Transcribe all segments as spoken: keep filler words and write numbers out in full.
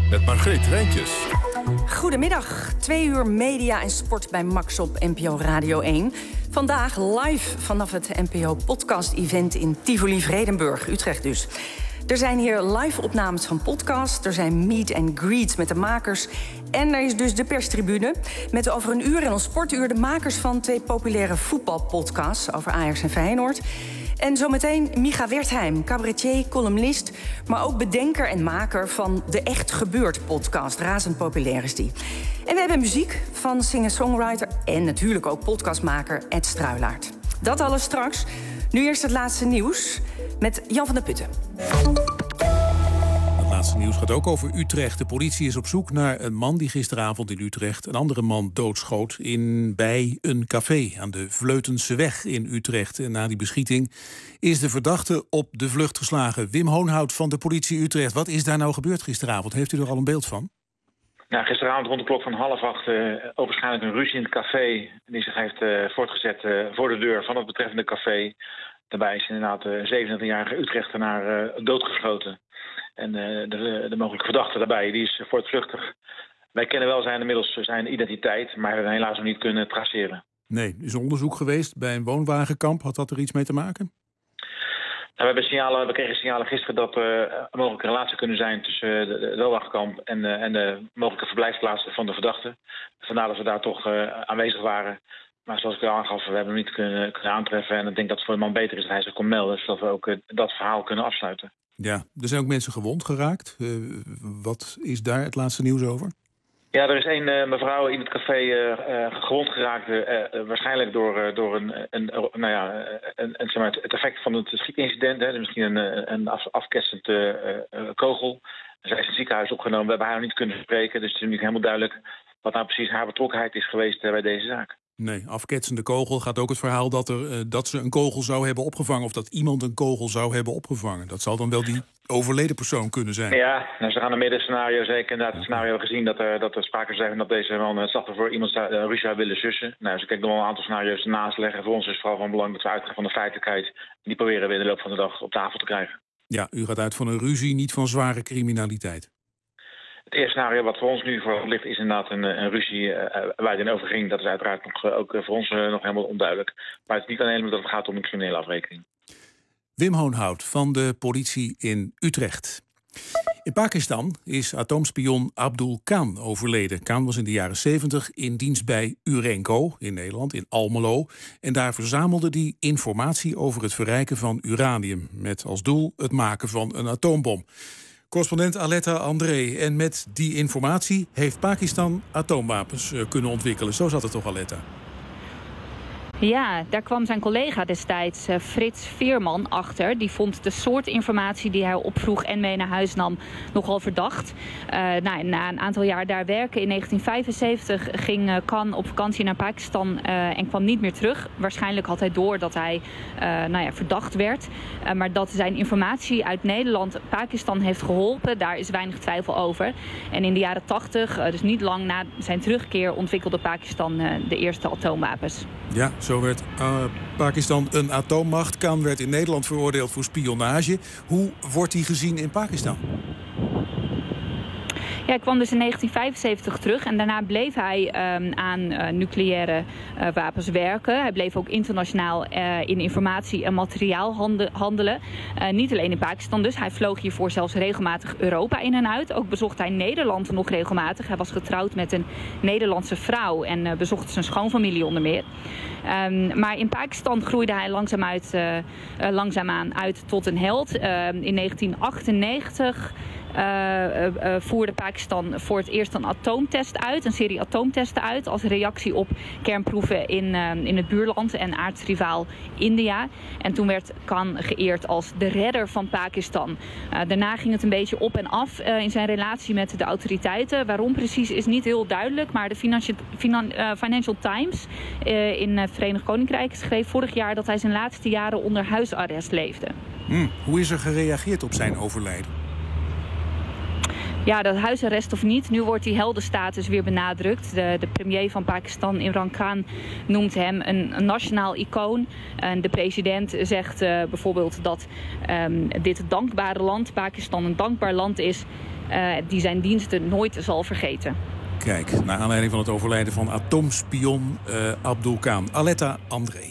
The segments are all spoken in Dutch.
met Margreet Rijntjes. Goedemiddag, twee uur media en sport bij Max op N P O Radio één. Vandaag live vanaf het N P O-podcast-event in Tivoli Vredenburg, Utrecht dus. Er zijn hier live-opnames van podcasts, er zijn meet and greets met de makers... en er is dus de perstribune met over een uur en een sportuur... de makers van twee populaire voetbalpodcasts over Ajax en Feyenoord... En zometeen Micha Wertheim, cabaretier, columnist... maar ook bedenker en maker van de Echt Gebeurd podcast. Razend populair is die. En we hebben muziek van singer-songwriter... en natuurlijk ook podcastmaker Ed Struilaert. Dat alles straks. Nu eerst het laatste nieuws met Jan van der Putten. Het laatste nieuws gaat ook over Utrecht. De politie is op zoek naar een man die gisteravond in Utrecht... een andere man doodschoot in, bij een café aan de Vleutenseweg in Utrecht. En na die beschieting is de verdachte op de vlucht geslagen. Wim Hoonhout van de politie Utrecht. Wat is daar nou gebeurd gisteravond? Heeft u er al een beeld van? Ja, gisteravond rond de klok van half acht uh, waarschijnlijk een ruzie in het café... die zich heeft uh, voortgezet uh, voor de deur van het betreffende café. Daarbij is inderdaad een zevenentwintigjarige Utrechtenaar uh, doodgeschoten. En uh, de, de mogelijke verdachte daarbij, die is voortvluchtig. Wij kennen wel zijn inmiddels zijn identiteit, maar hebben helaas nog niet kunnen traceren. Nee, is er onderzoek geweest bij een woonwagenkamp? Had dat er iets mee te maken? Nou, we, hebben signalen, we kregen signalen gisteren dat er uh, een mogelijke relatie kunnen zijn... tussen uh, de, de woonwagenkamp en, uh, en de mogelijke verblijfsplaats van de verdachte. Vandaar dat we daar toch uh, aanwezig waren. Maar zoals ik al aangaf, we hebben hem niet kunnen, kunnen aantreffen. En ik denk dat het voor de man beter is dat hij zich kon melden... zodat we ook uh, dat verhaal kunnen afsluiten. Ja, er zijn ook mensen gewond geraakt. Uh, wat is daar het laatste nieuws over? Ja, er is een uh, mevrouw in het café uh, uh, gewond geraakt. Uh, uh, waarschijnlijk door, uh, door een, een, uh, nou ja, een, een, zeg maar het effect van het schietincident. Hè, dus misschien een, een af, afketsend uh, uh, kogel. Zij is in het ziekenhuis opgenomen. We hebben haar nog niet kunnen spreken. Dus het is nu niet helemaal duidelijk wat nou precies haar betrokkenheid is geweest uh, bij deze zaak. Nee, afketsende kogel gaat ook het verhaal dat, er, uh, dat ze een kogel zou hebben opgevangen... of dat iemand een kogel zou hebben opgevangen. Dat zal dan wel die overleden persoon kunnen zijn. Ja, nou, ze gaan een middenscenario zeker inderdaad het scenario hebben gezien... dat er, dat er sprake zijn dat deze man het slachtoffer voor iemand zou, uh, ruzie zou willen sussen. Nou, ze kijken nog wel een aantal scenario's ernaast leggen. Voor ons is het vooral van belang dat we uitgaan van de feitelijkheid... en die proberen we in de loop van de dag op tafel te krijgen. Ja, u gaat uit van een ruzie, niet van zware criminaliteit. Het eerste scenario wat voor ons nu voor ligt is inderdaad een, een ruzie uh, waar het in over ging. Dat is uiteraard nog, uh, ook voor ons uh, nog helemaal onduidelijk. Maar het is niet alleen dat het gaat om een criminele afrekening. Wim Hoonhout van de politie in Utrecht. In Pakistan is atoomspion Abdul Khan overleden. Khan was in de jaren zeventig in dienst bij Urenco in Nederland, in Almelo. En daar verzamelde hij informatie over het verrijken van uranium... met als doel het maken van een atoombom. Correspondent Aletta André. En met die informatie heeft Pakistan atoomwapens uh, kunnen ontwikkelen. Zo zat het toch, Aletta? Ja, daar kwam zijn collega destijds, uh, Frits Veerman, achter. Die vond de soort informatie die hij opvroeg en mee naar huis nam nogal verdacht. Uh, nou, na een aantal jaar daar werken in negentien vijfenzeventig ging uh, Khan op vakantie naar Pakistan uh, en kwam niet meer terug. Waarschijnlijk had hij door dat hij uh, nou ja, verdacht werd. Uh, maar dat zijn informatie uit Nederland Pakistan heeft geholpen, daar is weinig twijfel over. En in de jaren tachtig, uh, dus niet lang na zijn terugkeer, ontwikkelde Pakistan uh, de eerste atoomwapens. Ja, zo werd uh, Pakistan een atoommacht. Khan werd in Nederland veroordeeld voor spionage. Hoe wordt hij gezien in Pakistan? Ja, hij kwam dus in negentien vijfenzeventig terug en daarna bleef hij um, aan uh, nucleaire uh, wapens werken. Hij bleef ook internationaal uh, in informatie en materiaal hande- handelen. Uh, niet alleen in Pakistan dus. Hij vloog hiervoor zelfs regelmatig Europa in en uit. Ook bezocht hij Nederland nog regelmatig. Hij was getrouwd met een Nederlandse vrouw en uh, bezocht zijn schoonfamilie onder meer. Um, maar in Pakistan groeide hij langzaam uit, uh, uh, langzaamaan uit tot een held. Uh, in negentien achtennegentig... Uh, uh, uh, voerde Pakistan voor het eerst een atoomtest uit, een serie atoomtesten uit, als reactie op kernproeven in, uh, in het buurland en aardsrivaal India. En toen werd Khan geëerd als de redder van Pakistan. Uh, daarna ging het een beetje op en af uh, in zijn relatie met de autoriteiten. Waarom precies is niet heel duidelijk, maar de Financial, Finan, uh, Financial Times uh, in het Verenigd Koninkrijk schreef vorig jaar dat hij zijn laatste jaren onder huisarrest leefde. Hmm, hoe is er gereageerd op zijn overlijden? Ja, dat huisarrest of niet. Nu wordt die heldenstatus weer benadrukt. De, de premier van Pakistan, Imran Khan, noemt hem een, een nationaal icoon. En de president zegt uh, bijvoorbeeld dat um, dit dankbare land, Pakistan, een dankbaar land is. uh, die zijn diensten nooit zal vergeten. Kijk, naar aanleiding van het overlijden van atoomspion uh, Abdul Khan. Aletta André.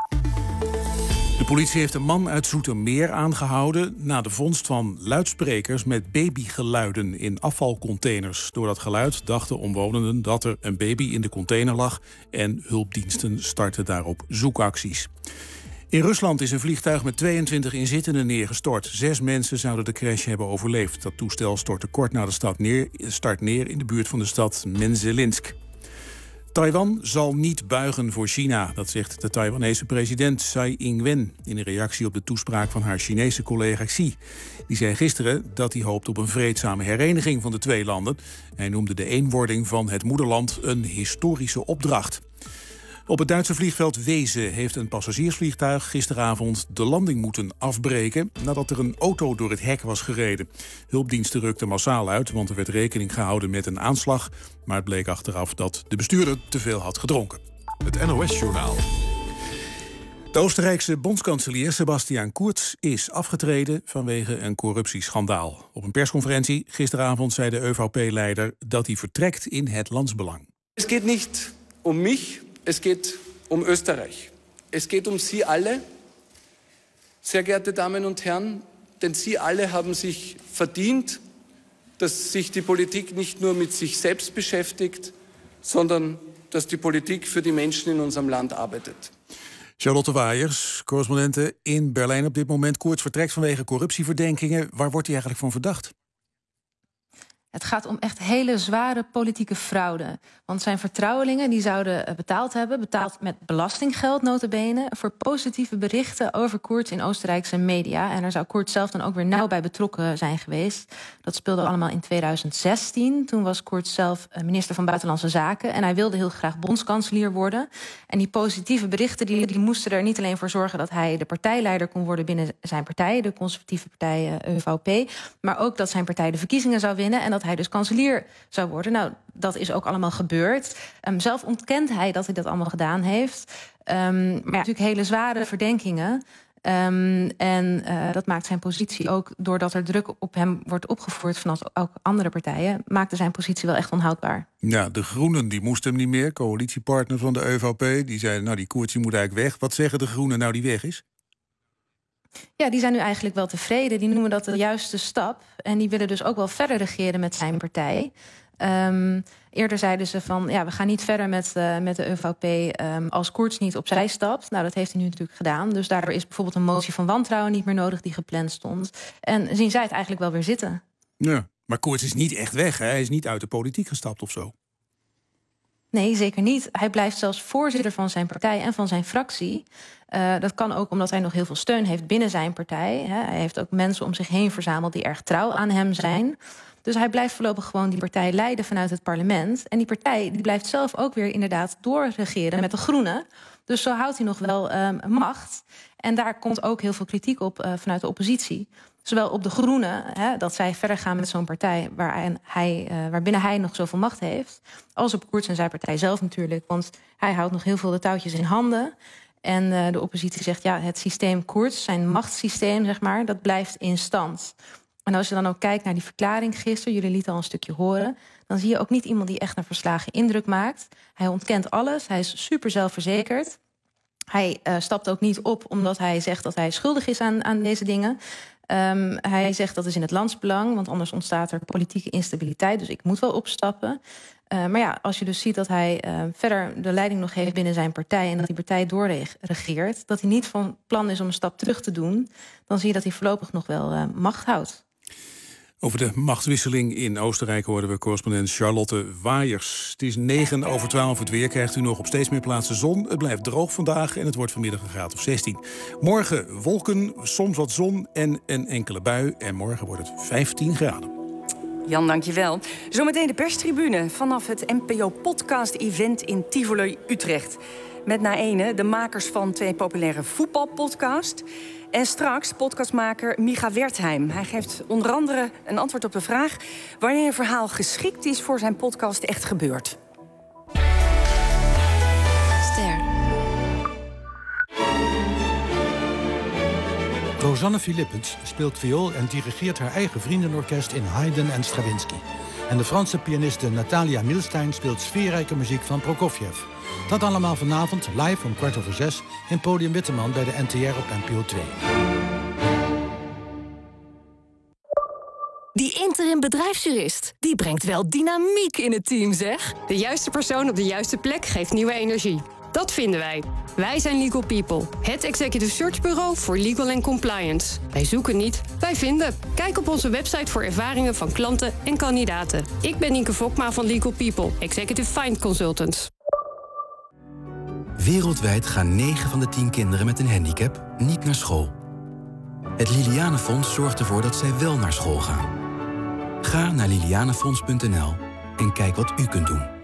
De politie heeft een man uit Zoetermeer aangehouden na de vondst van luidsprekers met babygeluiden in afvalcontainers. Door dat geluid dachten omwonenden dat er een baby in de container lag en hulpdiensten startten daarop zoekacties. In Rusland is een vliegtuig met tweeëntwintig inzittenden neergestort. Zes mensen zouden de crash hebben overleefd. Dat toestel stortte kort na de start neer, start neer in de buurt van de stad Menzelinsk. Taiwan zal niet buigen voor China, dat zegt de Taiwanese president Tsai Ing-wen in een reactie op de toespraak van haar Chinese collega Xi. Die zei gisteren dat hij hoopt op een vreedzame hereniging van de twee landen. Hij noemde de eenwording van het moederland een historische opdracht. Op het Duitse vliegveld Wezen heeft een passagiersvliegtuig gisteravond de landing moeten afbreken nadat er een auto door het hek was gereden. Hulpdiensten rukten massaal uit, want er werd rekening gehouden met een aanslag. Maar het bleek achteraf dat de bestuurder te veel had gedronken. Het N O S-journaal. De Oostenrijkse bondskanselier Sebastian Kurz is afgetreden vanwege een corruptieschandaal. Op een persconferentie gisteravond zei de E V P-leider dat hij vertrekt in het landsbelang. Het gaat niet om mich. Es geht um Österreich. Es geht um Sie alle, sehr geehrte Damen und Herren, denn Sie alle haben sich verdient, dass sich die Politik nicht nur mit sich selbst beschäftigt, sondern dass die Politik für die Menschen in unserem Land arbeitet. Charlotte Waaiers, correspondente in Berlijn op dit moment. Kurz vertrekt vanwege corruptieverdenkingen. Waar wordt hij eigenlijk van verdacht? Het gaat om echt hele zware politieke fraude. Want zijn vertrouwelingen die zouden betaald hebben, betaald met belastinggeld nota bene, voor positieve berichten over Kurz in Oostenrijkse media. En daar zou Kurz zelf dan ook weer nauw bij betrokken zijn geweest. Dat speelde allemaal in tweeduizend zestien. Toen was Kurz zelf minister van Buitenlandse Zaken en hij wilde heel graag bondskanselier worden. En die positieve berichten die, die moesten er niet alleen voor zorgen dat hij de partijleider kon worden binnen zijn partij, de conservatieve partij E V P, maar ook dat zijn partij de verkiezingen zou winnen en dat hij dus kanselier zou worden. Nou, dat is ook allemaal gebeurd. Um, zelf ontkent hij dat hij dat allemaal gedaan heeft. Um, maar ja, natuurlijk hele zware verdenkingen. Um, en uh, dat maakt zijn positie ook, doordat er druk op hem wordt opgevoerd vanaf ook andere partijen, maakte zijn positie wel echt onhoudbaar. Ja, de Groenen die moesten hem niet meer, coalitiepartner van de E V P. Die zeiden, nou die Kurz die moet eigenlijk weg. Wat zeggen de Groenen nou die weg is? Ja, die zijn nu eigenlijk wel tevreden. Die noemen dat de juiste stap. En die willen dus ook wel verder regeren met zijn partij. Um, eerder zeiden ze van, ja, we gaan niet verder met, uh, met de E V P um, als Kurz niet opzij stapt. Nou, dat heeft hij nu natuurlijk gedaan. Dus daardoor is bijvoorbeeld een motie van wantrouwen niet meer nodig die gepland stond. En zien zij het eigenlijk wel weer zitten. Ja, maar Kurz is niet echt weg, hè? Hij is niet uit de politiek gestapt of zo. Nee, zeker niet. Hij blijft zelfs voorzitter van zijn partij en van zijn fractie. Uh, dat kan ook omdat hij nog heel veel steun heeft binnen zijn partij. Hè. Hij heeft ook mensen om zich heen verzameld die erg trouw aan hem zijn. Dus hij blijft voorlopig gewoon die partij leiden vanuit het parlement. En die partij die blijft zelf ook weer inderdaad doorregeren met de Groenen. Dus zo houdt hij nog wel um, macht. En daar komt ook heel veel kritiek op uh, vanuit de oppositie. Zowel op de Groenen, hè, dat zij verder gaan met zo'n partij waar hij, uh, waarbinnen hij nog zoveel macht heeft, als op Kurz en zijn partij zelf natuurlijk. Want hij houdt nog heel veel de touwtjes in handen. En uh, de oppositie zegt, ja, het systeem Kurz, zijn machtssysteem, zeg maar, dat blijft in stand. En als je dan ook kijkt naar die verklaring gisteren, jullie lieten al een stukje horen, dan zie je ook niet iemand die echt een verslagen indruk maakt. Hij ontkent alles, hij is super zelfverzekerd. Hij uh, stapt ook niet op omdat hij zegt dat hij schuldig is aan, aan deze dingen. Um, hij zegt dat is in het landsbelang, want anders ontstaat er politieke instabiliteit. Dus ik moet wel opstappen. Uh, maar ja, als je dus ziet dat hij uh, verder de leiding nog heeft binnen zijn partij en dat die partij doorregeert, dat hij niet van plan is om een stap terug te doen, dan zie je dat hij voorlopig nog wel uh, macht houdt. Over de machtswisseling in Oostenrijk hoorden we correspondent Charlotte Waaiers. Het is negen over twaalf. Het weer krijgt u nog op steeds meer plaatsen zon. Het blijft droog vandaag en het wordt vanmiddag een graad of zestien. Morgen wolken, soms wat zon en een enkele bui. En morgen wordt het vijftien graden. Jan, dankjewel. Zometeen de perstribune vanaf het N P O-podcast-event in Tivoli, Utrecht. Met na ene de makers van twee populaire voetbalpodcasts. En straks podcastmaker Micha Wertheim. Hij geeft onder andere een antwoord op de vraag wanneer een verhaal geschikt is voor zijn podcast Echt Gebeurd. Ster. Rosanne Philippens speelt viool en dirigeert haar eigen vriendenorkest in Haydn en Stravinsky. En de Franse pianiste Natalia Milstein speelt sfeerrijke muziek van Prokofjev. Dat allemaal vanavond live om kwart over zes in Podium Witteman bij de N T R op N P O twee. Die interim bedrijfsjurist, die brengt wel dynamiek in het team, zeg. De juiste persoon op de juiste plek geeft nieuwe energie. Dat vinden wij. Wij zijn Legal People, het executive search bureau voor legal en compliance. Wij zoeken niet, wij vinden. Kijk op onze website voor ervaringen van klanten en kandidaten. Ik ben Nienke Fokma van Legal People, Executive Find Consultants. Wereldwijd gaan negen van de tien kinderen met een handicap niet naar school. Het Lilianenfonds zorgt ervoor dat zij wel naar school gaan. Ga naar lilianenfonds punt n l en kijk wat u kunt doen.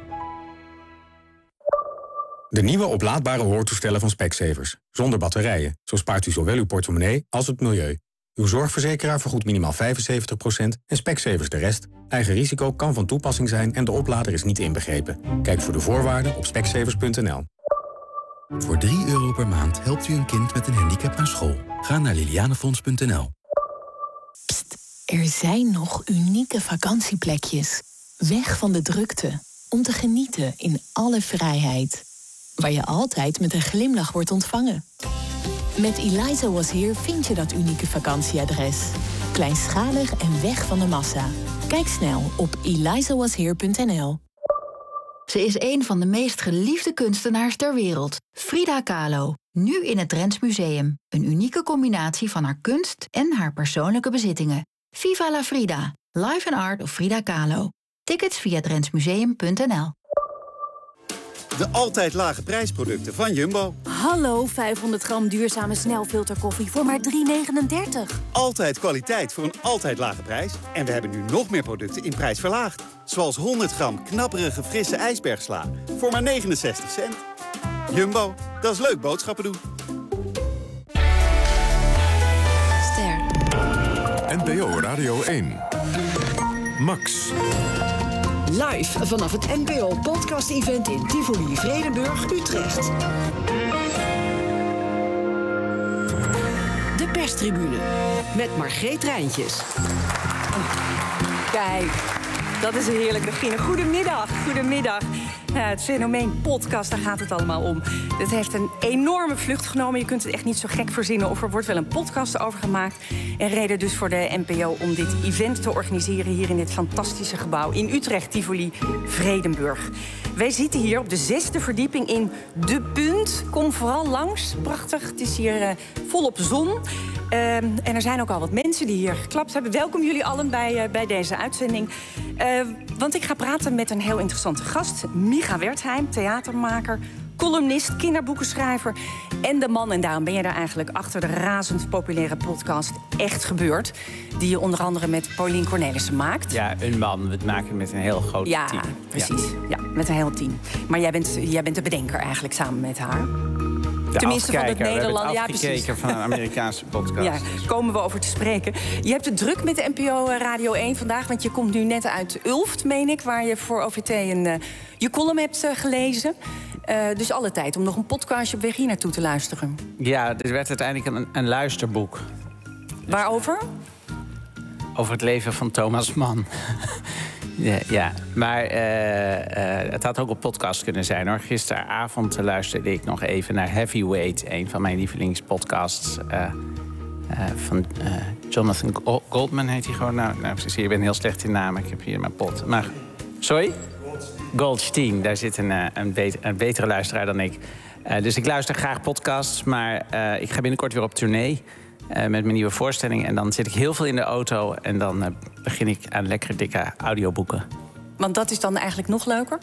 De nieuwe oplaadbare hoortoestellen van Specsavers. Zonder batterijen. Zo spaart u zowel uw portemonnee als het milieu. Uw zorgverzekeraar vergoedt minimaal vijfenzeventig procent en Specsavers de rest. Eigen risico kan van toepassing zijn en de oplader is niet inbegrepen. Kijk voor de voorwaarden op specsavers punt n l. Voor drie euro per maand helpt u een kind met een handicap naar school. Ga naar lilianenfonds punt n l. Pst, er zijn nog unieke vakantieplekjes. Weg van de drukte. Om te genieten in alle vrijheid. Waar je altijd met een glimlach wordt ontvangen. Met Eliza Was Here vind je dat unieke vakantieadres. Kleinschalig en weg van de massa. Kijk snel op eliza was here punt n l. Ze is een van de meest geliefde kunstenaars ter wereld. Frida Kahlo. Nu in het Drents Museum. Een unieke combinatie van haar kunst en haar persoonlijke bezittingen. Viva la Frida. Life and Art of Frida Kahlo. Tickets via drents museum punt n l. De altijd lage prijsproducten van Jumbo. Hallo, vijfhonderd gram duurzame snelfilterkoffie voor maar drie negenendertig. Altijd kwaliteit voor een altijd lage prijs. En we hebben nu nog meer producten in prijs verlaagd. Zoals honderd gram knapperige frisse ijsbergsla voor maar negenenzestig cent. Jumbo, dat is leuk boodschappen doen. Ster. N P O Radio één. Max. Live vanaf het N P O podcast-event in Tivoli, Vredenburg, Utrecht. De perstribune met Margreet Rijntjes. Kijk, dat is een heerlijk beginnen. Goedemiddag, goedemiddag. Ja, het fenomeen podcast, daar gaat het allemaal om. Het heeft een enorme vlucht genomen. Je kunt het echt niet zo gek verzinnen of er wordt wel een podcast over gemaakt. En reden dus voor de N P O om dit event te organiseren hier in dit fantastische gebouw in Utrecht, Tivoli, Vredenburg. Wij zitten hier op de zesde verdieping in De Punt. Kom vooral langs, prachtig. Het is hier uh, volop zon. Uh, en er zijn ook al wat mensen die hier geklapt hebben. Welkom jullie allen bij, uh, bij deze uitzending. Uh, want ik ga praten met een heel interessante gast. Micha Wertheim, theatermaker, columnist, kinderboekenschrijver en de man, en daarom ben je daar eigenlijk achter de razend populaire podcast Echt Gebeurd, die je onder andere met Paulien Cornelissen maakt. Ja, een man. We maken met een heel groot ja, team. Precies. Ja, ja, met een heel team. Maar jij bent, jij bent de bedenker eigenlijk samen met haar. De Tenminste van het Nederland. Ja, precies. Van een Amerikaanse podcast. Ja, komen we over te spreken. Je hebt het druk met de N P O Radio één vandaag, want je komt nu net uit Ulft, meen ik, waar je voor O V T een, uh, je column hebt uh, gelezen. Uh, dus alle tijd om nog een podcastje op weg hier naartoe te luisteren. Ja, er werd uiteindelijk een, een luisterboek. Waarover? Over het leven van Thomas Mann. Ja, ja, maar uh, uh, het had ook op podcast kunnen zijn, hoor. Gisteravond luisterde ik nog even naar Heavyweight, een van mijn lievelingspodcasts. Uh, uh, van uh, Jonathan Goldman heet hij gewoon. Nou, nou, je bent heel slecht in namen. Ik heb hier mijn pot. Maar, sorry? Goldstein. Daar zit een, uh, een, beter, een betere luisteraar dan ik. Uh, dus ik luister graag podcasts, maar uh, ik ga binnenkort weer op tournee. Uh, met mijn nieuwe voorstelling. En dan zit ik heel veel in de auto. En dan uh, begin ik aan lekkere dikke audioboeken. Want dat is dan eigenlijk nog leuker?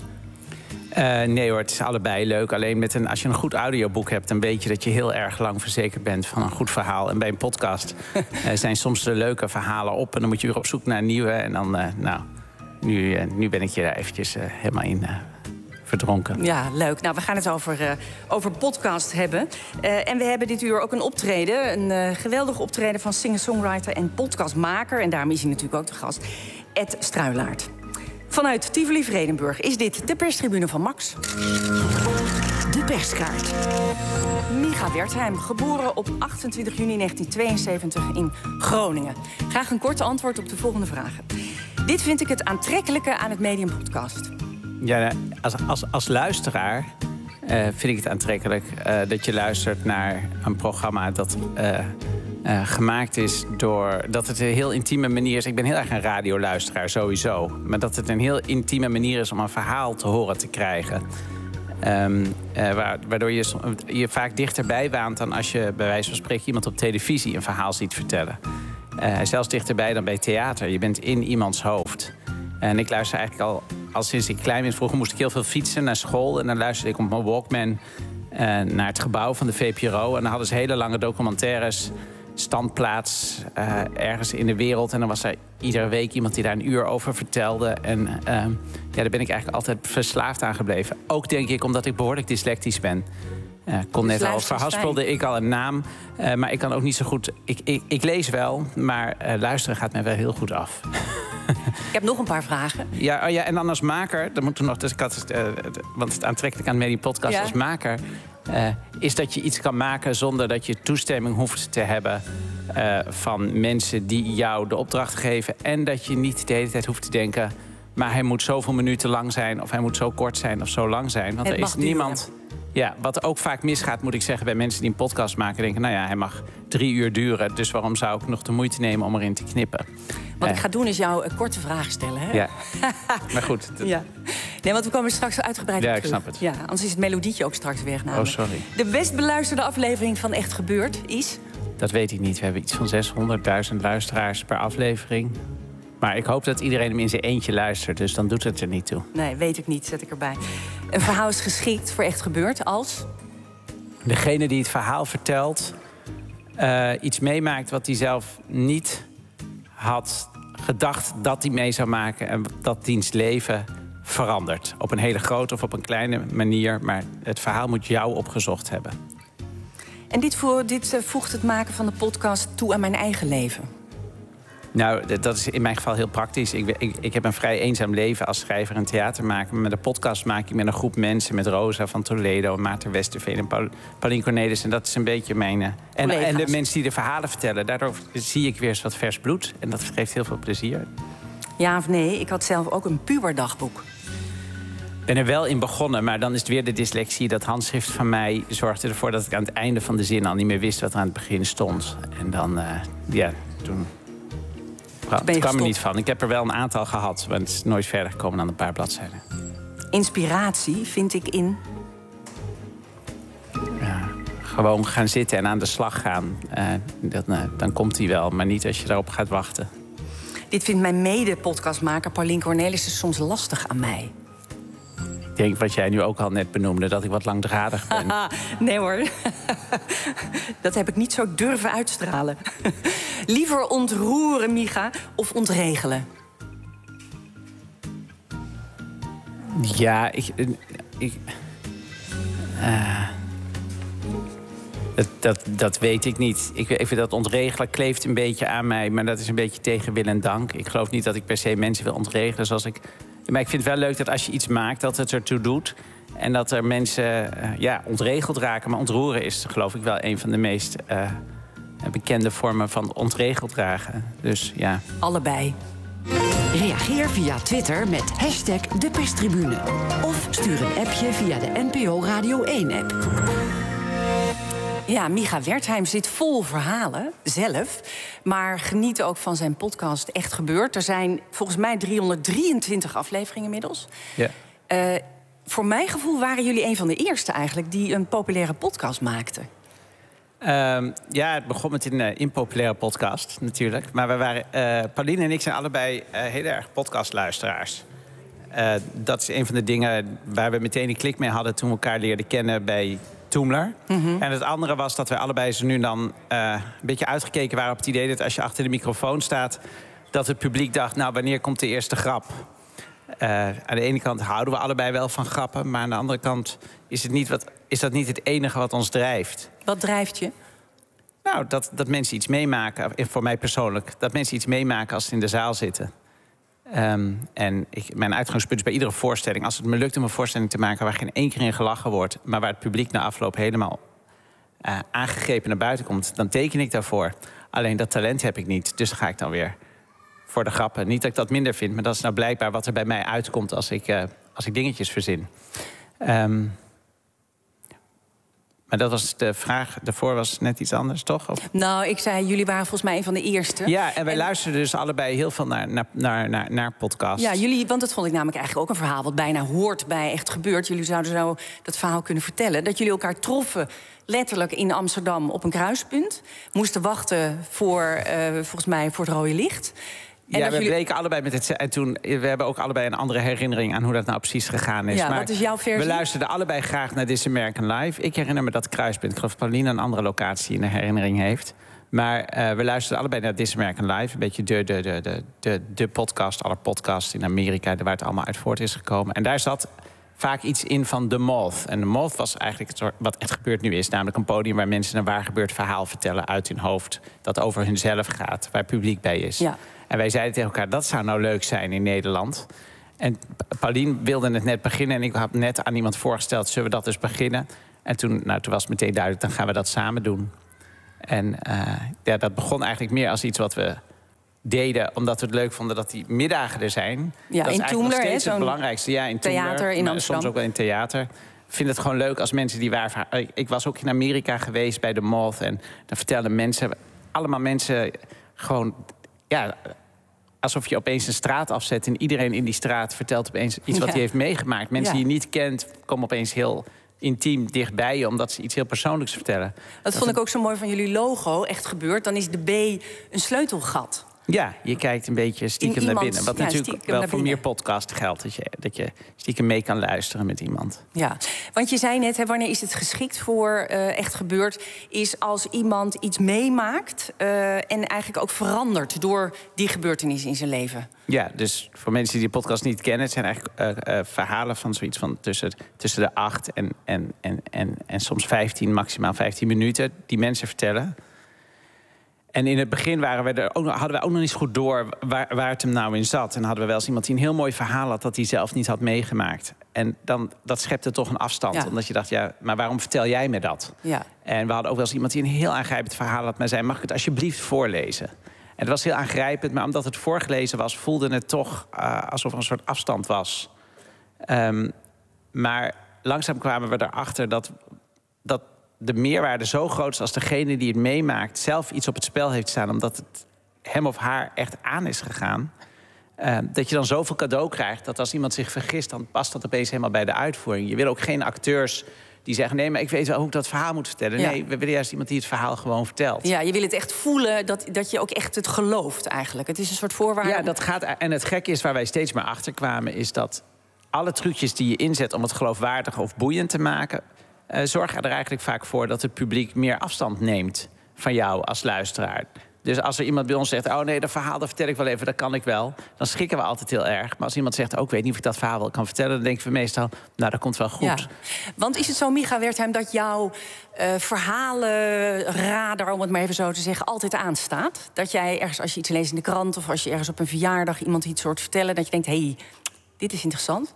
Uh, nee hoor, het is allebei leuk. Alleen met een, als je een goed audioboek hebt, dan weet je dat je heel erg lang verzekerd bent van een goed verhaal. En bij een podcast uh, zijn soms de leuke verhalen op. En dan moet je weer op zoek naar nieuwe. En dan, uh, nou, nu, uh, nu ben ik je daar eventjes uh, helemaal in... Uh, verdronken. Ja, leuk. Nou, we gaan het over, uh, over podcast hebben. Uh, en we hebben dit uur ook een optreden. Een uh, geweldig optreden van singer-songwriter en podcastmaker. En daarom is hij natuurlijk ook de gast. Ed Struilaert. Vanuit Tivoli Vredenburg is dit de perstribune van Max. de perskaart. Micha Wertheim, geboren op achtentwintig juni negentien tweeënzeventig in Groningen. Graag een korte antwoord op de volgende vragen. Dit vind ik het aantrekkelijke aan het Medium Podcast. Ja, als, als, als luisteraar uh, vind ik het aantrekkelijk uh, dat je luistert naar een programma dat uh, uh, gemaakt is door... dat het een heel intieme manier is. Ik ben heel erg een radioluisteraar, sowieso. Maar dat het een heel intieme manier is om een verhaal te horen te krijgen. Um, uh, waardoor je je vaak dichterbij waant dan als je bij wijze van spreken iemand op televisie een verhaal ziet vertellen. Uh, zelfs dichterbij dan bij theater. Je bent in iemands hoofd. En ik luister eigenlijk al, al sinds ik klein ben. Vroeger moest ik heel veel fietsen naar school. En dan luisterde ik op mijn Walkman uh, naar het gebouw van de V P R O. En dan hadden ze hele lange documentaires, standplaats uh, ergens in de wereld. En dan was er iedere week iemand die daar een uur over vertelde. En uh, ja, daar ben ik eigenlijk altijd verslaafd aan gebleven. Ook denk ik omdat ik behoorlijk dyslectisch ben. Uh, kon net al, verhaspelde ik al een naam. Uh, maar ik kan ook niet zo goed... Ik, ik, ik lees wel, maar uh, luisteren gaat mij wel heel goed af. Ik heb nog een paar vragen. Ja, oh ja, en dan als maker, dan moet er nog, dus ik had, uh, want het aantrekkelijk aan het Medium Podcast ja. als maker uh, is dat je iets kan maken zonder dat je toestemming hoeft te hebben uh, van mensen die jou de opdracht geven. En dat je niet de hele tijd hoeft te denken, maar hij moet zoveel minuten lang zijn, of hij moet zo kort zijn of zo lang zijn. Want het er is niemand. Ja, wat ook vaak misgaat, moet ik zeggen, bij mensen die een podcast maken, denken, nou ja, hij mag drie uur duren, dus waarom zou ik nog de moeite nemen om erin te knippen? Wat uh, ik ga doen is jou een korte vraag stellen. Hè? Ja, maar goed. Dat... Ja. Nee, want we komen straks uitgebreid ja, op ik terug. snap het. Ja, anders is het melodietje ook straks weg. Namelijk. Oh, sorry. De best beluisterde aflevering van Echt Gebeurd is? Dat weet ik niet. We hebben iets van zeshonderdduizend luisteraars per aflevering. Maar ik hoop dat iedereen hem in zijn eentje luistert, dus dan doet het er niet toe. Nee, weet ik niet, zet ik erbij. Een verhaal is geschikt voor Echt Gebeurd als? Degene die het verhaal vertelt, uh, iets meemaakt wat hij zelf niet had gedacht dat hij mee zou maken. En dat diens leven verandert. Op een hele grote of op een kleine manier. Maar het verhaal moet jou opgezocht hebben. En dit, voor, dit uh, voegt het maken van de podcast toe aan mijn eigen leven? Nou, dat is in mijn geval heel praktisch. Ik, ik, ik heb een vrij eenzaam leven als schrijver en theatermaker. Maar met de podcast maak ik met een groep mensen, met Rosa van Toledo, Maarten Westerveen en Paul, Paulien Cornelis. En dat is een beetje mijn... Uh, en, en de mensen die de verhalen vertellen. Daardoor zie ik weer eens wat vers bloed. En dat geeft heel veel plezier. Ja of nee? Ik had zelf ook een puberdagboek. Ik ben er wel in begonnen, maar dan is het weer de dyslexie. Dat handschrift van mij zorgde ervoor dat ik aan het einde van de zin al niet meer wist wat er aan het begin stond. En dan, uh, ja, toen... Het kwam er niet van. Ik heb er wel een aantal gehad, maar het is nooit verder gekomen dan een paar bladzijden. Inspiratie vind ik in? Ja, gewoon gaan zitten en aan de slag gaan. Uh, dat, uh, dan komt hij wel, maar niet als je daarop gaat wachten. Dit vindt mijn mede-podcastmaker Paulien Cornelis soms lastig aan mij. Ik denk wat jij nu ook al net benoemde, dat ik wat langdradig ben. Nee hoor, dat heb ik niet zo durven uitstralen. Liever ontroeren, Micha, of ontregelen? Ja, ik... ik uh, dat, dat, dat weet ik niet. Ik, ik vind dat ontregelen kleeft een beetje aan mij, maar dat is een beetje tegen wil en dank. Ik geloof niet dat ik per se mensen wil ontregelen zoals ik... Maar ik vind het wel leuk dat als je iets maakt, dat het ertoe doet. En dat er mensen uh, ja, ontregeld raken. Maar ontroeren is, geloof ik, wel een van de meest uh, bekende vormen van ontregeld raken. Dus ja. Allebei. Reageer via Twitter met hashtag de perstribune. Of stuur een appje via de N P O Radio één-app. Ja, Micha Wertheim zit vol verhalen, zelf. Maar geniet ook van zijn podcast Echt Gebeurd. Er zijn volgens mij driehonderddrieëntwintig afleveringen inmiddels. Ja. Uh, voor mijn gevoel waren jullie een van de eerste eigenlijk die een populaire podcast maakten. Um, ja, het begon met een uh, impopulaire podcast natuurlijk. Maar we waren, uh, Pauline en ik zijn allebei uh, heel erg podcastluisteraars. Uh, dat is een van de dingen waar we meteen een klik mee hadden toen we elkaar leerden kennen bij Toomler. Mm-hmm. En het andere was dat wij allebei zo nu dan uh, een beetje uitgekeken waren op het idee dat als je achter de microfoon staat, dat het publiek dacht, nou, wanneer komt de eerste grap? Uh, aan de ene kant houden we allebei wel van grappen, maar aan de andere kant is, het niet wat, is dat niet het enige wat ons drijft. Wat drijft je? Nou, dat, dat mensen iets meemaken, voor mij persoonlijk, dat mensen iets meemaken als ze in de zaal zitten. Um, en ik, mijn uitgangspunt is bij iedere voorstelling... als het me lukt om een voorstelling te maken waar geen één keer in gelachen wordt... maar waar het publiek na afloop helemaal uh, aangegrepen naar buiten komt... dan teken ik daarvoor. Alleen dat talent heb ik niet, dus ga ik dan weer voor de grappen. Niet dat ik dat minder vind, maar dat is nou blijkbaar wat er bij mij uitkomt... als ik, uh, als ik dingetjes verzin. Um, Maar dat was de vraag, daarvoor was net iets anders, toch? Of? Nou, ik zei, jullie waren volgens mij een van de eerste. Ja, en wij en... luisterden dus allebei heel veel naar, naar, naar, naar, naar podcasts. Ja, jullie, want dat vond ik namelijk eigenlijk ook een verhaal... wat bijna hoort bij Echt Gebeurd. Jullie zouden zo dat verhaal kunnen vertellen. Dat jullie elkaar troffen, letterlijk in Amsterdam op een kruispunt. Moesten wachten voor, uh, volgens mij, voor het rode licht... En ja, we jullie... bleken allebei met het... En toen, we hebben ook allebei een andere herinnering aan hoe dat nou precies gegaan is. Ja, maar wat is jouw versie? We luisterden allebei graag naar This American Life. Ik herinner me dat kruispunt. Ik geloof dat Pauline een andere locatie in de herinnering heeft. Maar uh, we luisterden allebei naar This American Life. Een beetje de, de, de, de, de, de podcast, alle podcasts in Amerika... waar het allemaal uit voort is gekomen. En daar zat vaak iets in van The Moth. En The Moth was eigenlijk het soort, wat Echt Gebeurd nu is. Namelijk een podium waar mensen een waar gebeurd verhaal vertellen... uit hun hoofd, dat over hunzelf gaat, waar publiek bij is. Ja. En wij zeiden tegen elkaar, dat zou nou leuk zijn in Nederland. En Pauline wilde het net beginnen... en ik had net aan iemand voorgesteld, zullen we dat dus beginnen? En toen, nou, toen was het meteen duidelijk, dan gaan we dat samen doen. En uh, ja, dat begon eigenlijk meer als iets wat we deden... omdat we het leuk vonden dat die middagen er zijn. Ja, dat in is Toemler, steeds hè, het belangrijkste. Ja, in theater Toemler, in Amsterdam. Soms ook wel in theater. Ik vind het gewoon leuk als mensen die waar... Ik was ook in Amerika geweest bij The Moth... en dan vertelden mensen, allemaal mensen gewoon... ja, alsof je opeens een straat afzet... en iedereen in die straat vertelt opeens iets wat ja. hij heeft meegemaakt. Mensen ja. die je niet kent, komen opeens heel intiem dichtbij je... omdat ze iets heel persoonlijks vertellen. Dat, dat vond het... ik ook zo mooi van jullie logo, Echt Gebeurd. Dan is de B een sleutelgat. Ja, je kijkt een beetje stiekem iemand, naar binnen. Wat ja, natuurlijk wel voor meer podcast geldt. Dat je, dat je stiekem mee kan luisteren met iemand. Ja, want je zei net, hè, wanneer is het geschikt voor uh, Echt Gebeurd... is als iemand iets meemaakt uh, en eigenlijk ook verandert... door die gebeurtenis in zijn leven. Ja, dus voor mensen die die podcast niet kennen... het zijn eigenlijk uh, uh, verhalen van zoiets van tussen, tussen de acht en, en, en, en, en soms vijftien, maximaal vijftien minuten... die mensen vertellen... En in het begin waren we er ook, hadden we ook nog niet zo goed door waar, waar het hem nou in zat. En hadden we wel eens iemand die een heel mooi verhaal had... dat hij zelf niet had meegemaakt. En dan, dat schepte toch een afstand. Ja. Omdat je dacht, ja, maar waarom vertel jij me dat? Ja. En we hadden ook wel eens iemand die een heel aangrijpend verhaal had... maar zei, mag ik het alsjeblieft voorlezen? En het was heel aangrijpend, maar omdat het voorgelezen was... voelde het toch uh, alsof er een soort afstand was. Um, maar langzaam kwamen we erachter dat... dat de meerwaarde zo groot is als degene die het meemaakt... zelf iets op het spel heeft staan... omdat het hem of haar echt aan is gegaan... Uh, dat je dan zoveel cadeau krijgt... dat als iemand zich vergist, dan past dat opeens helemaal bij de uitvoering. Je wil ook geen acteurs die zeggen... nee, maar ik weet wel hoe ik dat verhaal moet vertellen. Ja. Nee, we willen juist iemand die het verhaal gewoon vertelt. Ja, je wil het echt voelen, dat, dat je ook echt het gelooft eigenlijk. Het is een soort voorwaarde. Ja, dat gaat. En het gekke is, waar wij steeds meer achter kwamen... is dat alle trucjes die je inzet om het geloofwaardig of boeiend te maken... Uh, zorgen er eigenlijk vaak voor dat het publiek meer afstand neemt van jou als luisteraar. Dus als er iemand bij ons zegt, oh nee, dat verhaal dat vertel ik wel even, dat kan ik wel. Dan schrikken we altijd heel erg. Maar als iemand zegt, oh, ik weet niet of ik dat verhaal wel kan vertellen... dan denken we meestal, nou, dat komt wel goed. Ja. Want is het zo, Micha Wertheim, dat jouw uh, verhalenradar... om het maar even zo te zeggen, altijd aanstaat? Dat jij ergens, als je iets leest in de krant... of als je ergens op een verjaardag iemand iets hoort vertellen... dat je denkt, hé, hey, dit is interessant?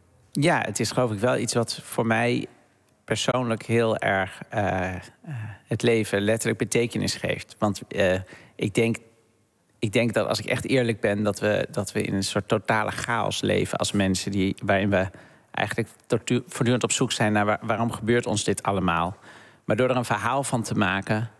Ja, het is geloof ik wel iets wat voor mij... persoonlijk heel erg uh, uh, het leven letterlijk betekenis geeft. Want uh, ik, denk, ik denk dat als ik echt eerlijk ben... dat we, dat we in een soort totale chaos leven als mensen... Die, waarin we eigenlijk voortdurend op zoek zijn naar... Waar, waarom gebeurt ons dit allemaal? Maar door er een verhaal van te maken...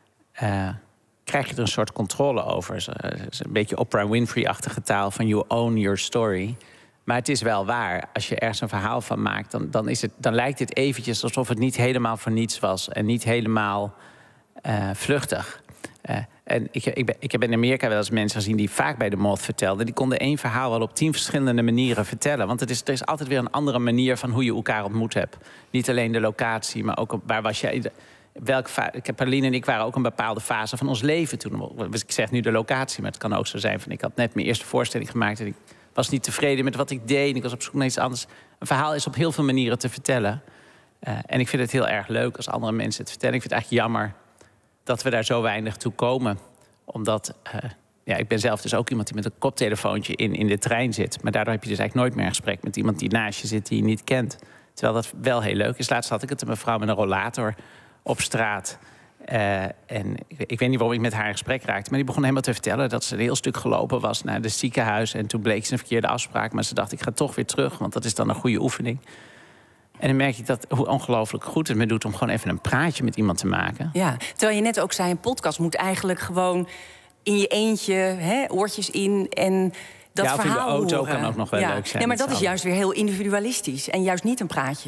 Uh, krijg je er een soort controle over. Het is een beetje Oprah Winfrey-achtige taal van you own your story... Maar het is wel waar. Als je ergens een verhaal van maakt... dan, dan, is het, dan lijkt het eventjes alsof het niet helemaal voor niets was... en niet helemaal uh, vluchtig. Uh, en ik, ik, ben, ik heb in Amerika wel eens mensen gezien... die vaak bij de Moth vertelden. Die konden één verhaal wel op tien verschillende manieren vertellen. Want het is, er is altijd weer een andere manier van hoe je elkaar ontmoet hebt. Niet alleen de locatie, maar ook op, waar was jij... Welke Pauline en ik waren ook een bepaalde fase van ons leven toen. Ik zeg nu de locatie, maar het kan ook zo zijn... van ik had net mijn eerste voorstelling gemaakt... en ik was niet tevreden met wat ik deed. Ik was op zoek naar iets anders. Een verhaal is op heel veel manieren te vertellen. Uh, en ik vind het heel erg leuk als andere mensen het vertellen. Ik vind het eigenlijk jammer dat we daar zo weinig toe komen. Omdat uh, ja, ik ben zelf dus ook iemand die met een koptelefoontje in, in de trein zit. Maar daardoor heb je dus eigenlijk nooit meer een gesprek met iemand die naast je zit die je niet kent. Terwijl dat wel heel leuk is. Laatst had ik het een mevrouw met een rollator op straat. Uh, en ik, ik weet niet waarom ik met haar in gesprek raakte. Maar die begon helemaal te vertellen dat ze een heel stuk gelopen was naar het ziekenhuis. En toen bleek ze een verkeerde afspraak. Maar ze dacht, ik ga toch weer terug, want dat is dan een goede oefening. En dan merk je dat, hoe ongelooflijk goed het me doet om gewoon even een praatje met iemand te maken. Ja, terwijl je net ook zei, een podcast moet eigenlijk gewoon in je eentje, hè, oortjes in en dat ja, of verhaal in de auto horen. kan ook nog wel ja. leuk zijn. Ja, maar dat is allen. juist weer heel individualistisch en juist niet een praatje.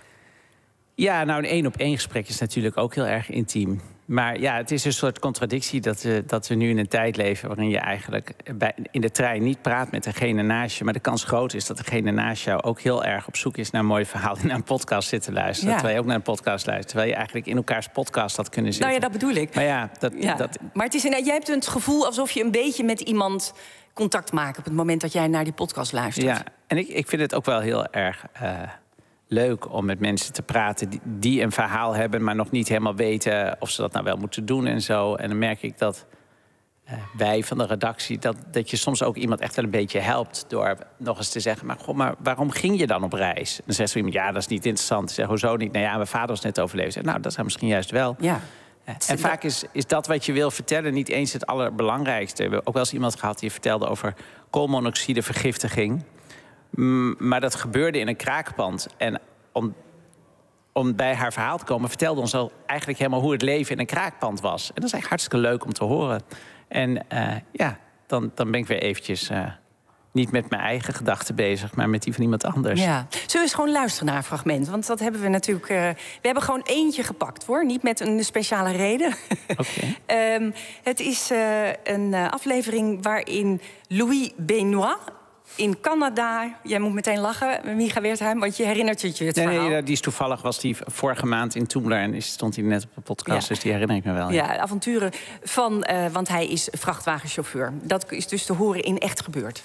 Ja, nou, een één-op-één gesprek is natuurlijk ook heel erg intiem. Maar ja, het is een soort contradictie dat we, dat we nu in een tijd leven waarin je eigenlijk bij, in de trein niet praat met degene naast je. Maar de kans groot is dat degene naast jou ook heel erg op zoek is naar een mooi verhaal en naar een podcast zit te luisteren. Ja. Terwijl je ook naar een podcast luistert. Terwijl je eigenlijk in elkaars podcast had kunnen zitten. Nou ja, dat bedoel ik. Maar ja, dat, ja. dat... maar het is inderdaad, jij hebt het gevoel alsof je een beetje met iemand contact maakt op het moment dat jij naar die podcast luistert. Ja, en ik, ik vind het ook wel heel erg Uh, leuk om met mensen te praten die, die een verhaal hebben, maar nog niet helemaal weten of ze dat nou wel moeten doen en zo. En dan merk ik dat uh, wij van de redactie, dat, dat je soms ook iemand echt wel een beetje helpt door nog eens te zeggen, maar, goh, maar waarom ging je dan op reis? En dan zegt zo iemand, ja, dat is niet interessant. Zeg, hoezo niet? Nou ja, mijn vader was net overleden. Zeg, nou, dat is misschien juist wel. Ja. Uh, en vaak is, is dat wat je wil vertellen niet eens het allerbelangrijkste. We hebben ook wel eens iemand gehad die vertelde over koolmonoxidevergiftiging. Maar dat gebeurde in een kraakpand. En om, om bij haar verhaal te komen, vertelde ons al eigenlijk helemaal hoe het leven in een kraakpand was. En dat is eigenlijk hartstikke leuk om te horen. En uh, ja, dan, dan ben ik weer eventjes uh, niet met mijn eigen gedachten bezig, maar met die van iemand anders. Ja. Zullen we eens gewoon luisteren naar een fragment? Want dat hebben we natuurlijk. Uh, we hebben gewoon eentje gepakt, hoor. Niet met een speciale reden. Okay. um, het is uh, een uh, aflevering waarin Louis Benoit in Canada, jij moet meteen lachen, Micha Wertheim, want je herinnert je het nee, verhaal. Nee, die is toevallig, was die vorige maand in Toemler en stond hij net op de podcast, ja. Dus die herinner ik me wel. Ja, ja avonturen van, uh, want hij is vrachtwagenchauffeur. Dat is dus te horen in Echt Gebeurd.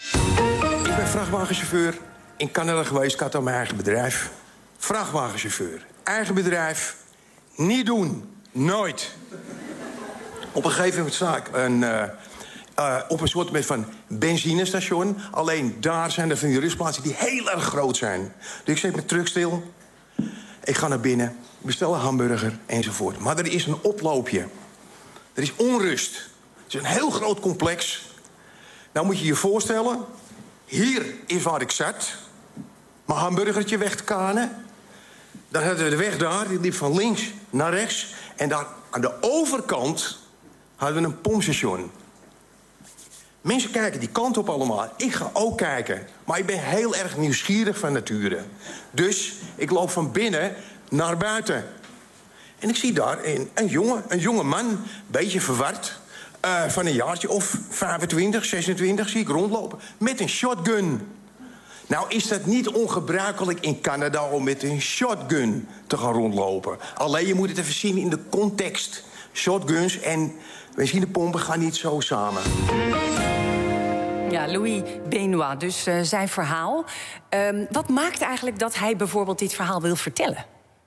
Ik ben vrachtwagenchauffeur in Canada geweest, ik had al mijn eigen bedrijf. Vrachtwagenchauffeur, eigen bedrijf, niet doen, nooit. Op een gegeven moment sta ik een... Uh, Uh, op een soort van benzinestation. Alleen daar zijn er van die rustplaatsen die heel erg groot zijn. Dus ik zet mijn truck stil. Ik ga naar binnen, bestel een hamburger enzovoort. Maar er is een oploopje. Er is onrust. Het is een heel groot complex. Nou moet je je voorstellen, hier is waar ik zat. Mijn hamburgertje weg te kanen. Dan hadden we de weg daar, die liep van links naar rechts. En daar aan de overkant hadden we een pompstation. Mensen kijken die kant op allemaal. Ik ga ook kijken. Maar ik ben heel erg nieuwsgierig van nature. Dus ik loop van binnen naar buiten. En ik zie daar een, een, jongen, een jonge man, een beetje verward. Uh, van een jaartje of vijfentwintig, zesentwintig zie ik rondlopen. Met een shotgun. Nou is dat niet ongebruikelijk in Canada om met een shotgun te gaan rondlopen. Alleen je moet het even zien in de context. Shotguns en benzinepompen gaan niet zo samen. Ja, Louis Benoit, dus uh, zijn verhaal. Um, wat maakt eigenlijk dat hij bijvoorbeeld dit verhaal wil vertellen?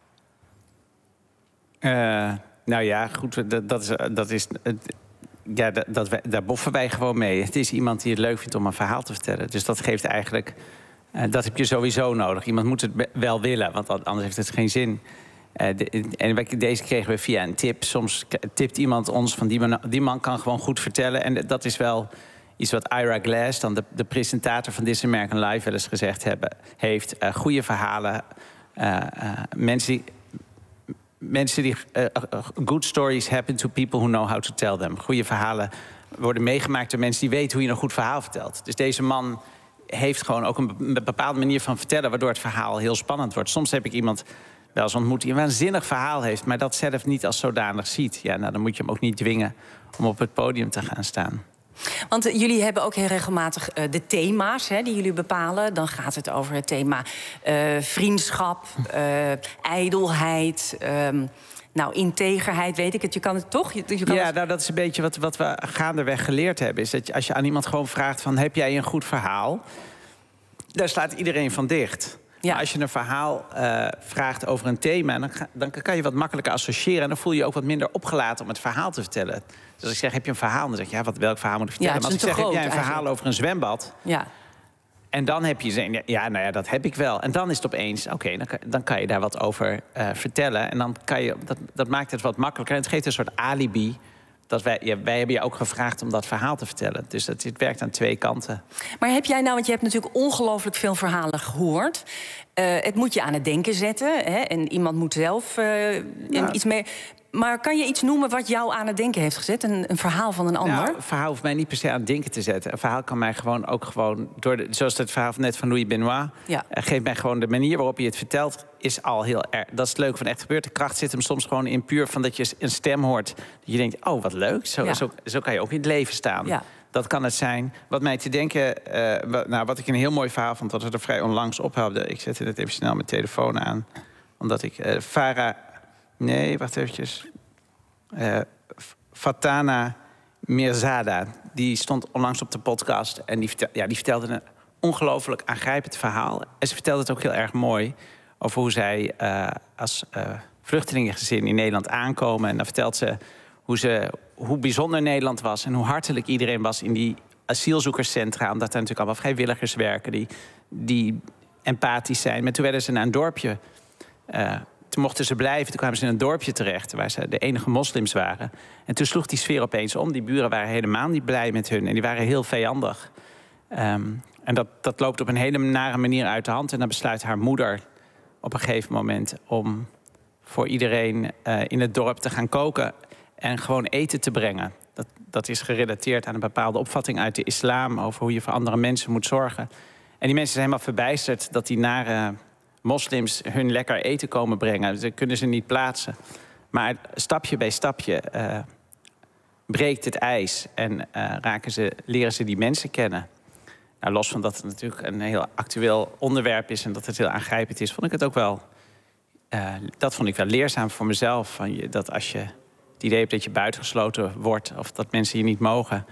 Uh, nou ja, goed, dat, dat is... Dat is ja, dat, dat, daar boffen wij gewoon mee. Het is iemand die het leuk vindt om een verhaal te vertellen. Dus dat geeft eigenlijk... Uh, dat heb je sowieso nodig. Iemand moet het wel willen, want anders heeft het geen zin. Uh, de, en deze kregen we via een tip. Soms tipt iemand ons van die man, die man kan gewoon goed vertellen. En dat is wel iets wat Ira Glass, dan de, de presentator van This American Life, wel eens gezegd hebben, heeft. Uh, goede verhalen. Uh, uh, mensen die... Mensen die... Uh, good stories happen to people who know how to tell them. Goede verhalen worden meegemaakt door mensen die weten hoe je een goed verhaal vertelt. Dus deze man heeft gewoon ook een bepaalde manier van vertellen, waardoor het verhaal heel spannend wordt. Soms heb ik iemand wel eens ontmoet die een waanzinnig verhaal heeft, maar dat zelf niet als zodanig ziet. Ja, nou, dan moet je hem ook niet dwingen om op het podium te gaan staan. Want uh, jullie hebben ook heel regelmatig uh, de thema's hè, die jullie bepalen. Dan gaat het over het thema uh, vriendschap, uh, ijdelheid, um, nou, integerheid, weet ik het. Je kan het toch? Je, je kan ja, het... nou, dat is een beetje wat, wat we gaandeweg geleerd hebben. Is dat je, als je aan iemand gewoon vraagt van, heb jij een goed verhaal? Daar slaat iedereen van dicht. Maar als je een verhaal uh, vraagt over een thema, dan, ga, dan kan je wat makkelijker associëren. En dan voel je je ook wat minder opgelaten om het verhaal te vertellen. Dus als ik zeg, heb je een verhaal? Dan zeg je, ja, wat, welk verhaal moet ik vertellen? Ja, maar als ik zeg, groot, heb jij een verhaal eigenlijk. over een zwembad? Ja. En dan heb je zin, ja, nou ja, dat heb ik wel. En dan is het opeens, oké, okay, dan, dan kan je daar wat over uh, vertellen. En dan kan je, dat, dat maakt het wat makkelijker. En het geeft een soort alibi. Dat wij, ja, wij hebben je ook gevraagd om dat verhaal te vertellen. Dus dat, het werkt aan twee kanten. Maar heb jij nou, want je hebt natuurlijk ongelooflijk veel verhalen gehoord. Uh, het moet je aan het denken zetten. Hè? En iemand moet zelf uh, ja. iets mee. Maar kan je iets noemen wat jou aan het denken heeft gezet? Een, een verhaal van een ander? Nou, een verhaal hoeft mij niet per se aan het denken te zetten. Een verhaal kan mij gewoon ook gewoon... Door de, zoals het verhaal net van Louis Benoit... Ja. Uh, geeft mij gewoon de manier waarop je het vertelt... is al heel erg... Dat is het leuke van Echt Gebeurd. De kracht zit hem soms gewoon in puur van dat je een stem hoort. Dat je denkt, oh, wat leuk. Zo, ja. zo, zo kan je ook in het leven staan. Ja. Dat kan het zijn. Wat mij te denken... Uh, wat, nou, wat ik een heel mooi verhaal vond... dat we er vrij onlangs ophouden. Ik zette het even snel mijn telefoon aan. Omdat ik... Uh, Farah... Nee, wacht eventjes... Uh, Fatana Mirzada, die stond onlangs op de podcast... en die, vertel, ja, die vertelde een ongelooflijk aangrijpend verhaal. En ze vertelde het ook heel erg mooi... over hoe zij uh, als uh, vluchtelingengezin in Nederland aankomen. En dan vertelt ze hoe, ze hoe bijzonder Nederland was... en hoe hartelijk iedereen was in die asielzoekerscentra... omdat er natuurlijk allemaal vrijwilligers werken... die, die empathisch zijn. Maar toen werden ze naar een dorpje... Uh, Toen mochten ze blijven, toen kwamen ze in een dorpje terecht... waar ze de enige moslims waren. En toen sloeg die sfeer opeens om. Die buren waren helemaal niet blij met hun. En die waren heel vijandig. Um, en dat, dat loopt op een hele nare manier uit de hand. En dan besluit haar moeder op een gegeven moment... om voor iedereen uh, in het dorp te gaan koken... en gewoon eten te brengen. Dat, dat is gerelateerd aan een bepaalde opvatting uit de islam... over hoe je voor andere mensen moet zorgen. En die mensen zijn helemaal verbijsterd dat die nare... moslims hun lekker eten komen brengen. Dat kunnen ze niet plaatsen. Maar stapje bij stapje uh, breekt het ijs... en uh, raken ze, leren ze die mensen kennen. Nou, los van dat het natuurlijk een heel actueel onderwerp is... en dat het heel aangrijpend is, vond ik het ook wel... Uh, dat vond ik wel leerzaam voor mezelf. Van je, dat als je het idee hebt dat je buitengesloten wordt... of dat mensen je niet mogen...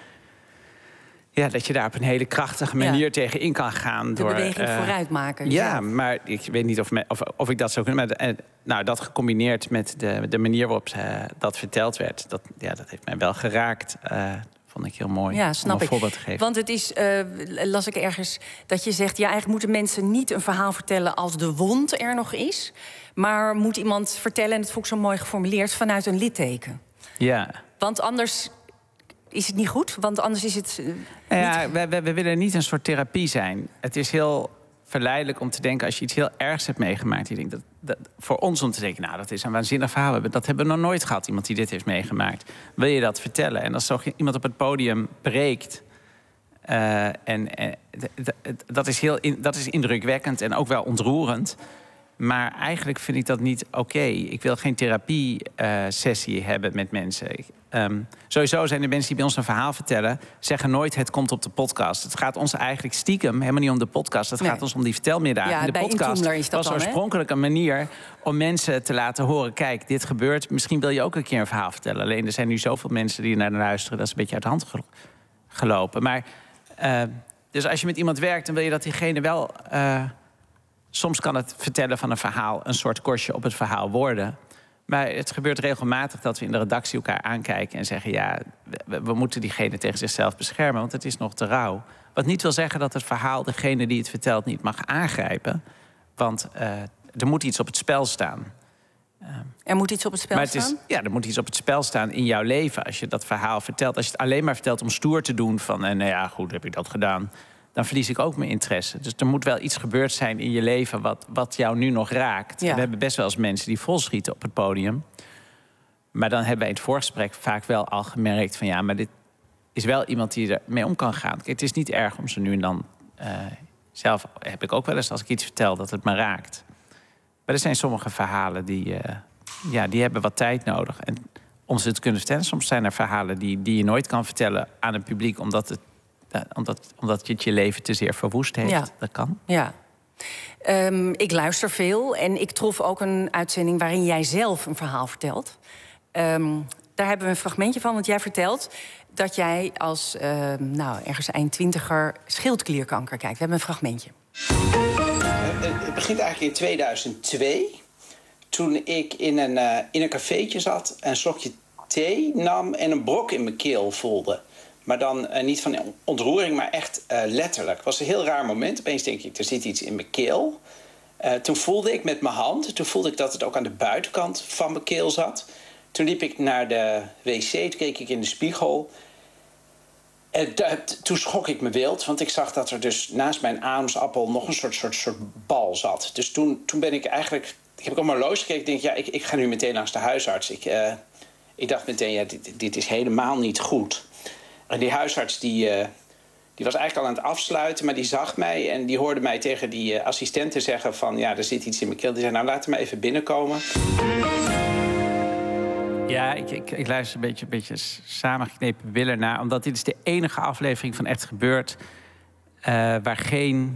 Ja, dat je daar op een hele krachtige manier ja. tegen in kan gaan. De door, beweging uh, vooruit maken. Ja, zelf. Maar ik weet niet of, me, of, of ik dat zou kunnen. Maar uh, nou, dat gecombineerd met de, de manier waarop uh, dat verteld werd... Dat, ja, dat heeft mij wel geraakt. Uh, vond ik heel mooi ja, snap om een ik. voorbeeld te geven. Want het is, uh, las ik ergens, dat je zegt... ja, eigenlijk moeten mensen niet een verhaal vertellen als de wond er nog is... maar moet iemand vertellen, en dat vond ik zo mooi geformuleerd... vanuit een litteken. Ja. Want anders... is het niet goed? Want anders is het... Uh, ja, niet... we, we, we willen niet een soort therapie zijn. Het is heel verleidelijk om te denken... als je iets heel ergs hebt meegemaakt... Je denkt dat, dat, voor ons om te denken, nou, dat is een waanzinnig verhaal. Dat hebben we nog nooit gehad, iemand die dit heeft meegemaakt. Wil je dat vertellen? En als zo iemand op het podium breekt... Uh, en uh, dat, is heel in, dat is indrukwekkend en ook wel ontroerend... Maar eigenlijk vind ik dat niet oké. Okay. Ik wil geen therapie-sessie uh, hebben met mensen. Ik, um, sowieso zijn de mensen die bij ons een verhaal vertellen... zeggen nooit het komt op de podcast. Het gaat ons eigenlijk stiekem helemaal niet om de podcast. Het nee. gaat ons om die vertelmiddagen. Ja, de bij podcast is dat was dan, oorspronkelijk een manier om mensen te laten horen... kijk, dit gebeurt, misschien wil je ook een keer een verhaal vertellen. Alleen er zijn nu zoveel mensen die naar luisteren... dat is een beetje uit de hand gelopen. Maar, uh, dus als je met iemand werkt, dan wil je dat diegene wel... Uh, Soms kan het vertellen van een verhaal een soort korstje op het verhaal worden. Maar het gebeurt regelmatig dat we in de redactie elkaar aankijken... en zeggen, ja, we, we moeten diegene tegen zichzelf beschermen... want het is nog te rauw. Wat niet wil zeggen dat het verhaal degene die het vertelt niet mag aangrijpen. Want uh, er moet iets op het spel staan. Uh, er moet iets op het spel maar het staan? Is, ja, er moet iets op het spel staan in jouw leven. Als je dat verhaal vertelt. Als je het alleen maar vertelt om stoer te doen van... en nou ja, goed, heb ik dat gedaan... dan verlies ik ook mijn interesse. Dus er moet wel iets gebeurd zijn in je leven... wat, wat jou nu nog raakt. Ja. We hebben best wel eens mensen die volschieten op het podium. Maar dan hebben wij in het voorgesprek vaak wel al gemerkt... van ja, maar dit is wel iemand die ermee om kan gaan. Kijk, het is niet erg om ze nu en dan... Uh, zelf heb ik ook wel eens als ik iets vertel dat het me raakt. Maar er zijn sommige verhalen die, uh, ja, die hebben wat tijd nodig. En om ze te kunnen vertellen... soms zijn er verhalen die, die je nooit kan vertellen aan het publiek... omdat het Ja, omdat, omdat je het je leven te zeer verwoest heeft. Ja. Dat kan. Ja. Um, ik luister veel en ik trof ook een uitzending... waarin jij zelf een verhaal vertelt. Um, daar hebben we een fragmentje van, want jij vertelt... dat jij als uh, nou, ergens eind twintiger schildklierkanker kijkt. We hebben een fragmentje. Het begint eigenlijk in tweeduizend twee. Toen ik in een, uh, in een cafeetje zat, een slokje thee nam en een brok in mijn keel voelde. Maar dan uh, niet van ontroering, maar echt uh, letterlijk. Het was een heel raar moment. Opeens denk ik, er zit iets in mijn keel. Uh, toen voelde ik met mijn hand, toen voelde ik dat het ook aan de buitenkant van mijn keel zat. Toen liep ik naar de wc, toen keek ik in de spiegel. En toen schrok ik me wild, want ik zag dat er dus naast mijn ademsappel nog een soort, soort, soort bal zat. Dus toen, toen ben ik eigenlijk, ik heb op mijn horloge gekeken, ik denk, ja, ik, ik ga nu meteen langs de huisarts. Ik, uh, ik dacht meteen, ja, dit, dit is helemaal niet goed. En die huisarts die, uh, die was eigenlijk al aan het afsluiten, maar die zag mij en die hoorde mij tegen die uh, assistenten zeggen van, ja, er zit iets in mijn keel. Die zei, nou, laat me even binnenkomen. Ja, ik, ik, ik luister een beetje, een beetje samengeknepen billen naar, omdat dit is de enige aflevering van Echt Gebeurd uh, waar geen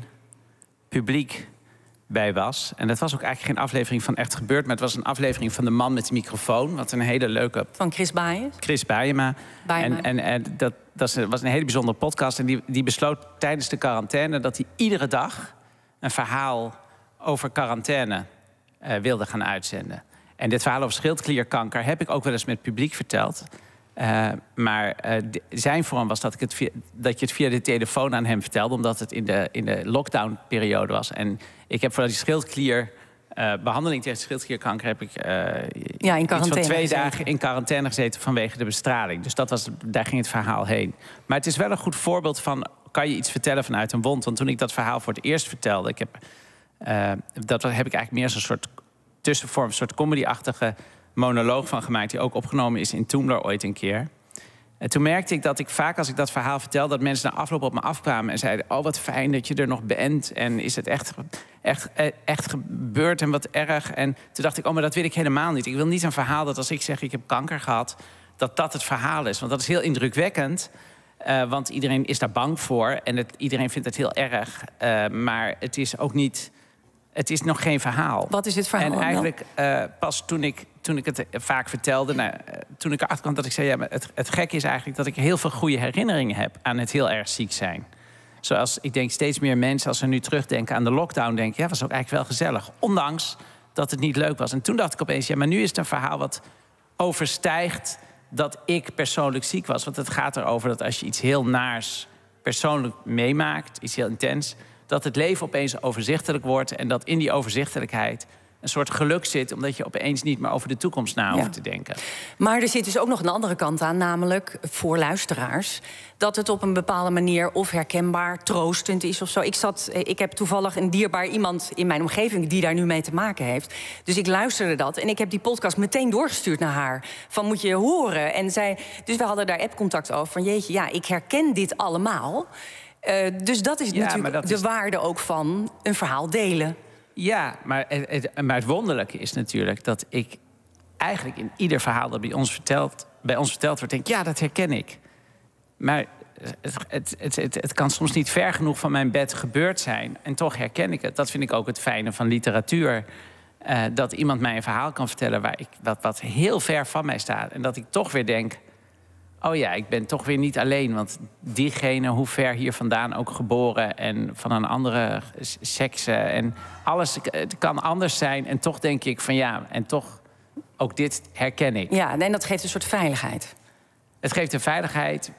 publiek bij was. En dat was ook eigenlijk geen aflevering van Echt Gebeurd, maar het was een aflevering van De Man met de Microfoon, wat een hele leuke... Van Chris Baaiens? Chris Baaiema. Baaiema. En, en, en dat, dat was een hele bijzondere podcast. En die, die besloot tijdens de quarantaine dat hij iedere dag een verhaal over quarantaine uh, wilde gaan uitzenden. En dit verhaal over schildklierkanker heb ik ook wel eens met het publiek verteld. Uh, maar uh, de, zijn vorm was dat, ik het via, dat je het via de telefoon aan hem vertelde, omdat het in de, in de lockdown-periode was. En ik heb voor die schildklier, uh, behandeling tegen schildklierkanker, heb ik uh, ja, in iets van twee gezeten. dagen in quarantaine gezeten vanwege de bestraling. Dus dat was, daar ging het verhaal heen. Maar het is wel een goed voorbeeld van, kan je iets vertellen vanuit een wond? Want toen ik dat verhaal voor het eerst vertelde, ik heb, uh, dat heb ik eigenlijk meer als een soort tussenvorm, een soort comedy-achtige monoloog van gemaakt, die ook opgenomen is in Toomler ooit een keer. En toen merkte ik dat ik vaak, als ik dat verhaal vertelde, dat mensen na afloop op me afkwamen en zeiden, oh, wat fijn dat je er nog bent. En is het echt, echt, echt gebeurd en wat erg. En toen dacht ik, oh, maar dat wil ik helemaal niet. Ik wil niet een verhaal dat als ik zeg, ik heb kanker gehad, dat dat het verhaal is. Want dat is heel indrukwekkend. Uh, want iedereen is daar bang voor. En het, iedereen vindt het heel erg. Uh, maar het is ook niet... Het is nog geen verhaal. Wat is het verhaal En eigenlijk uh, pas toen ik, toen ik het vaak vertelde, nou, uh, toen ik erachter kwam dat ik zei, ja, maar het, het gekke is eigenlijk dat ik heel veel goede herinneringen heb aan het heel erg ziek zijn. Zoals ik denk steeds meer mensen, als ze nu terugdenken aan de lockdown, denken, ja, was ook eigenlijk wel gezellig. Ondanks dat het niet leuk was. En toen dacht ik opeens, ja, maar nu is het een verhaal wat overstijgt dat ik persoonlijk ziek was. Want het gaat erover dat als je iets heel naars persoonlijk meemaakt, iets heel intens, dat het leven opeens overzichtelijk wordt en dat in die overzichtelijkheid een soort geluk zit, omdat je opeens niet meer over de toekomst na hoeft ja. te denken. Maar er zit dus ook nog een andere kant aan, namelijk voor luisteraars, dat het op een bepaalde manier of herkenbaar, troostend is of zo. Ik, zat, ik heb toevallig een dierbaar iemand in mijn omgeving die daar nu mee te maken heeft. Dus ik luisterde dat en ik heb die podcast meteen doorgestuurd naar haar. Van, moet je horen? En zij, dus we hadden daar appcontact over. Van, jeetje, ja, ik herken dit allemaal. Uh, dus dat is ja, natuurlijk dat de is... waarde ook van een verhaal delen. Ja, maar het, het, maar het wonderlijke is natuurlijk dat ik eigenlijk in ieder verhaal dat bij ons verteld, bij ons verteld wordt, denk, ja, dat herken ik. Maar het, het, het, het, het kan soms niet ver genoeg van mijn bed gebeurd zijn. En toch herken ik het. Dat vind ik ook het fijne van literatuur. Uh, dat iemand mij een verhaal kan vertellen waar ik, wat, wat heel ver van mij staat. En dat ik toch weer denk, oh ja, ik ben toch weer niet alleen. Want diegene, hoe ver hier vandaan ook geboren en van een andere sekse en alles, het kan anders zijn. En toch denk ik van ja, en toch ook dit herken ik. Ja, en dat geeft een soort veiligheid. Het geeft een veiligheid.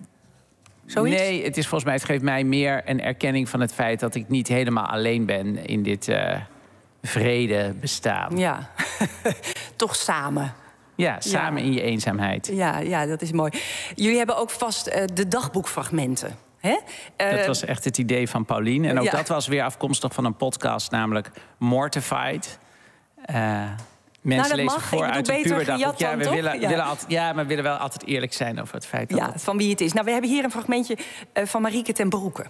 Zoiets? Nee, het is volgens mij, het geeft mij meer een erkenning van het feit dat ik niet helemaal alleen ben in dit uh, vrede bestaan. Ja, toch samen. Ja, samen ja. in je eenzaamheid. Ja, ja, dat is mooi. Jullie hebben ook vast uh, de dagboekfragmenten. Hè? Uh, dat was echt het idee van Paulien. En ook ja. dat was weer afkomstig van een podcast, namelijk Mortified. Uh, mensen nou, lezen mag. voor uit de puberdagboek. Ja, we toch? willen, ja. willen altijd, ja, maar we willen wel altijd eerlijk zijn over het feit dat... Ja, het... van wie het is. Nou, we hebben hier een fragmentje uh, van Marieke ten Broeke.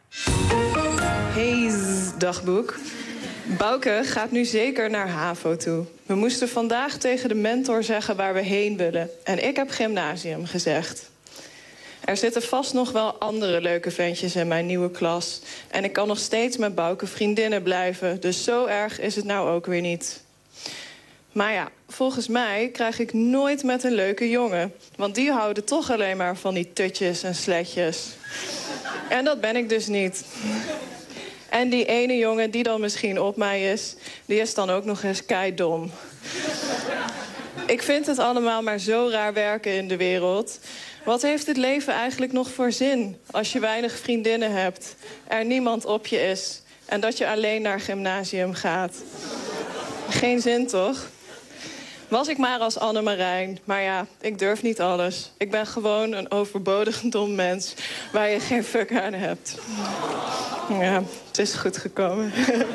Hey, dagboek. Bouke gaat nu zeker naar HAVO toe. We moesten vandaag tegen de mentor zeggen waar we heen willen. En ik heb gymnasium gezegd. Er zitten vast nog wel andere leuke ventjes in mijn nieuwe klas. En ik kan nog steeds met Bouke vriendinnen blijven. Dus zo erg is het nou ook weer niet. Maar ja, volgens mij krijg ik nooit met een leuke jongen. Want die houden toch alleen maar van die tutjes en sletjes. En dat ben ik dus niet. En die ene jongen die dan misschien op mij is, die is dan ook nog eens keidom. Ik vind het allemaal maar zo raar werken in de wereld. Wat heeft het leven eigenlijk nog voor zin als je weinig vriendinnen hebt, er niemand op je is en dat je alleen naar gymnasium gaat? Geen zin, toch? Was ik maar als Annemarijn. Maar ja, ik durf niet alles. Ik ben gewoon een overbodig dom mens waar je geen fuck aan hebt. Ja, het is goed gekomen.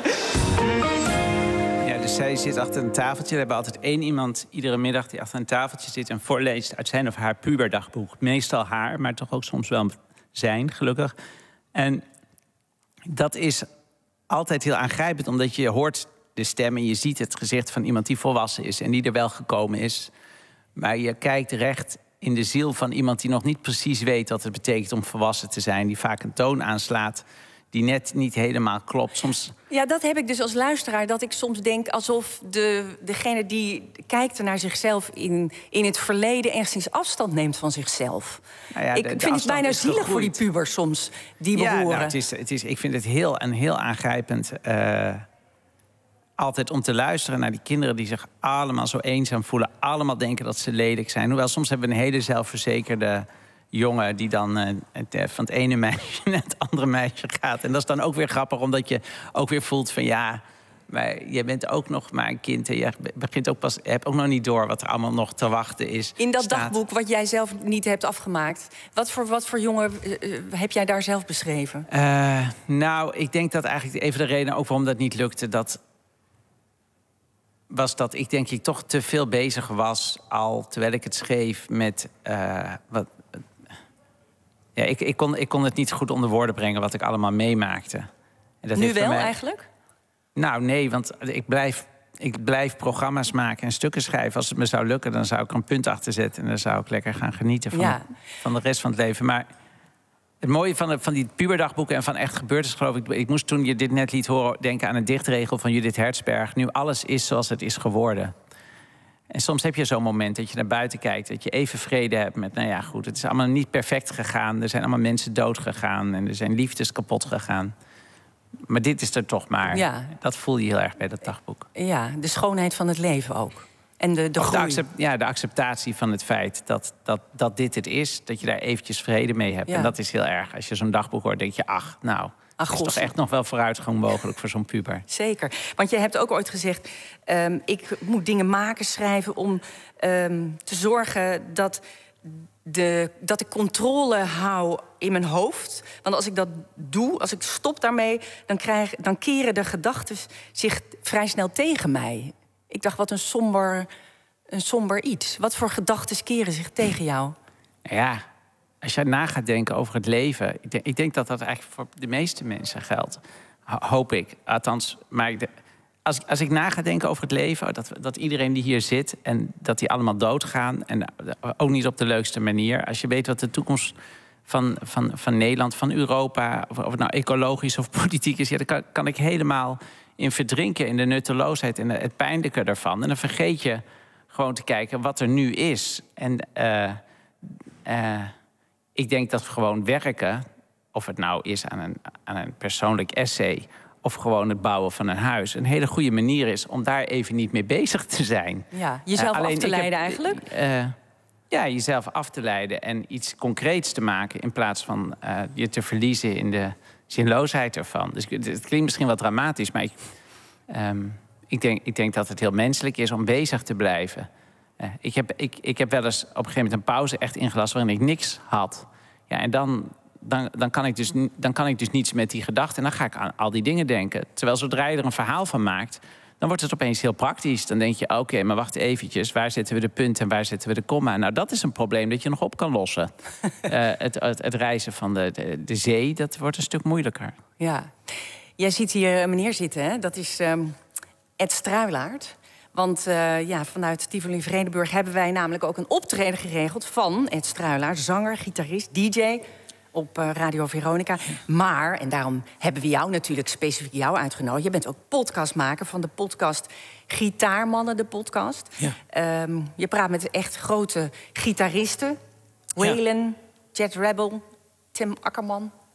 Ja, dus zij zit achter een tafeltje. We hebben altijd één iemand iedere middag die achter een tafeltje zit en voorleest uit zijn of haar puberdagboek. Meestal haar, maar toch ook soms wel zijn, gelukkig. En dat is altijd heel aangrijpend, omdat je hoort de stem en je ziet het gezicht van iemand die volwassen is en die er wel gekomen is. Maar je kijkt recht in de ziel van iemand die nog niet precies weet wat het betekent om volwassen te zijn. Die vaak een toon aanslaat die net niet helemaal klopt. Soms... Ja, dat heb ik dus als luisteraar. Dat ik soms denk alsof de, degene die kijkt naar zichzelf in, in het verleden enigszins afstand neemt van zichzelf. Nou ja, ik de, de vind het bijna zielig gegroeid. voor die pubers soms, die we ja, horen. Nou, het is, het is, ik vind het heel, een heel aangrijpend... Uh, altijd om te luisteren naar die kinderen die zich allemaal zo eenzaam voelen. Allemaal denken dat ze lelijk zijn. Hoewel soms hebben we een hele zelfverzekerde jongen die dan uh, van het ene meisje naar het andere meisje gaat. En dat is dan ook weer grappig, omdat je ook weer voelt van ja, maar je bent ook nog maar een kind en je begint ook pas, je hebt ook nog niet door wat er allemaal nog te wachten is. In dat staat. dagboek wat jij zelf niet hebt afgemaakt, wat voor, wat voor jongen uh, heb jij daar zelf beschreven? Uh, nou, ik denk dat eigenlijk even de reden ook waarom dat niet lukte, dat was dat ik denk ik toch te veel bezig was al terwijl ik het schreef met uh, wat. Ja, ik, ik, kon, ik kon het niet goed onder woorden brengen wat ik allemaal meemaakte. En dat nu heeft wel mij... eigenlijk? Nou, nee, want ik blijf, ik blijf programma's maken en stukken schrijven. Als het me zou lukken, dan zou ik er een punt achter zetten en dan zou ik lekker gaan genieten van, ja. van de rest van het leven. Maar het mooie van, de, van die puberdagboeken en van Echt Gebeurd is, geloof ik... ik moest toen je dit net liet horen denken aan een dichtregel van Judith Hertzberg. Nu alles is zoals het is geworden. En soms heb je zo'n moment dat je naar buiten kijkt, dat je even vrede hebt met, nou ja, goed, het is allemaal niet perfect gegaan. Er zijn allemaal mensen dood gegaan en er zijn liefdes kapot gegaan. Maar dit is er toch maar. Ja. Dat voel je heel erg bij dat dagboek. Ja, de schoonheid van het leven ook. En de, de, de, accept, ja, de acceptatie van het feit dat, dat, dat dit het is, dat je daar eventjes vrede mee hebt. Ja. En dat is heel erg. Als je zo'n dagboek hoort, denk je, ach, nou, ach, is toch echt nog wel vooruitgang mogelijk voor zo'n puber. Zeker. Want je hebt ook ooit gezegd, um, ik moet dingen maken, schrijven om um, te zorgen dat, de, dat ik controle hou in mijn hoofd. Want als ik dat doe, als ik stop daarmee, dan, krijg, dan keren de gedachten zich vrij snel tegen mij. Ik dacht, wat een somber, een somber iets. Wat voor gedachten keren zich tegen jou? Ja, als je na gaat denken over het leven... Ik denk, ik denk dat dat eigenlijk voor de meeste mensen geldt. Hoop ik. Althans, maar de, als, als ik na ga denken over het leven... Dat, dat iedereen die hier zit en dat die allemaal doodgaan... en ook niet op de leukste manier. Als je weet wat de toekomst van, van, van Nederland, van Europa... of, of het nou ecologisch of politiek is... Ja, dan kan, kan ik helemaal in verdrinken in de nutteloosheid en het pijnlijke ervan. En dan vergeet je gewoon te kijken wat er nu is. En uh, uh, ik denk dat gewoon werken, of het nou is aan een, aan een persoonlijk essay... of gewoon het bouwen van een huis, een hele goede manier is om daar even niet mee bezig te zijn. Ja, jezelf uh, af te leiden heb, eigenlijk? Uh, ja, jezelf af te leiden en iets concreets te maken... in plaats van uh, je te verliezen in de zinloosheid ervan. Dus het klinkt misschien wat dramatisch, maar ik, um, ik, denk, ik denk dat het heel menselijk is om bezig te blijven. Uh, ik, heb, ik, ik heb wel eens op een gegeven moment een pauze echt ingelast waarin ik niks had. Ja, en dan, dan, dan, kan ik dus, dan kan ik dus niets met die gedachten en dan ga ik aan al die dingen denken. Terwijl zodra je er een verhaal van maakt, dan wordt het opeens heel praktisch. Dan denk je, oké, okay, maar wacht eventjes, waar zetten we de punt en waar zetten we de komma? Nou, dat is een probleem dat je nog op kan lossen. uh, het, het, het reizen van de, de, de zee, dat wordt een stuk moeilijker. Ja. Jij ziet hier een meneer zitten, hè? Dat is um, Ed Struilaert. Want uh, ja, vanuit Tivoli Vredenburg hebben wij namelijk ook een optreden geregeld... van Ed Struilaert, zanger, gitarist, D J... op uh, Radio Veronica. Maar, en daarom hebben we jou natuurlijk specifiek jou uitgenodigd... je bent ook podcastmaker van de podcast Gitaarmannen, de podcast. Ja. Um, je praat met echt grote gitaristen. Waylon, ja. Jet Rebel, Tim Akkerman.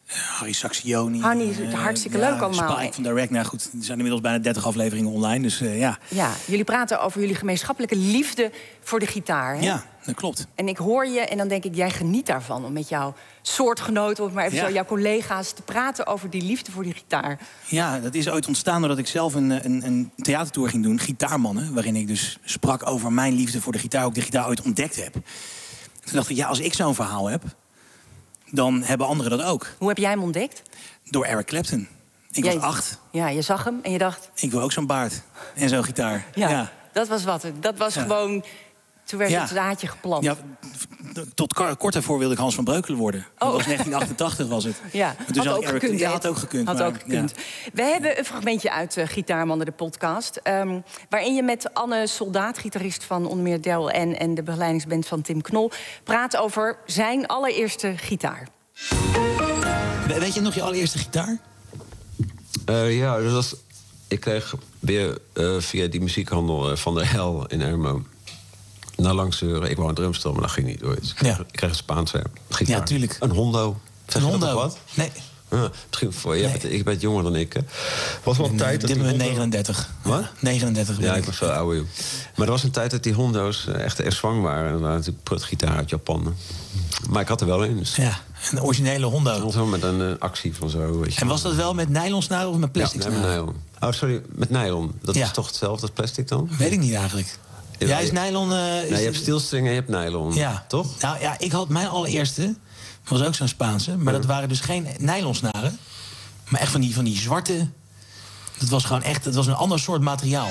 Harry Saxioni. Harry, uh, hartstikke leuk allemaal. Spike van Direct. Nou goed, er zijn inmiddels bijna dertig afleveringen online. Dus uh, ja. Ja, jullie praten over jullie gemeenschappelijke liefde voor de gitaar. Hè? Ja, dat klopt. En ik hoor je en dan denk ik, jij geniet daarvan. Om met jouw soortgenoten, of maar even ja. zo, jouw collega's te praten over die liefde voor die gitaar. Ja, dat is ooit ontstaan doordat ik zelf een, een, een theatertour ging doen. Gitaarmannen. Waarin ik dus sprak over mijn liefde voor de gitaar. Ook de gitaar ooit ontdekt heb. Toen dacht ik, ja, als ik zo'n verhaal heb, dan hebben anderen dat ook. Hoe heb jij hem ontdekt? Door Eric Clapton. Ik jij, was acht. Ja, je zag hem en je dacht... Ik wil ook zo'n baard en zo'n gitaar. Ja, ja, dat was wat. Dat was ja. gewoon... Toen werd ja. het zaadje geplant. Ja, tot kort daarvoor wilde ik Hans van Breukelen worden. Oh. Dat was negentien achtentachtig was het. Ja, had ook, Eric, gekund, ja, had ook gekund. Had maar, ook gekund. Ja. We hebben een fragmentje uit uh, Gitaarmannen, de podcast. Um, waarin je met Anne Soldaat, gitarist van onder meer Del en, en de begeleidingsband van Tim Knol, praat over zijn allereerste gitaar. Weet je nog je allereerste gitaar? Uh, ja, dat was, ik kreeg weer uh, via die muziekhandel uh, van der Hel in Ermelo. Na lang zeuren, ik wou een drumstel, maar dat ging niet door. Dus ik, kreeg, ja. ik kreeg een Spaanse gitaar. Ja, tuurlijk. Een Hondo. Zeg een Hondo? Wat? Nee. Ja, misschien voor je. Nee. Bent, ik ben jonger dan ik. Hè. Was wel een tijd dat dit die ben negenendertig. Wat? negenendertig. Ja, ik was veel ouder. Joh. Maar er was een tijd dat die Hondo's echt er zwang waren. En dat waren natuurlijk prutgitaar uit Japan. Maar ik had er wel een. Dus. Ja, een originele Hondo. Zo met een uh, actie van zo. Weet je. En was dat wel met nylonsnaren of met plastic? Ja, nee, met nylon. Oh, sorry, met nylon. Dat ja. is toch hetzelfde als plastic dan? Weet ik niet eigenlijk. Ja, ja, is nylon... Uh, is nee, je hebt steelstring en je hebt nylon. Ja. Toch? Nou ja, ik had mijn allereerste... was ook zo'n Spaanse. Maar ja. dat waren dus geen nylonsnaren. Maar echt van die, van die zwarte... Dat was gewoon echt... Het was een ander soort materiaal.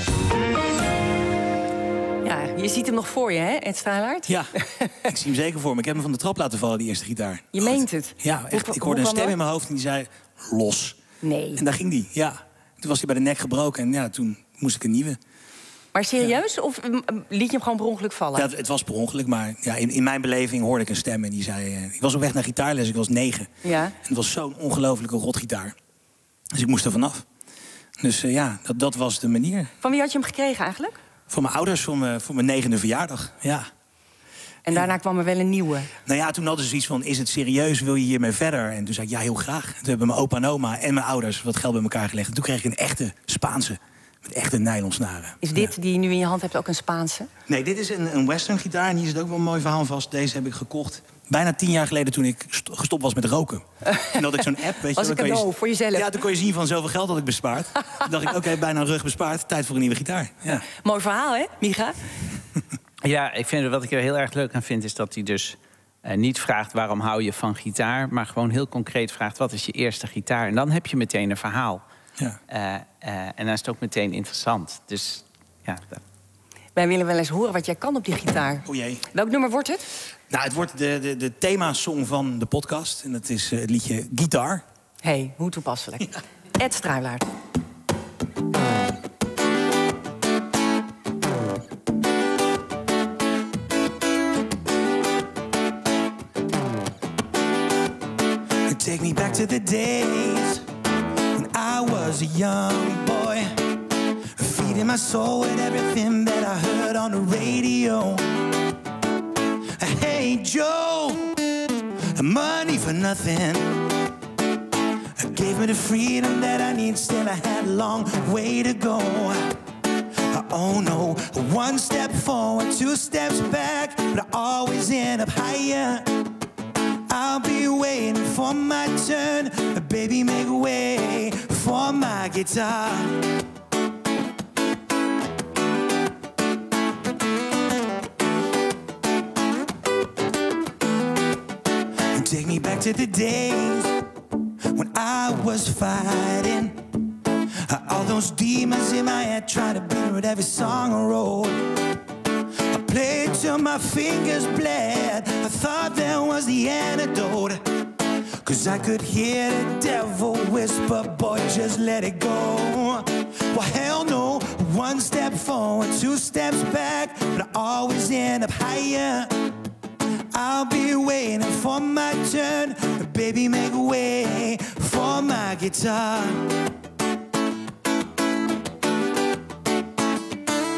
Ja, je ziet hem nog voor je, hè, Ed Straalaert? Ja, ik zie hem zeker voor me. Ik heb hem van de trap laten vallen, die eerste gitaar. Je meent het? Ja, echt. Hoe, ik hoorde een stem in mijn hoofd en die zei... Los. Nee. En daar ging die, ja. Toen was hij bij de nek gebroken en ja, toen moest ik een nieuwe. Maar serieus? Ja. Of liet je hem gewoon per ongeluk vallen? Ja, het was per ongeluk, maar ja, in, in mijn beleving hoorde ik een stem en die zei... Uh, ik was op weg naar gitaarles, ik was negen. Ja. En het was zo'n ongelofelijke rotgitaar. Dus ik moest er vanaf. Dus uh, ja, dat, dat was de manier. Van wie had je hem gekregen eigenlijk? Van mijn ouders, voor mijn, voor mijn negende verjaardag, ja. En daarna ja. kwam er wel een nieuwe? Nou ja, toen hadden ze zoiets van, is het serieus, wil je hiermee verder? En toen zei ik, ja, heel graag. Toen hebben mijn opa en oma en mijn ouders wat geld bij elkaar gelegd. En toen kreeg ik een echte Spaanse, met echte nylonsnaren. Is dit, ja. die je nu in je hand hebt, ook een Spaanse? Nee, dit is een, een western gitaar en hier zit ook wel een mooi verhaal vast. Deze heb ik gekocht bijna tien jaar geleden toen ik gestopt was met roken. En had ik zo'n app, weet je. Was een cadeau voor jezelf. Ja, toen kon je zien van zoveel geld had ik bespaard. Toen dacht ik, oké, okay, bijna een rug bespaard, tijd voor een nieuwe gitaar. Ja. Mooi verhaal, hè, Micha? Ja, ik vind, wat ik er heel erg leuk aan vind, is dat hij dus uh, niet vraagt waarom hou je van gitaar, maar gewoon heel concreet vraagt wat is je eerste gitaar. En dan heb je meteen een verhaal. Ja. Uh, uh, en dan is het ook meteen interessant. Dus ja. Dat... Wij willen wel eens horen wat jij kan op die gitaar. O jee. Welk nummer wordt het? Nou, het wordt de, de, de themasong van de podcast. En dat is uh, het liedje Gitaar. Hé, hey, hoe toepasselijk. Ja. Ed Straalaert. Take me back to the days when I was a young boy, feeding my soul with everything that I heard on the radio. Hey Joe, money for nothing gave me the freedom that I need. Still I had a long way to go. Oh no, one step forward, two steps back, but I always end up higher. I'll be waiting for my turn. Baby, make way for my guitar. Take me back to the days when I was fighting all those demons in my head, trying to beat with every song I wrote. I played till my fingers bled. I thought that was the antidote, 'cause I could hear the devil whisper, boy, just let it go. Well, hell no, one step forward, two steps back, but I always end up higher. I'll be waiting for my turn. Baby, make way for my guitar.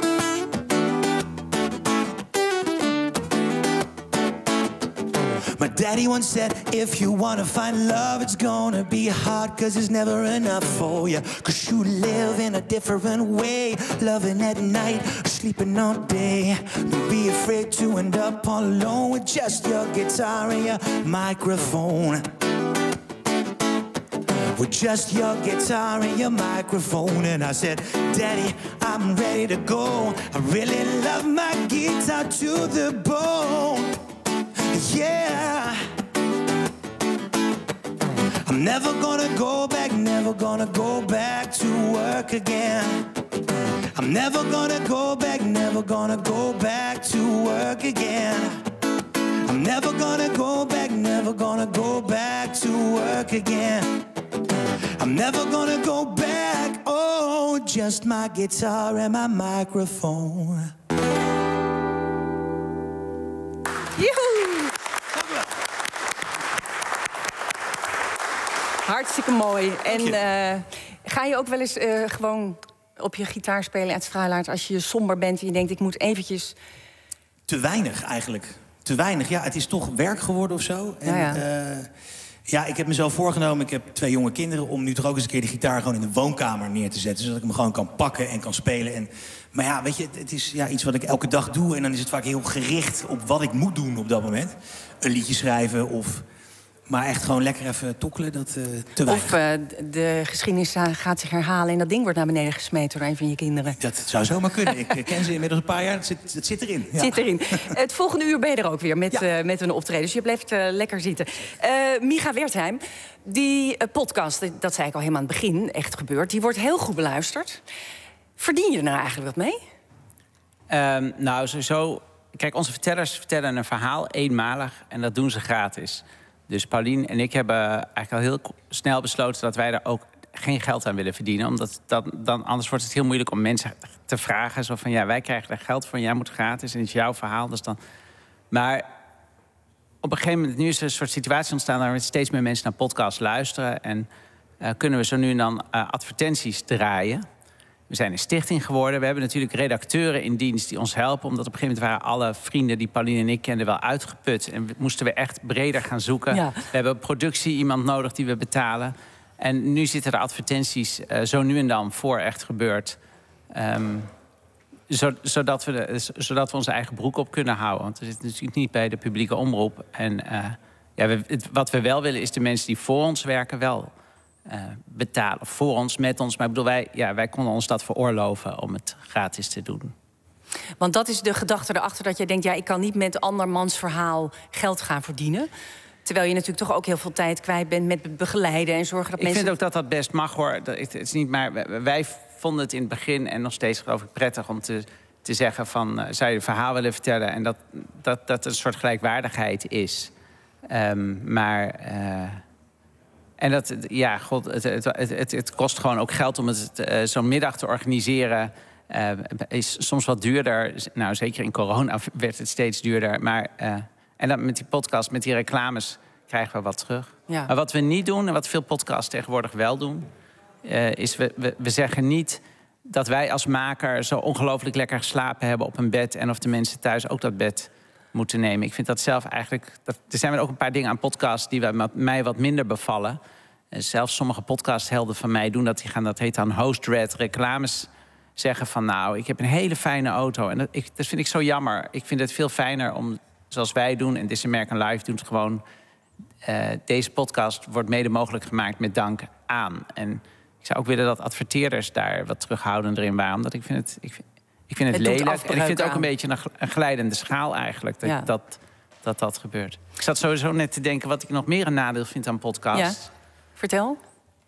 My daddy once said, if you wanna find love, it's gonna be hard, cause it's never enough for you. Cause you live in a different way, loving at night, sleeping all day. Don't be afraid to end up all alone with just your guitar and your microphone. With just your guitar and your microphone. And I said, Daddy, I'm ready to go. I really love my guitar to the bone. Yeah. I'm never gonna go back, never gonna go back to work again. I'm never gonna go back, never gonna go back to work again. I'm never gonna go back, never gonna go back to work again. I'm never gonna go back, oh, just my guitar and my microphone. Joehoe! Hartstikke mooi. En uh, ga je ook wel eens uh, gewoon op je gitaar spelen, Ed Fruilaert, als je somber bent en je denkt, ik moet eventjes... Te weinig, eigenlijk. Te weinig, ja. Het is toch werk geworden of zo. En, ja, ja. Uh, ja, ik heb mezelf voorgenomen, ik heb twee jonge kinderen, om nu toch ook eens een keer die gitaar gewoon in de woonkamer neer te zetten. Zodat ik hem gewoon kan pakken en kan spelen. En, maar ja, weet je, het is ja, iets wat ik elke dag doe. En dan is het vaak heel gericht op wat ik moet doen op dat moment. Een liedje schrijven of... Maar echt gewoon lekker even tokkelen, dat uh, te weinig. Of uh, de geschiedenis gaat zich herhalen en dat ding wordt naar beneden gesmeten door een van je kinderen. Dat zou zomaar kunnen. Ik ken ze inmiddels een paar jaar, dat zit, dat zit erin. Ja. Zit erin. Het volgende uur ben je er ook weer met, ja. uh, met een optreden. Dus je blijft uh, lekker zitten. Uh, Micha Wertheim, die uh, podcast, dat zei ik al helemaal aan het begin, echt gebeurd, die wordt heel goed beluisterd. Verdien je er nou eigenlijk wat mee? Um, nou, sowieso... Kijk, onze vertellers vertellen een verhaal eenmalig en dat doen ze gratis. Dus Paulien en ik hebben eigenlijk al heel snel besloten dat wij daar ook geen geld aan willen verdienen. Omdat dan, dan anders wordt het heel moeilijk om mensen te vragen. Zo van, ja, wij krijgen er geld voor en jij moet gratis. En het is jouw verhaal. Dus dan... Maar op een gegeven moment, nu is er een soort situatie ontstaan... waar steeds meer mensen naar podcasts luisteren. En uh, kunnen we zo nu en dan uh, advertenties draaien. We zijn een stichting geworden. We hebben natuurlijk redacteuren in dienst die ons helpen. Omdat op een gegeven moment waren alle vrienden die Pauline en ik kenden wel uitgeput. En moesten we echt breder gaan zoeken. Ja. We hebben productie iemand nodig die we betalen. En nu zitten er advertenties uh, zo nu en dan voor Echt Gebeurd. Um, zo, zodat, we de, zodat we onze eigen broek op kunnen houden. Want we zitten natuurlijk niet bij de publieke omroep. En uh, ja, we, het, wat we wel willen is de mensen die voor ons werken wel... Uh, betalen voor ons, met ons. Maar ik bedoel, wij, ja, wij konden ons dat veroorloven om het gratis te doen. Want dat is de gedachte erachter dat jij denkt... ja, ik kan niet met andermans verhaal geld gaan verdienen. Terwijl je natuurlijk toch ook heel veel tijd kwijt bent... met begeleiden en zorgen dat ik mensen... Ik vind ook dat dat best mag, hoor. Dat, het is niet maar, wij vonden het in het begin en nog steeds, geloof ik, prettig... om te, te zeggen van, uh, zou je een verhaal willen vertellen? En dat dat, dat een soort gelijkwaardigheid is. Um, maar... Uh, En dat, ja, god, het, het, het, het kost gewoon ook geld om het uh, zo'n middag te organiseren. Uh, is soms wat duurder. Nou, zeker in corona werd het steeds duurder. Maar, uh, en dan met die podcast, met die reclames, krijgen we wat terug. Ja. Maar wat we niet doen, en wat veel podcasts tegenwoordig wel doen... Uh, is we, we, we zeggen niet dat wij als maker zo ongelooflijk lekker geslapen hebben op een bed... en of de mensen thuis ook dat bed... moeten nemen. Ik vind dat zelf eigenlijk... Dat, er zijn ook een paar dingen aan podcasts die mij wat minder bevallen. En zelfs sommige podcasthelden van mij doen dat. Die gaan, dat heet dan host-read reclames zeggen van... nou, ik heb een hele fijne auto. En dat, ik, dat vind ik zo jammer. Ik vind het veel fijner om, zoals wij doen... en This American Life doet gewoon... Uh, deze podcast wordt mede mogelijk gemaakt met dank aan. En ik zou ook willen dat adverteerders daar wat terughoudender in waren. Omdat ik vind het... Ik vind, Ik vind het, het lelijk en ik vind het ook een beetje een, een glijdende schaal eigenlijk, dat, ja. dat, dat dat gebeurt. Ik zat sowieso net te denken wat ik nog meer een nadeel vind aan podcasts. Ja. Vertel.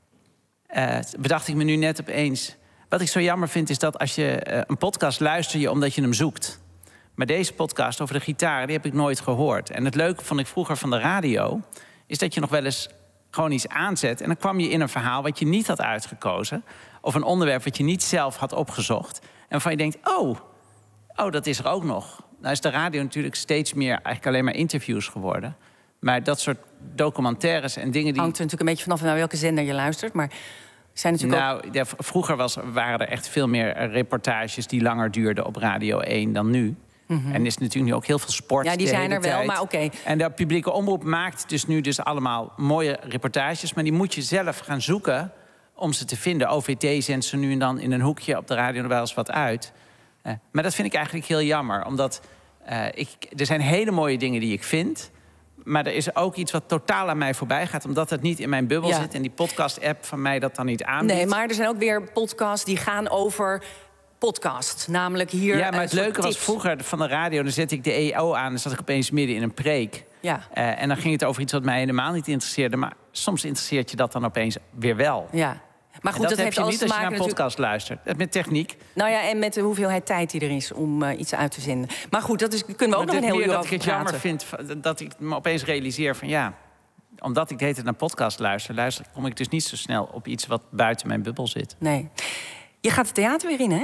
Uh, bedacht ik me nu net opeens. Wat ik zo jammer vind is dat als je uh, een podcast luister je omdat je hem zoekt. Maar deze podcast over de gitaar, die heb ik nooit gehoord. En het leuke vond ik vroeger van de radio... is dat je nog wel eens gewoon iets aanzet... en dan kwam je in een verhaal wat je niet had uitgekozen... of een onderwerp wat je niet zelf had opgezocht... en waarvan je denkt, oh, oh, dat is er ook nog. Nou is de radio natuurlijk steeds meer eigenlijk alleen maar interviews geworden. Maar dat soort documentaires en dingen die... Hangt er natuurlijk een beetje vanaf naar welke zender je luistert, maar... Zijn natuurlijk nou, ook... ja, vroeger was, waren er echt veel meer reportages die langer duurden op Radio één dan nu. Mm-hmm. En er is natuurlijk nu ook heel veel sport. Ja, die de zijn hele er wel, tijd. maar oké. Okay. En de publieke omroep maakt dus nu dus allemaal mooie reportages, maar die moet je zelf gaan zoeken om ze te vinden. O V T zendt ze nu en dan in een hoekje op de radio er wel eens wat uit. Uh, maar dat vind ik eigenlijk heel jammer, omdat uh, ik, er zijn hele mooie dingen die ik vind, maar er is ook iets wat totaal aan mij voorbij gaat, omdat het niet in mijn bubbel ja. zit en die podcast-app van mij dat dan niet aanbiedt. Nee, maar er zijn ook weer podcasts die gaan over podcast, namelijk hier. Ja, maar het leuke was vroeger van de radio, dan zette ik de E O aan, dan zat ik opeens midden in een preek. Ja. Uh, en dan ging het over iets wat mij helemaal niet interesseerde, maar soms interesseert je dat dan opeens weer wel. Ja. Maar goed, dat, dat heb heeft je alles niet te als je maken naar een podcast luistert. Dat met techniek. Nou ja, en met de hoeveelheid tijd die er is om uh, iets uit te zenden. Maar goed, dat is, kunnen we ook maar nog een heel uur dat over ik het praten. jammer vind dat ik me opeens realiseer van ja, omdat ik de hele tijd naar podcast luister, luister, kom ik dus niet zo snel op iets wat buiten mijn bubbel zit. Nee. Je gaat het theater weer in, hè?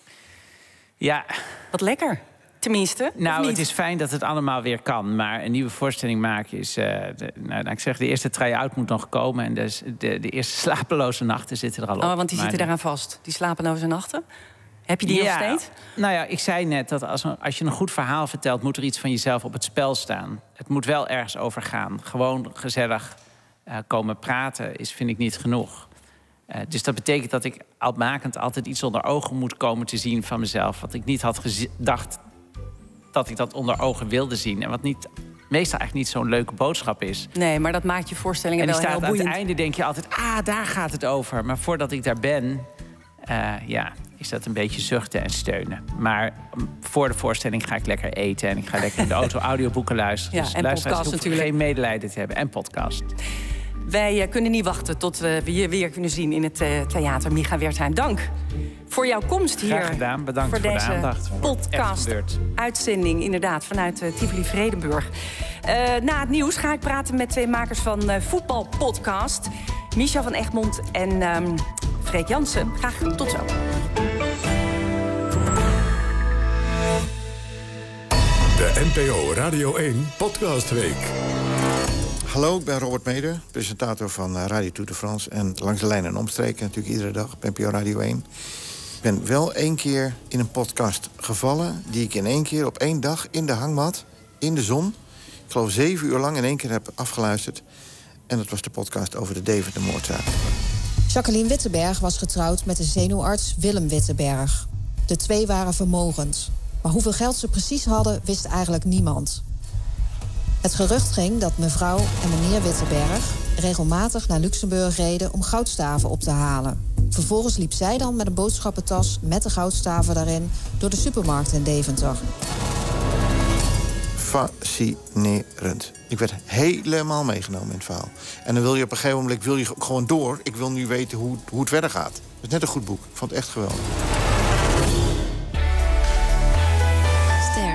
Ja. Wat lekker. Tenminste. Nou, het is fijn dat het allemaal weer kan. Maar een nieuwe voorstelling maken is... Uh, de, nou, ik zeg, de eerste try-out moet nog komen. En dus de, de eerste slapeloze nachten zitten er al op. Oh, want die zitten daaraan vast. Die slapeloze nachten? Heb je die ja, nog steeds? Nou ja, ik zei net dat als, als je een goed verhaal vertelt, moet er iets van jezelf op het spel staan. Het moet wel ergens over gaan. Gewoon gezellig uh, komen praten is, vind ik, niet genoeg. Uh, dus dat betekent dat ik uitmakend altijd iets onder ogen moet komen te zien van mezelf. Wat ik niet had gedacht dat ik dat onder ogen wilde zien. En wat niet, meestal eigenlijk niet zo'n leuke boodschap is. Nee, maar dat maakt je voorstellingen wel heel boeiend. En aan het einde denk je altijd, ah, daar gaat het over. Maar voordat ik daar ben, uh, ja, is dat een beetje zuchten en steunen. Maar voor de voorstelling ga ik lekker eten en ik ga lekker in de auto audioboeken luisteren. Ja, dus en podcast natuurlijk. Geen medelijden te hebben. En podcast. Wij uh, kunnen niet wachten tot we je weer kunnen zien in het uh, theater. Micha Wertheim, dank voor jouw komst hier. Graag gedaan, bedankt voor, voor de deze aandacht. podcast-uitzending, inderdaad, vanuit uh, Tivoli-Vredenburg. Uh, na het nieuws ga ik praten met twee makers van uh, Voetbalpodcast. Micha van Egmond en um, Freek Jansen. Graag tot zo. De N P O Radio één Podcastweek. Hallo, ik ben Robert Meder, presentator van Radio Tour de France en Langs de Lijn en Omstreken, natuurlijk iedere dag op N P O Radio één. Ik ben wel één keer in een podcast gevallen die ik in één keer op één dag in de hangmat, in de zon, ik geloof zeven uur lang in één keer heb afgeluisterd. En dat was de podcast over de Deventer-moordzaak. Jacqueline Wittenberg was getrouwd met de zenuwarts Willem Wittenberg. De twee waren vermogend. Maar hoeveel geld ze precies hadden, wist eigenlijk niemand. Het gerucht ging dat mevrouw en meneer Wittenberg regelmatig naar Luxemburg reden om goudstaven op te halen. Vervolgens liep zij dan met een boodschappentas met de goudstaven daarin door de supermarkt in Deventer. Fascinerend. Ik werd helemaal meegenomen in het verhaal. En dan wil je op een gegeven moment wil je gewoon door. Ik wil nu weten hoe, hoe het verder gaat. Het is net een goed boek. Ik vond het echt geweldig. Ster.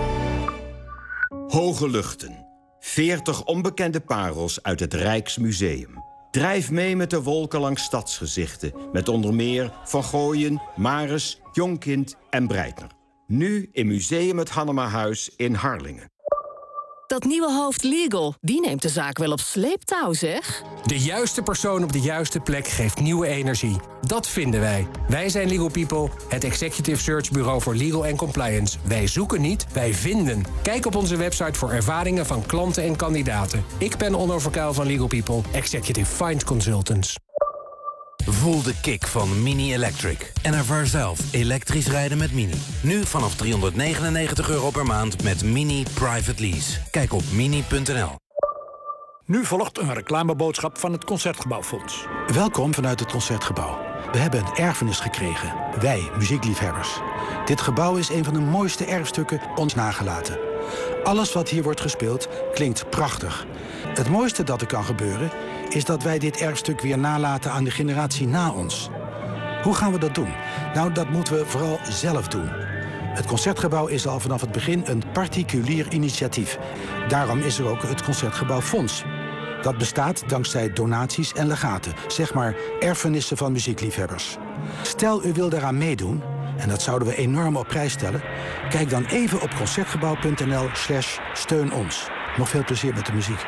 Hoge luchten. veertig onbekende parels uit het Rijksmuseum. Drijf mee met de wolken langs stadsgezichten. Met onder meer Van Gooien, Maris, Jonkind en Breitner. Nu in Museum het Hannemahuis in Harlingen. Dat nieuwe hoofd Legal, die neemt de zaak wel op sleeptouw, zeg. De juiste persoon op de juiste plek geeft nieuwe energie. Dat vinden wij. Wij zijn Legal People, het executive search bureau voor legal en compliance. Wij zoeken niet, wij vinden. Kijk op onze website voor ervaringen van klanten en kandidaten. Ik ben Onno Verkuil van Legal People, Executive Find Consultants. Voel de kick van Mini Electric. En ervaar zelf elektrisch rijden met Mini. Nu vanaf driehonderdnegenennegentig euro per maand met Mini Private Lease. Kijk op mini punt n l. Nu volgt een reclameboodschap van het Concertgebouwfonds. Welkom vanuit het Concertgebouw. We hebben een erfenis gekregen. Wij, muziekliefhebbers. Dit gebouw is een van de mooiste erfstukken ons nagelaten. Alles wat hier wordt gespeeld klinkt prachtig. Het mooiste dat er kan gebeuren is dat wij dit erfstuk weer nalaten aan de generatie na ons. Hoe gaan we dat doen? Nou, dat moeten we vooral zelf doen. Het Concertgebouw is al vanaf het begin een particulier initiatief. Daarom is er ook het Concertgebouwfonds. Dat bestaat dankzij donaties en legaten, zeg maar erfenissen van muziekliefhebbers. Stel u wil daaraan meedoen, en dat zouden we enorm op prijs stellen, kijk dan even op concertgebouw punt n l slash steun ons. Nog veel plezier met de muziek.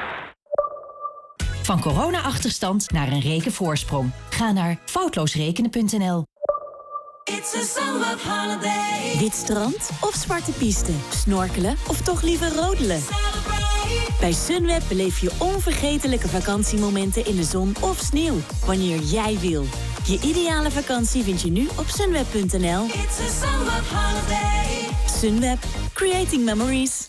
Van corona-achterstand naar een rekenvoorsprong. Ga naar foutloosrekenen punt n l. It's a summer holiday. Wit strand of zwarte piste? Snorkelen of toch liever rodelen? Bij Sunweb beleef je onvergetelijke vakantiemomenten in de zon of sneeuw. Wanneer jij wil. Je ideale vakantie vind je nu op sunweb punt n l. It's a summer holiday. Sunweb. Creating memories.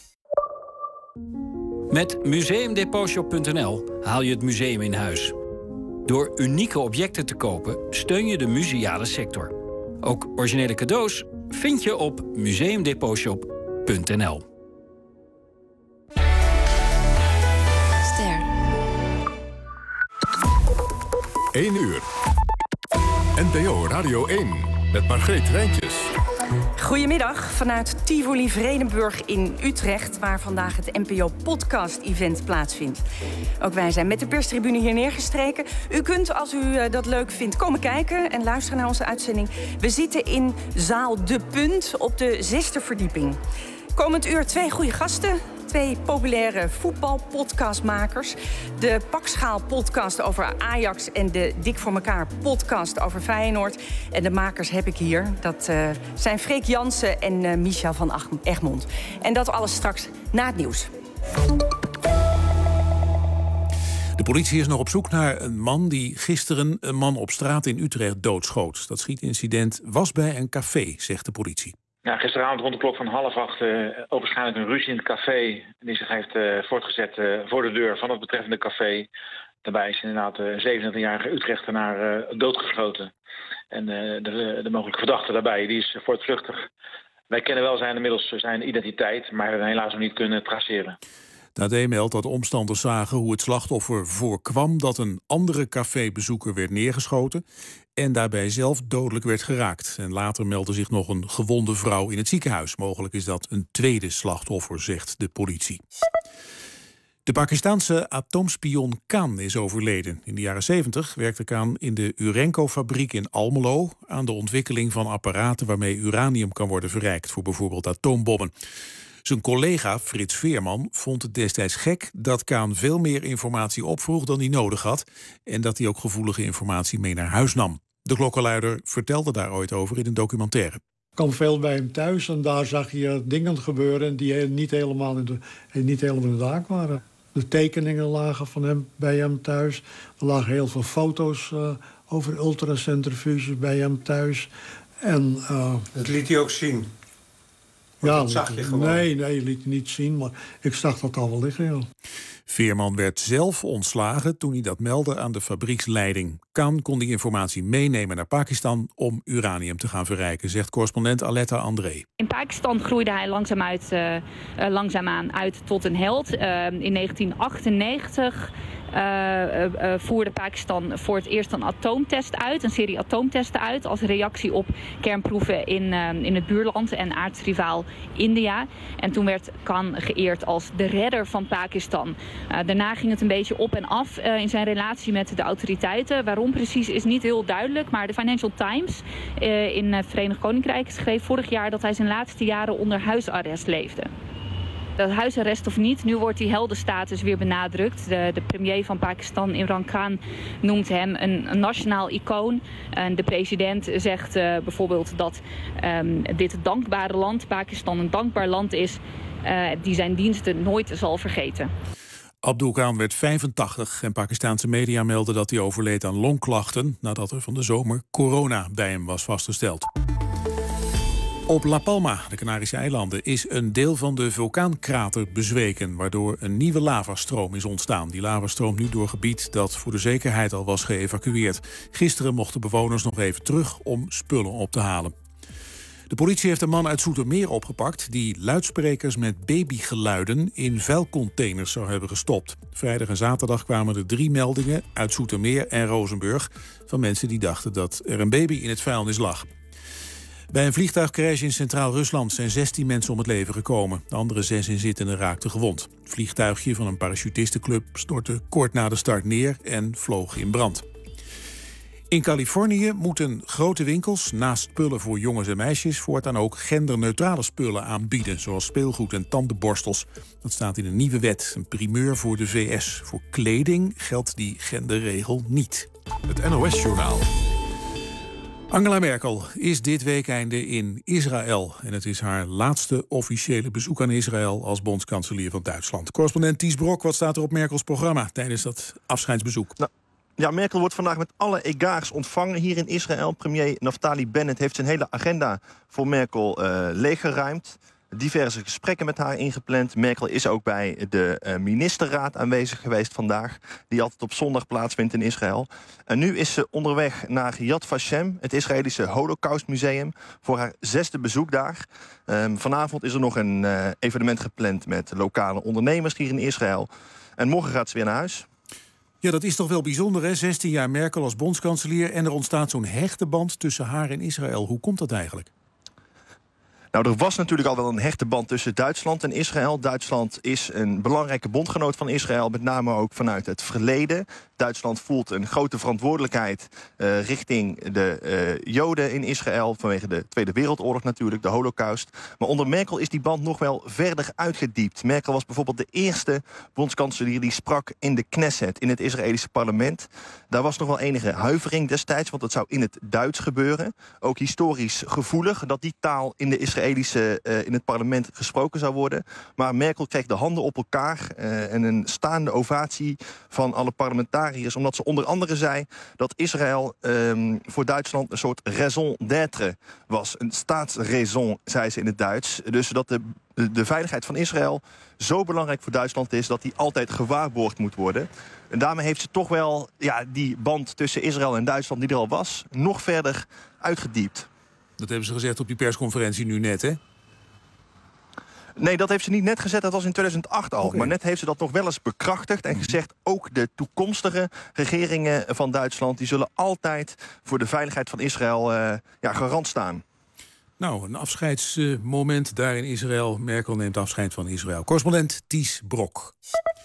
Met museumdepotshop punt n l haal je het museum in huis. Door unieke objecten te kopen steun je de museale sector. Ook originele cadeaus vind je op museumdepotshop punt n l. Ster. één uur. N P O Radio één met Margreet Rijntjes. Goedemiddag vanuit Tivoli Vredenburg in Utrecht, waar vandaag het N P O Podcast Event plaatsvindt. Ook wij zijn met de perstribune hier neergestreken. U kunt, als u dat leuk vindt, komen kijken en luisteren naar onze uitzending. We zitten in zaal De Punt op de zesde verdieping. Komend uur twee goede gasten. Twee populaire voetbalpodcastmakers. De Pakschaal-podcast over Ajax en de Dik voor elkaar podcast over Feyenoord. En de makers heb ik hier. Dat uh, zijn Freek Jansen en uh, Michel van Egmond. En dat alles straks na het nieuws. De politie is nog op zoek naar een man die gisteren een man op straat in Utrecht doodschoot. Dat schietincident was bij een café, zegt de politie. Ja, gisteravond rond de klok van half acht uh, waarschijnlijk een ruzie in het café die zich heeft uh, voortgezet uh, voor de deur van het betreffende café. Daarbij is inderdaad een uh, zevenentwintigjarige Utrechtenaar uh, doodgeschoten. En uh, de, de mogelijke verdachte daarbij die is voortvluchtig. Wij kennen wel zijn inmiddels zijn identiteit, maar hebben helaas nog niet kunnen traceren. De A D meldt dat omstanders zagen hoe het slachtoffer voorkwam dat een andere cafébezoeker werd neergeschoten en daarbij zelf dodelijk werd geraakt. En later meldde zich nog een gewonde vrouw in het ziekenhuis. Mogelijk is dat een tweede slachtoffer, zegt de politie. De Pakistanse atoomspion Khan is overleden. In de jaren zeventig werkte Khan in de Urenco-fabriek in Almelo aan de ontwikkeling van apparaten waarmee uranium kan worden verrijkt voor bijvoorbeeld atoombommen. Zijn collega Frits Veerman vond het destijds gek dat Khan veel meer informatie opvroeg dan hij nodig had en dat hij ook gevoelige informatie mee naar huis nam. De klokkenluider vertelde daar ooit over in een documentaire. Ik kwam veel bij hem thuis en daar zag je dingen gebeuren die niet helemaal in de, niet helemaal in de zaak waren. De tekeningen lagen van hem bij hem thuis. Er lagen heel veel foto's uh, over ultracentrifuges bij hem thuis. En, uh, dat liet hij ook zien? Ja, dat zag je gewoon? Nee, nee, liet hij niet zien, maar ik zag dat al wel liggen, ja. Veerman werd zelf ontslagen toen hij dat meldde aan de fabrieksleiding. Khan kon die informatie meenemen naar Pakistan om uranium te gaan verrijken, zegt correspondent Aletta André. In Pakistan groeide hij langzaam uit, uh, uh, langzaamaan uit tot een held. Uh, in negentien achtennegentig Uh, uh, uh, voerde Pakistan voor het eerst een atoomtest uit, een serie atoomtesten uit, als reactie op kernproeven in, uh, in het buurland en aardsrivaal India. En toen werd Khan geëerd als de redder van Pakistan. Uh, daarna ging het een beetje op en af uh, in zijn relatie met de autoriteiten. Waarom precies is niet heel duidelijk, maar de Financial Times uh, in het Verenigd Koninkrijk schreef vorig jaar dat hij zijn laatste jaren onder huisarrest leefde. Dat huisarrest of niet, nu wordt die heldenstatus weer benadrukt. De, de premier van Pakistan, Imran Khan, noemt hem een, een nationaal icoon. En de president zegt uh, bijvoorbeeld dat um, dit dankbare land, Pakistan een dankbaar land is, uh, die zijn diensten nooit zal vergeten. Abdul Khan werd vijfentachtig en Pakistaanse media melden dat hij overleed aan longklachten nadat er van de zomer corona bij hem was vastgesteld. Op La Palma, de Canarische eilanden, is een deel van de vulkaankrater bezweken, waardoor een nieuwe lavastroom is ontstaan. Die lava stroomt nu door gebied dat voor de zekerheid al was geëvacueerd. Gisteren mochten bewoners nog even terug om spullen op te halen. De politie heeft een man uit Zoetermeer opgepakt die luidsprekers met babygeluiden in vuilcontainers zou hebben gestopt. Vrijdag en zaterdag kwamen er drie meldingen uit Zoetermeer en Rozenburg van mensen die dachten dat er een baby in het vuilnis lag. Bij een vliegtuigcrash in Centraal-Rusland zijn zestien mensen om het leven gekomen. De andere zes inzittenden raakten gewond. Het vliegtuigje van een parachutistenclub stortte kort na de start neer en vloog in brand. In Californië moeten grote winkels naast spullen voor jongens en meisjes voortaan ook genderneutrale spullen aanbieden, zoals speelgoed en tandenborstels. Dat staat in een nieuwe wet, een primeur voor de V S. Voor kleding geldt die genderregel niet. Het N O S-journaal. Angela Merkel is dit weekeinde in Israël. En het is haar laatste officiële bezoek aan Israël als bondskanselier van Duitsland. Correspondent Ties Brok, wat staat er op Merkels programma tijdens dat afscheidsbezoek? Nou, ja, Merkel wordt vandaag met alle egaars ontvangen hier in Israël. Premier Naftali Bennett heeft zijn hele agenda voor Merkel uh, leeggeruimd. Diverse gesprekken met haar ingepland. Merkel is ook bij de uh, ministerraad aanwezig geweest vandaag, die altijd op zondag plaatsvindt in Israël. En nu is ze onderweg naar Yad Vashem, het Israëlische Holocaustmuseum, voor haar zesde bezoek daar. Um, vanavond is er nog een uh, evenement gepland met lokale ondernemers hier in Israël. En morgen gaat ze weer naar huis. Ja, dat is toch wel bijzonder, hè? zestien jaar Merkel als bondskanselier en er ontstaat zo'n hechte band tussen haar en Israël. Hoe komt dat eigenlijk? Nou, er was natuurlijk al wel een hechte band tussen Duitsland en Israël. Duitsland is een belangrijke bondgenoot van Israël, met name ook vanuit het verleden. Duitsland voelt een grote verantwoordelijkheid uh, richting de uh, Joden in Israël, vanwege de Tweede Wereldoorlog natuurlijk, de Holocaust. Maar onder Merkel is die band nog wel verder uitgediept. Merkel was bijvoorbeeld de eerste bondskanselier die sprak in de Knesset, in het Israëlische parlement. Daar was nog wel enige huivering destijds, want het zou in het Duits gebeuren. Ook historisch gevoelig dat die taal in de Israëlische Uh, in het parlement gesproken zou worden. Maar Merkel kreeg de handen op elkaar uh, en een staande ovatie van alle parlementariërs, omdat ze onder andere zei dat Israël um, voor Duitsland een soort raison d'être was. Een staatsraison, zei ze in het Duits. Dus dat de, de, de veiligheid van Israël zo belangrijk voor Duitsland is dat die altijd gewaarborgd moet worden. En daarmee heeft ze toch wel ja, die band tussen Israël en Duitsland, die er al was, nog verder uitgediept. Dat hebben ze gezegd op die persconferentie nu net, hè? Nee, dat heeft ze niet net gezegd, dat was in tweeduizend acht al. Okay. Maar net heeft ze dat nog wel eens bekrachtigd en gezegd, ook de toekomstige regeringen van Duitsland, die zullen altijd voor de veiligheid van Israël uh, ja, garant staan. Nou, een afscheidsmoment daar in Israël. Merkel neemt afscheid van Israël. Correspondent Ties Brok.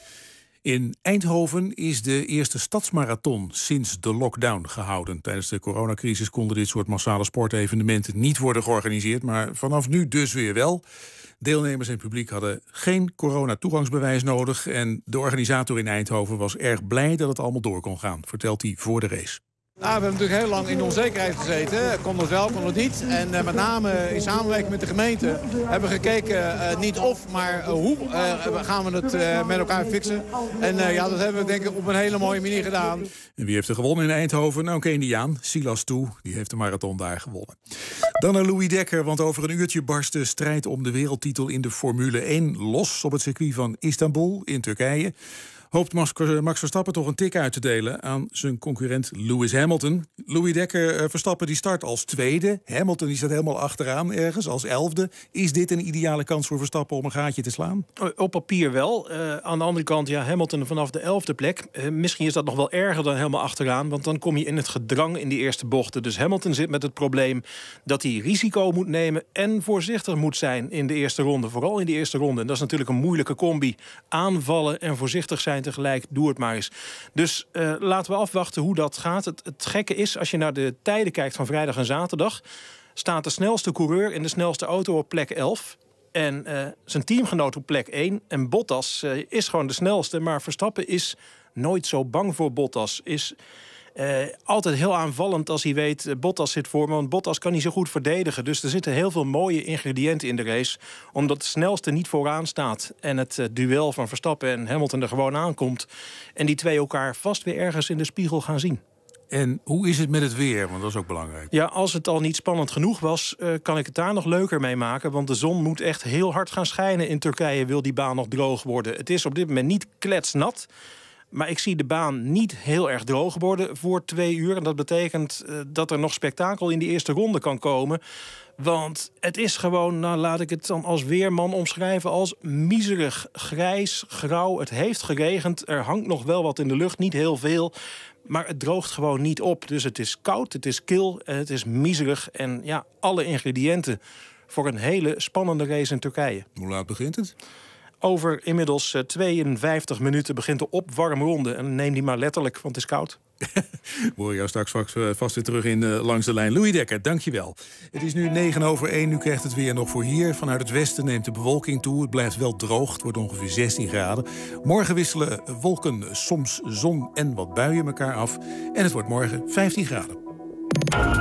In Eindhoven is de eerste stadsmarathon sinds de lockdown gehouden. Tijdens de coronacrisis konden dit soort massale sportevenementen niet worden georganiseerd, maar vanaf nu dus weer wel. Deelnemers en publiek hadden geen coronatoegangsbewijs nodig en de organisator in Eindhoven was erg blij dat het allemaal door kon gaan, vertelt hij voor de race. Nou, we hebben natuurlijk heel lang in onzekerheid gezeten. Kon het wel, kon het niet. En uh, met name in samenwerking met de gemeente hebben we gekeken, uh, niet of, maar uh, hoe uh, gaan we het uh, met elkaar fixen. En uh, ja, dat hebben we denk ik op een hele mooie manier gedaan. En wie heeft er gewonnen in Eindhoven? Nou, een Keniaan, Silas Toe, die heeft de marathon daar gewonnen. Dan naar Louis Dekker, want over een uurtje barst de strijd om de wereldtitel in de Formule één los op het circuit van Istanbul in Turkije. Hoopt Max Verstappen toch een tik uit te delen aan zijn concurrent Lewis Hamilton. Louis Dekker, Verstappen die start als tweede. Hamilton die staat helemaal achteraan ergens als elfde. Is dit een ideale kans voor Verstappen om een gaatje te slaan? Op papier wel. Uh, aan de andere kant, ja, Hamilton vanaf de elfde plek. Uh, misschien is dat nog wel erger dan helemaal achteraan, want dan kom je in het gedrang in die eerste bochten. Dus Hamilton zit met het probleem dat hij risico moet nemen en voorzichtig moet zijn in de eerste ronde. Vooral in de eerste ronde. En dat is natuurlijk een moeilijke combi. Aanvallen en voorzichtig zijn tegelijk, doe het maar eens. Dus uh, laten we afwachten hoe dat gaat. Het, het gekke is, als je naar de tijden kijkt van vrijdag en zaterdag, staat de snelste coureur in de snelste auto op plek elf. En uh, zijn teamgenoot op plek één. En Bottas uh, is gewoon de snelste. Maar Verstappen is nooit zo bang voor Bottas. Is uh, altijd heel aanvallend als hij weet, uh, Bottas zit voor me. Want Bottas kan niet zo goed verdedigen. Dus er zitten heel veel mooie ingrediënten in de race. Omdat de snelste niet vooraan staat. En het uh, duel van Verstappen en Hamilton er gewoon aankomt. En die twee elkaar vast weer ergens in de spiegel gaan zien. En hoe is het met het weer? Want dat is ook belangrijk. Ja, als het al niet spannend genoeg was, uh, kan ik het daar nog leuker mee maken. Want de zon moet echt heel hard gaan schijnen in Turkije. Wil die baan nog droog worden. Het is op dit moment niet kletsnat. Maar ik zie de baan niet heel erg droog worden voor twee uur. En dat betekent uh, dat er nog spektakel in die eerste ronde kan komen. Want het is gewoon, nou laat ik het dan als weerman omschrijven, als miserig, grijs, grauw. Het heeft geregend, er hangt nog wel wat in de lucht, niet heel veel. Maar het droogt gewoon niet op. Dus het is koud, het is kil, het is miserig. En ja, alle ingrediënten voor een hele spannende race in Turkije. Hoe laat begint het? Over inmiddels tweeënvijftig minuten begint de opwarmronde. En neem die maar letterlijk, want het is koud. We horen jou straks vast weer terug in uh, Langs de Lijn. Louis Dekker, dankjewel. Het is nu negen over één, nu krijgt het weer nog voor hier. Vanuit het westen neemt de bewolking toe. Het blijft wel droog, het wordt ongeveer zestien graden. Morgen wisselen wolken, soms zon en wat buien elkaar af. En het wordt morgen vijftien graden.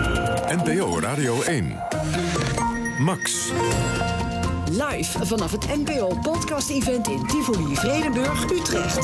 N P O Radio één. Max. Live vanaf het N P O Podcast Event in Tivoli, Vredenburg, Utrecht.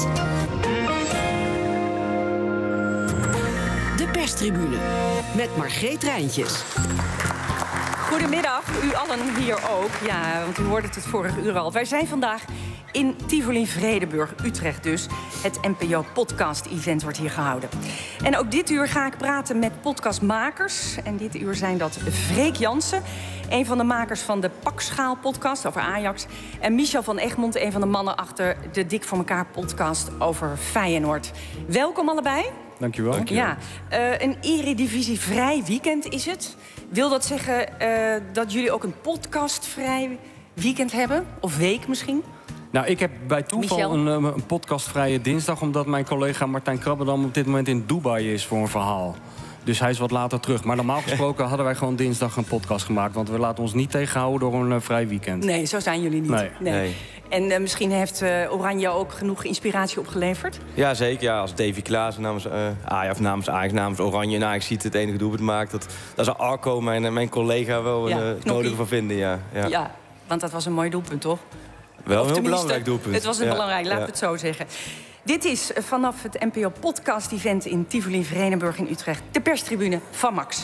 De perstribune met Margreet Rijntjes. Goedemiddag, u allen hier ook. Ja, want u hoorde het het vorige uur al. Wij zijn vandaag in Tivoli, Vredenburg, Utrecht dus. Het N P O Podcast Event wordt hier gehouden. En ook dit uur ga ik praten met podcastmakers. En dit uur zijn dat Freek Jansen, een van de makers van de Pakschaal podcast over Ajax. En Michel van Egmond, een van de mannen achter de Dik voor elkaar podcast over Feyenoord. Welkom allebei. Dankjewel. Dankjewel. Ja, uh, een eredivisie-vrij weekend is het. Wil dat zeggen uh, dat jullie ook een podcastvrij weekend hebben? Of week misschien? Nou, ik heb bij toeval een, een podcastvrije dinsdag, omdat mijn collega Martijn Krabbedam op dit moment in Dubai is voor een verhaal. Dus hij is wat later terug. Maar normaal gesproken hadden wij gewoon dinsdag een podcast gemaakt. Want we laten ons niet tegenhouden door een uh, vrij weekend. Nee, zo zijn jullie niet. Nee. nee. nee. En uh, misschien heeft uh, Oranje ook genoeg inspiratie opgeleverd? Ja, zeker. Ja, als Davy Klaassen namens, uh, Ajax, namens Ajax, namens Oranje en Ajax ziet het enige doelpunt maakt. Dat, dat is Arco, mijn, mijn collega, wel ja, een uh, nodige van vinden. Ja. Ja. ja, want dat was een mooi doelpunt, toch? Wel een heel belangrijk doelpunt. Het was een ja. belangrijk, laten we ja. het zo zeggen. Dit is vanaf het N P O Podcast Event in Tivoli, Vredenburg in Utrecht. De perstribune van Max.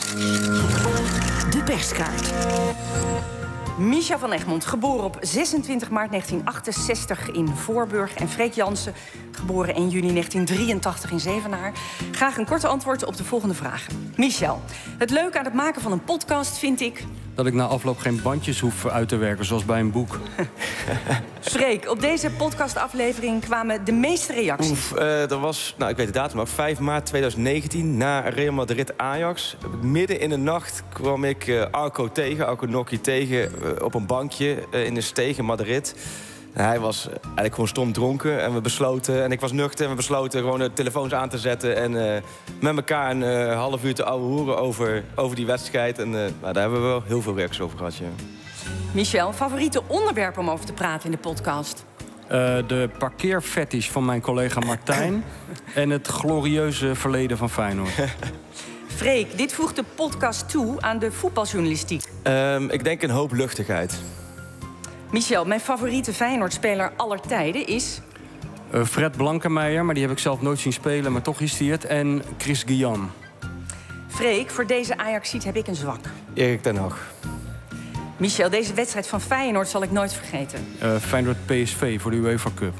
De perskaart. Michel van Egmond, geboren op zesentwintig maart negentien achtenzestig in Voorburg. En Freek Jansen, geboren één juni negentien drieëntachtig in Zevenaar. Graag een korte antwoord op de volgende vragen. Michel, het leuke aan het maken van een podcast vind ik... dat ik na afloop geen bandjes hoef uit te werken, zoals bij een boek. Freek, op deze podcastaflevering kwamen de meeste reacties. Oef, uh, dat was, nou ik weet de datum ook, vijf maart tweeduizend negentien... na Real Madrid Ajax. Midden in de nacht kwam ik uh, Arco tegen, Arco Nokki tegen... Uh, op een bankje uh, in de steeg in Madrid. Hij was eigenlijk gewoon stom dronken en we besloten... en ik was nuchter en we besloten gewoon de telefoons aan te zetten... en uh, met elkaar een uh, half uur te ouwe hoeren over, over die wedstrijd. En uh, nou, daar hebben we wel heel veel reacties over gehad, ja. Michel, favoriete onderwerp om over te praten in de podcast? Uh, de parkeerfetish van mijn collega Martijn... en het glorieuze verleden van Feyenoord. Freek, dit voegt de podcast toe aan de voetbaljournalistiek. Um, ik denk een hoop luchtigheid. Michel, mijn favoriete Feyenoord-speler aller tijden is... Uh, Fred Blankenmeijer, maar die heb ik zelf nooit zien spelen... maar toch is hij het. En Chris Guillan. Freek, voor deze Ajaxiet heb ik een zwak. Erik ten Hag. Michel, deze wedstrijd van Feyenoord zal ik nooit vergeten. Uh, Feyenoord P S V voor de UEFA Cup.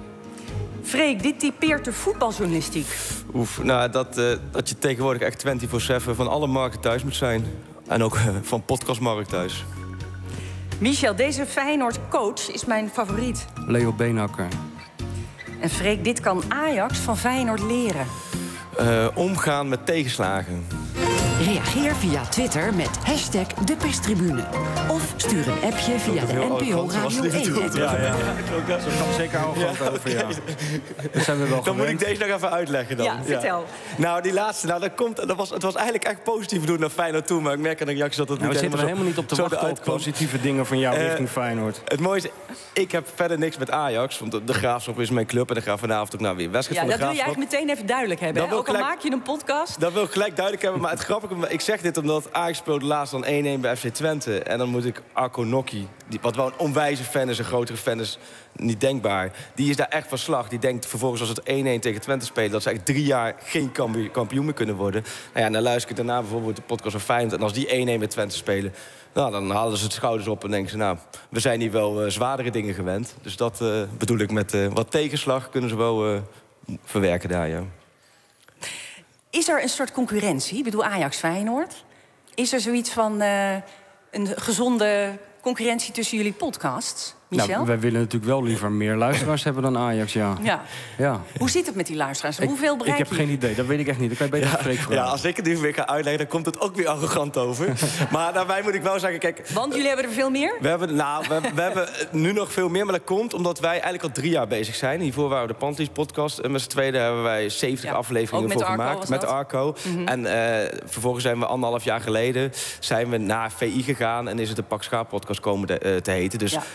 Freek, dit typeert de voetbaljournalistiek. Oef, nou, dat, uh, dat je tegenwoordig echt vierentwintig zeven van alle markten thuis moet zijn. En ook uh, van podcastmarkt thuis. Michel, deze Feyenoord-coach is mijn favoriet. Leo Beenhakker. En Freek, dit kan Ajax van Feyenoord leren. Uh, omgaan met tegenslagen. Reageer via Twitter met hashtag de perstribune. Of stuur een appje via de N P O Radio één app. Ja, ja. Zo kan zeker arrogant ja, over, ja. Dat zijn we wel dan gewend. moet ik deze nog even uitleggen dan. Ja, vertel. Ja. Nou, die laatste, nou, dat komt, dat was, het was eigenlijk echt positief bedoeld naar Feyenoord toe... maar ik merk aan de reacties dat het nou, niet we zitten er helemaal niet op te wachten op positieve dingen van jou uh, richting Feyenoord. Het mooie is, ik heb verder niks met Ajax... want de, de Graafschap is mijn club en ik ga vanavond ook nou weer wedstrijd ja, van de Graafschap. Ja, dat wil je eigenlijk meteen even duidelijk hebben. Ook al maak je een podcast. Dat wil ik gelijk duidelijk hebben, maar het grappige... ik zeg dit omdat Ajax speelde laatst dan één één bij F C Twente... en dan moet ik Arco Nokki, die, wat wel een onwijze fan is... een grotere fan is, niet denkbaar... die is daar echt van slag. Die denkt vervolgens als het één één tegen Twente spelen... dat ze eigenlijk drie jaar geen kampioen meer kunnen worden. Nou ja, dan luister ik daarna bijvoorbeeld de podcast van Feyenoord... en als die één één met Twente spelen... nou, dan halen ze het schouders op en denken ze... nou, we zijn hier wel uh, zwaardere dingen gewend. Dus dat uh, bedoel ik met uh, wat tegenslag kunnen ze wel uh, verwerken daar, ja. Is er een soort concurrentie? Ik bedoel, Ajax-Feyenoord. Is er zoiets van uh, een gezonde concurrentie tussen jullie podcasts? Michel? Nou, wij willen natuurlijk wel liever meer luisteraars hebben dan Ajax, ja. ja. ja. Hoe zit het met die luisteraars? Ik, Hoeveel bereik Ik heb je? geen idee, dat weet ik echt niet. Dat kan je beter ja, Freek vragen. Ja, als ik het nu weer ga uitleggen, dan komt het ook weer arrogant over. Maar daarbij moet ik wel zeggen, kijk... Want jullie hebben er veel meer? We hebben, nou, we, we hebben nu nog veel meer, maar dat komt omdat wij eigenlijk al drie jaar bezig zijn. Hiervoor waren we de Panties podcast. En met z'n tweede hebben wij zeventig ja, afleveringen voor gemaakt. Met Arco. Mm-hmm. En uh, vervolgens zijn we anderhalf jaar geleden zijn we naar V I gegaan... en is het de Pakschaal podcast komen de, uh, te heten. Dus ja. wij kwamen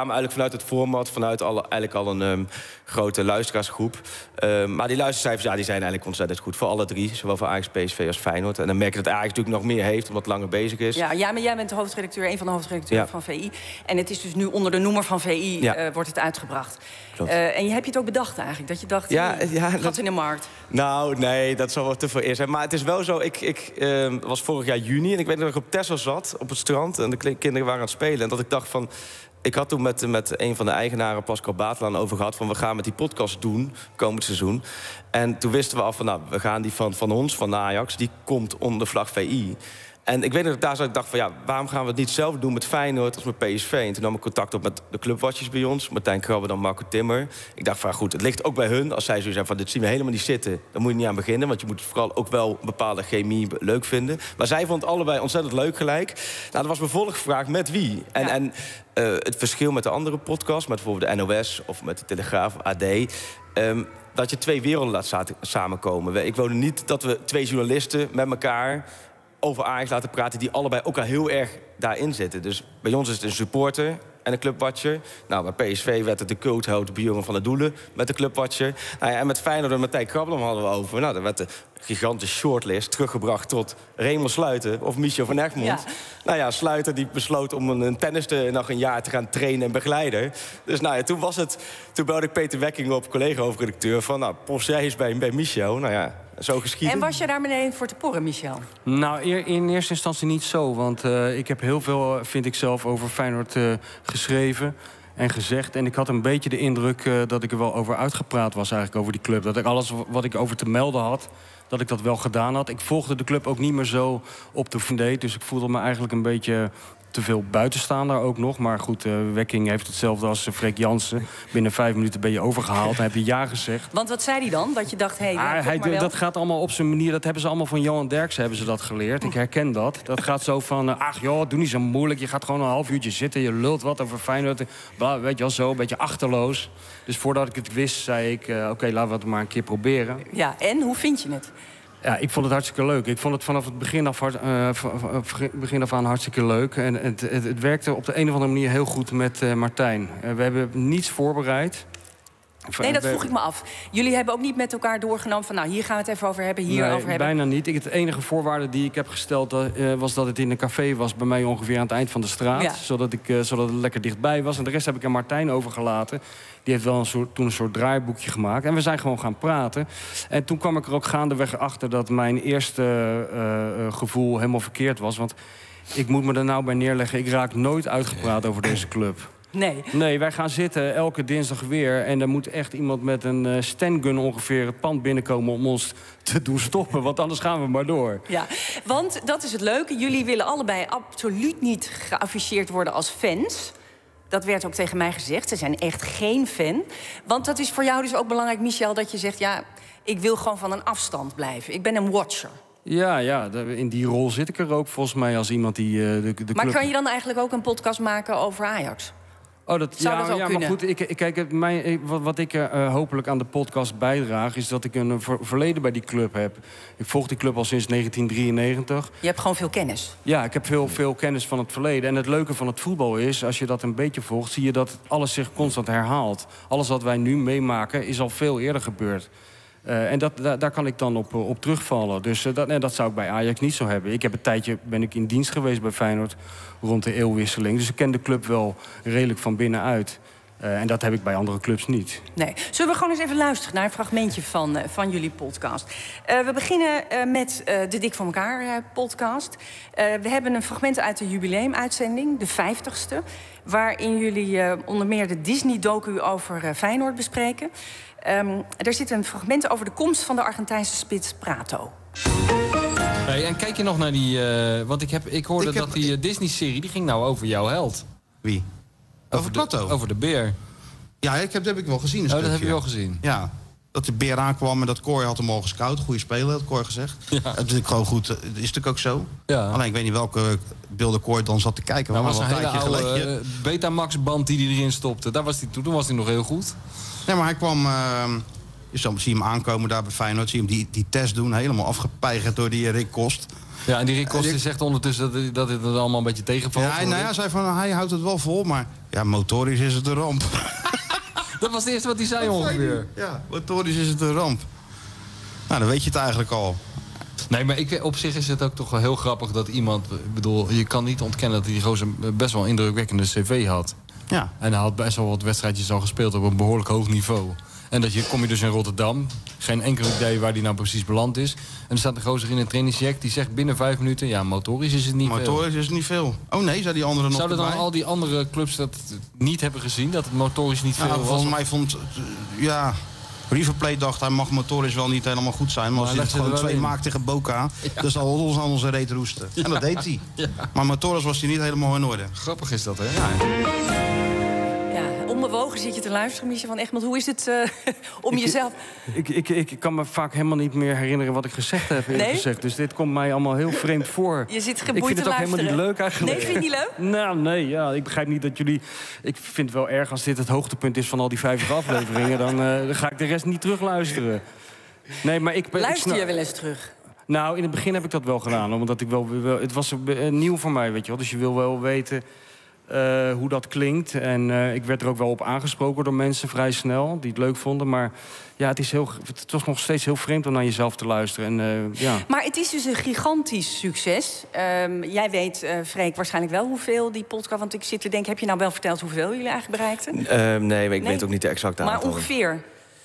kwamen eigenlijk vanuit het format, vanuit alle, eigenlijk al een um, grote luisteraarsgroep. Um, maar die luistercijfers ja, die zijn eigenlijk ontzettend goed voor alle drie. Zowel voor Ajax, P S V als Feyenoord. En dan merk je dat Ajax natuurlijk nog meer heeft, omdat het langer bezig is. Ja, ja, maar jij bent de hoofdredacteur, een van de hoofdredacteuren ja. van V I. En het is dus nu onder de noemer van V I ja. uh, wordt het uitgebracht. Uh, en je hebt je het ook bedacht eigenlijk? Dat je dacht, ja, hey, ja, gat dat... in de markt. Nou, nee, dat zal wel te veel eer zijn. Maar het is wel zo, ik, ik uh, was vorig jaar juni en ik weet dat ik op Texel zat, op het strand. En de kinderen waren aan het spelen. En dat ik dacht van... Ik had toen met, met een van de eigenaren, Pascal Batelaan, over gehad... van we gaan met die podcast doen, komend seizoen. En toen wisten we af van, nou, we gaan die van, van ons, van Ajax... die komt onder de vlag V I. En ik weet dat ik daar zat, ik dacht van, ja, waarom gaan we het niet zelf doen met Feyenoord als met P S V? En toen nam ik contact op met de clubwatchers bij ons, Martijn Krabbe dan Marco Timmer. Ik dacht van, goed, het ligt ook bij hun. Als zij zo zijn van, dit zien we helemaal niet zitten, dan moet je niet aan beginnen. Want je moet vooral ook wel een bepaalde chemie leuk vinden. Maar zij vond het allebei ontzettend leuk gelijk. Nou, dat was mijn volgvraag, met wie? En, ja. en uh, het verschil met de andere podcasts, met bijvoorbeeld de N O S of met de Telegraaf, A D... Um, dat je twee werelden laat samenkomen. Ik wilde niet dat we twee journalisten met elkaar over Ajax laten praten die allebei ook al heel erg daarin zitten. Dus bij ons is het een supporter en een clubwatcher. Nou, bij P S V werd het de cultheld Björn van der Doelen met de clubwatcher. Nou ja, en met Feyenoord en Martijn Krabbe hadden we over. Nou, dan werd de gigantische shortlist teruggebracht tot Raymond Sluiter of Michel van Egmond. Ja. Nou ja, Sluiter die besloot om een, een tennister nog een jaar te gaan trainen en begeleiden. Dus nou ja, toen was het... Toen belde ik Peter Wekking op, collega-hoofdredacteur, van nou, post jij eens bij, bij Michel. Nou ja, zo geschieden. En was je daar meteen voor te porren, Michel? Nou, in eerste instantie niet zo. Want uh, ik heb heel veel, vind ik zelf, over Feyenoord uh, geschreven en gezegd. En ik had een beetje de indruk uh, dat ik er wel over uitgepraat was, eigenlijk over die club. Dat ik alles wat ik over te melden had, dat ik dat wel gedaan had. Ik volgde de club ook niet meer zo op de fundate. Dus ik voelde me eigenlijk een beetje te veel buitenstaander ook nog. Maar goed, uh, Wekking heeft hetzelfde als uh, Freek Jansen. Binnen vijf minuten ben je overgehaald. Dan heb je ja gezegd. Want wat zei hij dan? Dat je dacht, hé, hey, ja, ah, hij, maar wel. Dat gaat allemaal op zijn manier. Dat hebben ze allemaal van Johan Derksen hebben ze dat geleerd. Ik herken dat. Dat gaat zo van, uh, ach joh, doe niet zo moeilijk. Je gaat gewoon een half uurtje zitten. Je lult wat over Feyenoord. Bla, weet je wel, zo, een beetje achterloos. Dus voordat ik het wist, zei ik, uh, oké, okay, laten we het maar een keer proberen. Ja, en hoe vind je het? Ja, ik vond het hartstikke leuk. Ik vond het vanaf het begin af, uh, begin af aan hartstikke leuk. En het, het, het werkte op de een of andere manier heel goed met uh, Martijn. Uh, we hebben niets voorbereid. Nee, dat vroeg ik me af. Jullie hebben ook niet met elkaar doorgenomen van, nou, hier gaan we het even over hebben, hier nee, over hebben. Bijna niet. Ik, het enige voorwaarde die ik heb gesteld uh, was dat het in een café was, bij mij ongeveer aan het eind van de straat. Ja. Zodat, ik, uh, zodat het lekker dichtbij was. En de rest heb ik aan Martijn overgelaten. Die heeft wel een soort, toen een soort draaiboekje gemaakt. En we zijn gewoon gaan praten. En toen kwam ik er ook gaandeweg achter dat mijn eerste uh, uh, gevoel helemaal verkeerd was. Want ik moet me er nou bij neerleggen. Ik raak nooit uitgepraat over deze club. Nee. Nee, wij gaan zitten elke dinsdag weer. En er moet echt iemand met een uh, stengun ongeveer het pand binnenkomen om ons te doen stoppen. Want anders gaan we maar door. Ja, want dat is het leuke. Jullie willen allebei absoluut niet geafficheerd worden als fans. Dat werd ook tegen mij gezegd. Ze zijn echt geen fan. Want dat is voor jou dus ook belangrijk, Michel, dat je zegt, ja, ik wil gewoon van een afstand blijven. Ik ben een watcher. Ja, ja, in die rol zit ik er ook volgens mij als iemand die uh, de, de Maar club... kan je dan eigenlijk ook een podcast maken over Ajax? Oh, dat, Zou ja, dat ook ja, kunnen? maar goed, ik, kijk, mijn, wat, wat ik uh, hopelijk aan de podcast bijdraag, is dat ik een ver, verleden bij die club heb. Ik volg die club al sinds negentien drieënnegentig. Je hebt gewoon veel kennis. Ja, ik heb veel, veel kennis van het verleden. En het leuke van het voetbal is, als je dat een beetje volgt, zie je dat alles zich constant herhaalt. Alles wat wij nu meemaken is al veel eerder gebeurd. Uh, en dat, da, daar kan ik dan op, uh, op terugvallen. Dus uh, dat, nee, dat zou ik bij Ajax niet zo hebben. Ik heb een tijdje ben ik in dienst geweest bij Feyenoord rond de eeuwwisseling. Dus ik ken de club wel redelijk van binnenuit. Uh, en dat heb ik bij andere clubs niet. Nee. Zullen we gewoon eens even luisteren naar een fragmentje van, uh, van jullie podcast? Uh, we beginnen uh, met uh, de Dik voor elkaar uh, podcast. Uh, we hebben een fragment uit de jubileumuitzending, de vijftigste... waarin jullie uh, onder meer de Disney-docu over uh, Feyenoord bespreken. Um, er zit een fragment over de komst van de Argentijnse spits Prato. Hey, en kijk je nog naar die... Uh, want ik, heb, ik hoorde ik heb, dat die uh, Disney-serie, die ging nou over jouw held. Wie? Over, over Prato? De, over de beer. Ja, ik heb, dat heb ik wel gezien. Oh, dat heb je wel gezien? Ja. Dat de beer aankwam en dat Kooi had hem al gescout. Goede speler, had Kooi gezegd. Ja. Dat is natuurlijk gewoon goed. Dat is natuurlijk ook zo. Ja. Alleen ik weet niet welke beelden Kooi dan zat te kijken. Nou, dat was een, een hele oude uh, Betamax-band die hij erin stopte. Daar was hij, toen was hij nog heel goed. Nee, maar hij kwam... Uh, je zie hem aankomen daar bij Feyenoord. Zie hem die, die test doen. Helemaal afgepeigerd door die Rick Kost. Ja, en die Rick Kost die zegt ondertussen dat, dat het er allemaal een beetje tegenvalt. Ja, nou ja, hij zei van, hij houdt het wel vol, maar ja, motorisch is het een ramp. Dat was het eerste wat hij zei ongeveer. Ja, motorisch is het een ramp. Nou, dan weet je het eigenlijk al. Nee, maar ik, op zich is het ook toch wel heel grappig dat iemand... Ik bedoel, je kan niet ontkennen dat die gozer best wel een indrukwekkende cv had. Ja. En hij had best wel wat wedstrijdjes al gespeeld op een behoorlijk hoog niveau. En dat je, kom je dus in Rotterdam, geen enkel idee waar die nou precies beland is. En er staat een gozer in een trainingsjack die zegt binnen vijf minuten... ja, motorisch is het niet motorisch veel. Motorisch is het niet veel. Oh nee, zei die andere nog Zouden dan erbij? al die andere clubs dat niet hebben gezien? Dat het motorisch niet veel nou, was? Volgens mij vond... Ja, River Plate dacht hij mag motorisch wel niet helemaal goed zijn. Maar als hij het gewoon twee in. maakt tegen Boca... Ja. dan zal ons aan onze reet roesten. En dat deed hij. Ja. Maar motorisch was hij niet helemaal in orde. Grappig is dat, hè? Ja. Onbewogen zit je te luisteren, Michel van Egmond. Hoe is het uh, om ik, jezelf... Ik, ik, ik, ik kan me vaak helemaal niet meer herinneren wat ik gezegd heb. Nee? Gezegd. Dus dit komt mij allemaal heel vreemd voor. Je zit geboeid Ik vind het te ook luisteren. helemaal niet leuk eigenlijk. Nee, vind je niet leuk? Nou, nee, ja. Ik begrijp niet dat jullie... Ik vind het wel erg als dit het hoogtepunt is van al die vijftig afleveringen. Dan, uh, dan ga ik de rest niet terugluisteren. Nee, maar ik ben, Luister ik je wel eens terug? Nou, in het begin heb ik dat wel gedaan. Omdat ik wel, wel, het was uh, nieuw voor mij, weet je wel. Dus je wil wel weten... Uh, hoe dat klinkt. En uh, ik werd er ook wel op aangesproken door mensen vrij snel... die het leuk vonden. Maar ja, het, is heel, het was nog steeds heel vreemd om naar jezelf te luisteren. En, uh, ja. Maar het is dus een gigantisch succes. Um, jij weet, uh, Freek, waarschijnlijk wel hoeveel die podcast... want ik zit te denken, heb je nou wel verteld hoeveel jullie eigenlijk bereikten? Uh, nee, maar ik nee? weet ook niet de exacte maar aantal. Maar ongeveer?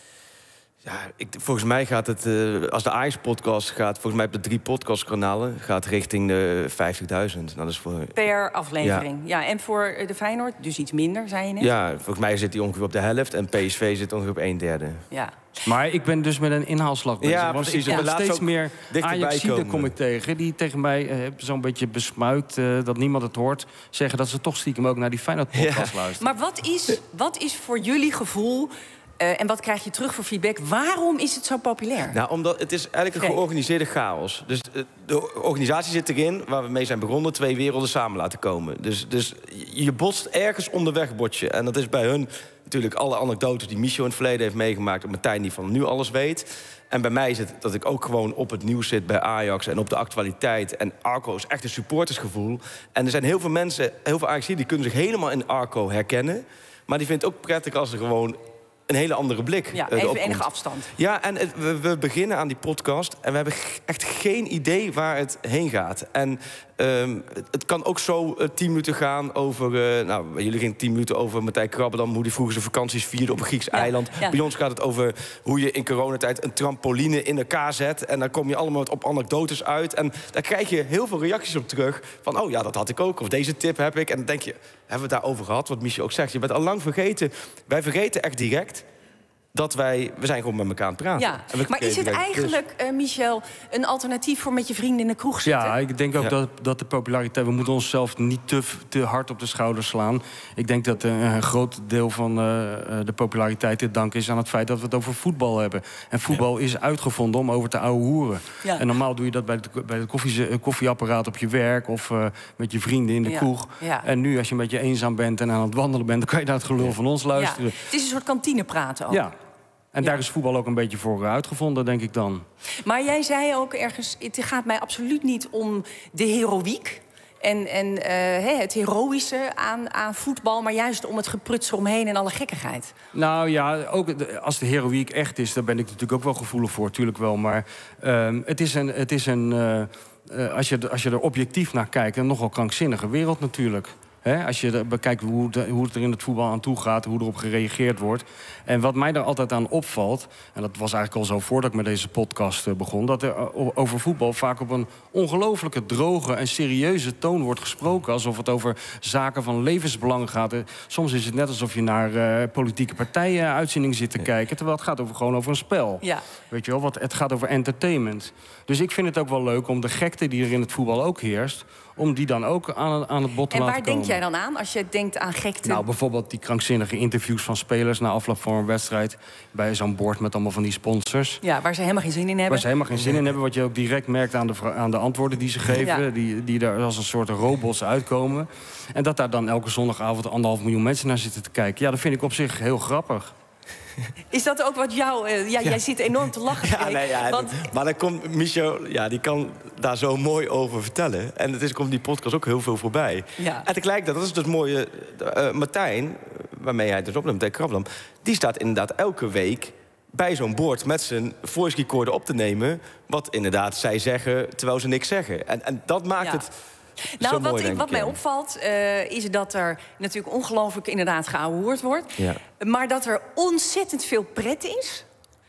Ja, ik, volgens mij gaat het, uh, als de Ajax-podcast gaat... volgens mij op de drie podcastkanalen... gaat richting de vijftigduizend. Dat is voor... Per aflevering. Ja. ja, en voor de Feyenoord dus iets minder, zei je net? Ja, volgens mij zit hij ongeveer op de helft... en P S V zit ongeveer op een derde. Ja. Maar ik ben dus met een inhaalslag bezig. Ja, want precies. Ik kom ja. steeds meer Ajaxiden kom ik tegen... die tegen mij uh, zo'n beetje besmuikt, uh, dat niemand het hoort... zeggen dat ze toch stiekem ook naar die Feyenoord-podcast ja. luisteren. Maar wat is, wat is voor jullie gevoel... Uh, en wat krijg je terug voor feedback? Waarom is het zo populair? Nou, omdat het is eigenlijk een georganiseerde chaos. Dus uh, de organisatie zit erin, waar we mee zijn begonnen... twee werelden samen laten komen. Dus, dus je botst ergens onderweg, botje. En dat is bij hun natuurlijk alle anekdotes die Michel in het verleden heeft meegemaakt... en Martijn die van nu alles weet. En bij mij is het dat ik ook gewoon op het nieuws zit bij Ajax... en op de actualiteit. En Arco is echt een supportersgevoel. En er zijn heel veel mensen, heel veel Ajax die kunnen zich helemaal in Arco herkennen. Maar die vindt het ook prettig als er gewoon... een hele andere blik. Ja, even uh, enige afstand. Ja, en het, we, we beginnen aan die podcast... en we hebben echt geen idee waar het heen gaat. En um, het, het kan ook zo uh, tien minuten gaan over... Uh, nou, jullie gingen tien minuten over Martijn Krabbedam... hoe die vroeger zijn vakanties vierde op een Grieks ja, eiland. Ja. Bij ons gaat het over hoe je in coronatijd... een trampoline in elkaar zet. En dan kom je allemaal op anekdotes uit. En daar krijg je heel veel reacties op terug. Van, oh ja, dat had ik ook. Of deze tip heb ik. En dan denk je, hebben we het daarover gehad? Wat Michel ook zegt. Je bent al lang vergeten. Wij vergeten echt direct... dat wij... We zijn gewoon met elkaar aan het praten. Ja. Maar is het eigenlijk, uh, Michel, een alternatief voor met je vrienden in de kroeg zitten? Ja, ik denk ook ja. dat, dat de populariteit... We moeten onszelf niet te, te hard op de schouders slaan. Ik denk dat uh, een groot deel van uh, de populariteit te danken is aan het feit dat we het over voetbal hebben. En voetbal ja. is uitgevonden om over te ouwehoeren. Ja. En normaal doe je dat bij het bij de koffie, koffieapparaat op je werk... of uh, met je vrienden in de ja. kroeg. Ja. En nu, als je een beetje eenzaam bent en aan het wandelen bent... dan kan je naar het gelul ja. van ons luisteren. Ja. Het is een soort kantinepraten ook. Ja. En ja. daar is voetbal ook een beetje voor uitgevonden, denk ik dan. Maar jij zei ook ergens... het gaat mij absoluut niet om de heroïek... en, en uh, het heroïsche aan, aan voetbal... maar juist om het gepruts omheen en alle gekkigheid. Nou ja, ook als de heroïek echt is... daar ben ik natuurlijk ook wel gevoelig voor, natuurlijk wel. Maar uh, het is een... Het is een uh, uh, als, je, als je er objectief naar kijkt... een nogal krankzinnige wereld natuurlijk. He, als je bekijkt hoe, de, hoe het er in het voetbal aan toe gaat... hoe erop gereageerd wordt. En wat mij daar altijd aan opvalt... en dat was eigenlijk al zo voordat ik met deze podcast uh, begon... dat er uh, over voetbal vaak op een ongelooflijke droge en serieuze toon wordt gesproken... alsof het over zaken van levensbelang gaat. Uh, soms is het net alsof je naar uh, politieke partijen uitzendingen zit te ja. kijken... terwijl het gaat over, gewoon over een spel. Ja. Weet je wel, wat, het gaat over entertainment. Dus ik vind het ook wel leuk om de gekte die er in het voetbal ook heerst... om die dan ook aan, aan het bod te en laten komen. En waar denk jij dan aan als je denkt aan gekte? Nou, bijvoorbeeld die krankzinnige interviews van spelers... na afloop van een wedstrijd bij zo'n bord met allemaal van die sponsors. Ja, waar ze helemaal geen zin in hebben. Waar ze helemaal geen zin in hebben. Wat je ook direct merkt aan de, aan de antwoorden die ze geven. Ja. Die, die er als een soort robots uitkomen. En dat daar dan elke zondagavond anderhalf miljoen mensen naar zitten te kijken. Ja, dat vind ik op zich heel grappig. Is dat ook wat jou... Uh, ja, ja, jij zit enorm te lachen. Ja, nee, ja, want... Maar dan komt Michel, ja, die kan daar zo mooi over vertellen. En het is, komt die podcast ook heel veel voorbij. Ja. En tegelijkertijd, dat is het mooie... Uh, Martijn, waarmee hij dus opneemt, Martijn Krabbenam... die staat inderdaad elke week bij zo'n bord met zijn voice recorder op te nemen... wat inderdaad zij zeggen, terwijl ze niks zeggen. En, en dat maakt ja. het... Nou, mooi, wat, ik, wat ik, mij ja. opvalt, uh, is dat er natuurlijk ongelooflijk inderdaad geouwehoerd wordt. Ja. Maar dat er ontzettend veel pret is.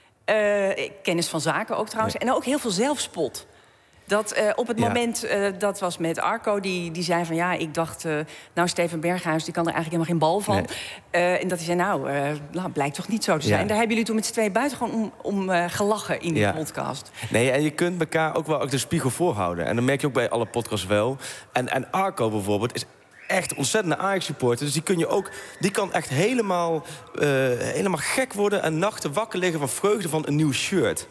Uh, kennis van zaken ook trouwens. Ja. En ook heel veel zelfspot. Dat uh, op het ja. moment, uh, dat was met Arco, die, die zei van... ja, ik dacht, uh, nou, Steven Berghuis, die kan er eigenlijk helemaal geen bal van. Nee. Uh, en dat hij zei, nou, uh, nou, blijkt toch niet zo te zijn. Ja. Daar hebben jullie toen met z'n tweeën buitengewoon om, om uh, gelachen in die ja. podcast. Nee, en je kunt elkaar ook wel ook de spiegel voorhouden. En dat merk je ook bij alle podcasts wel. En, en Arco bijvoorbeeld is echt ontzettend Ajax-supporter. Dus die, kun je ook, die kan echt helemaal, uh, helemaal gek worden... en nachten wakker liggen van vreugde van een nieuw shirt.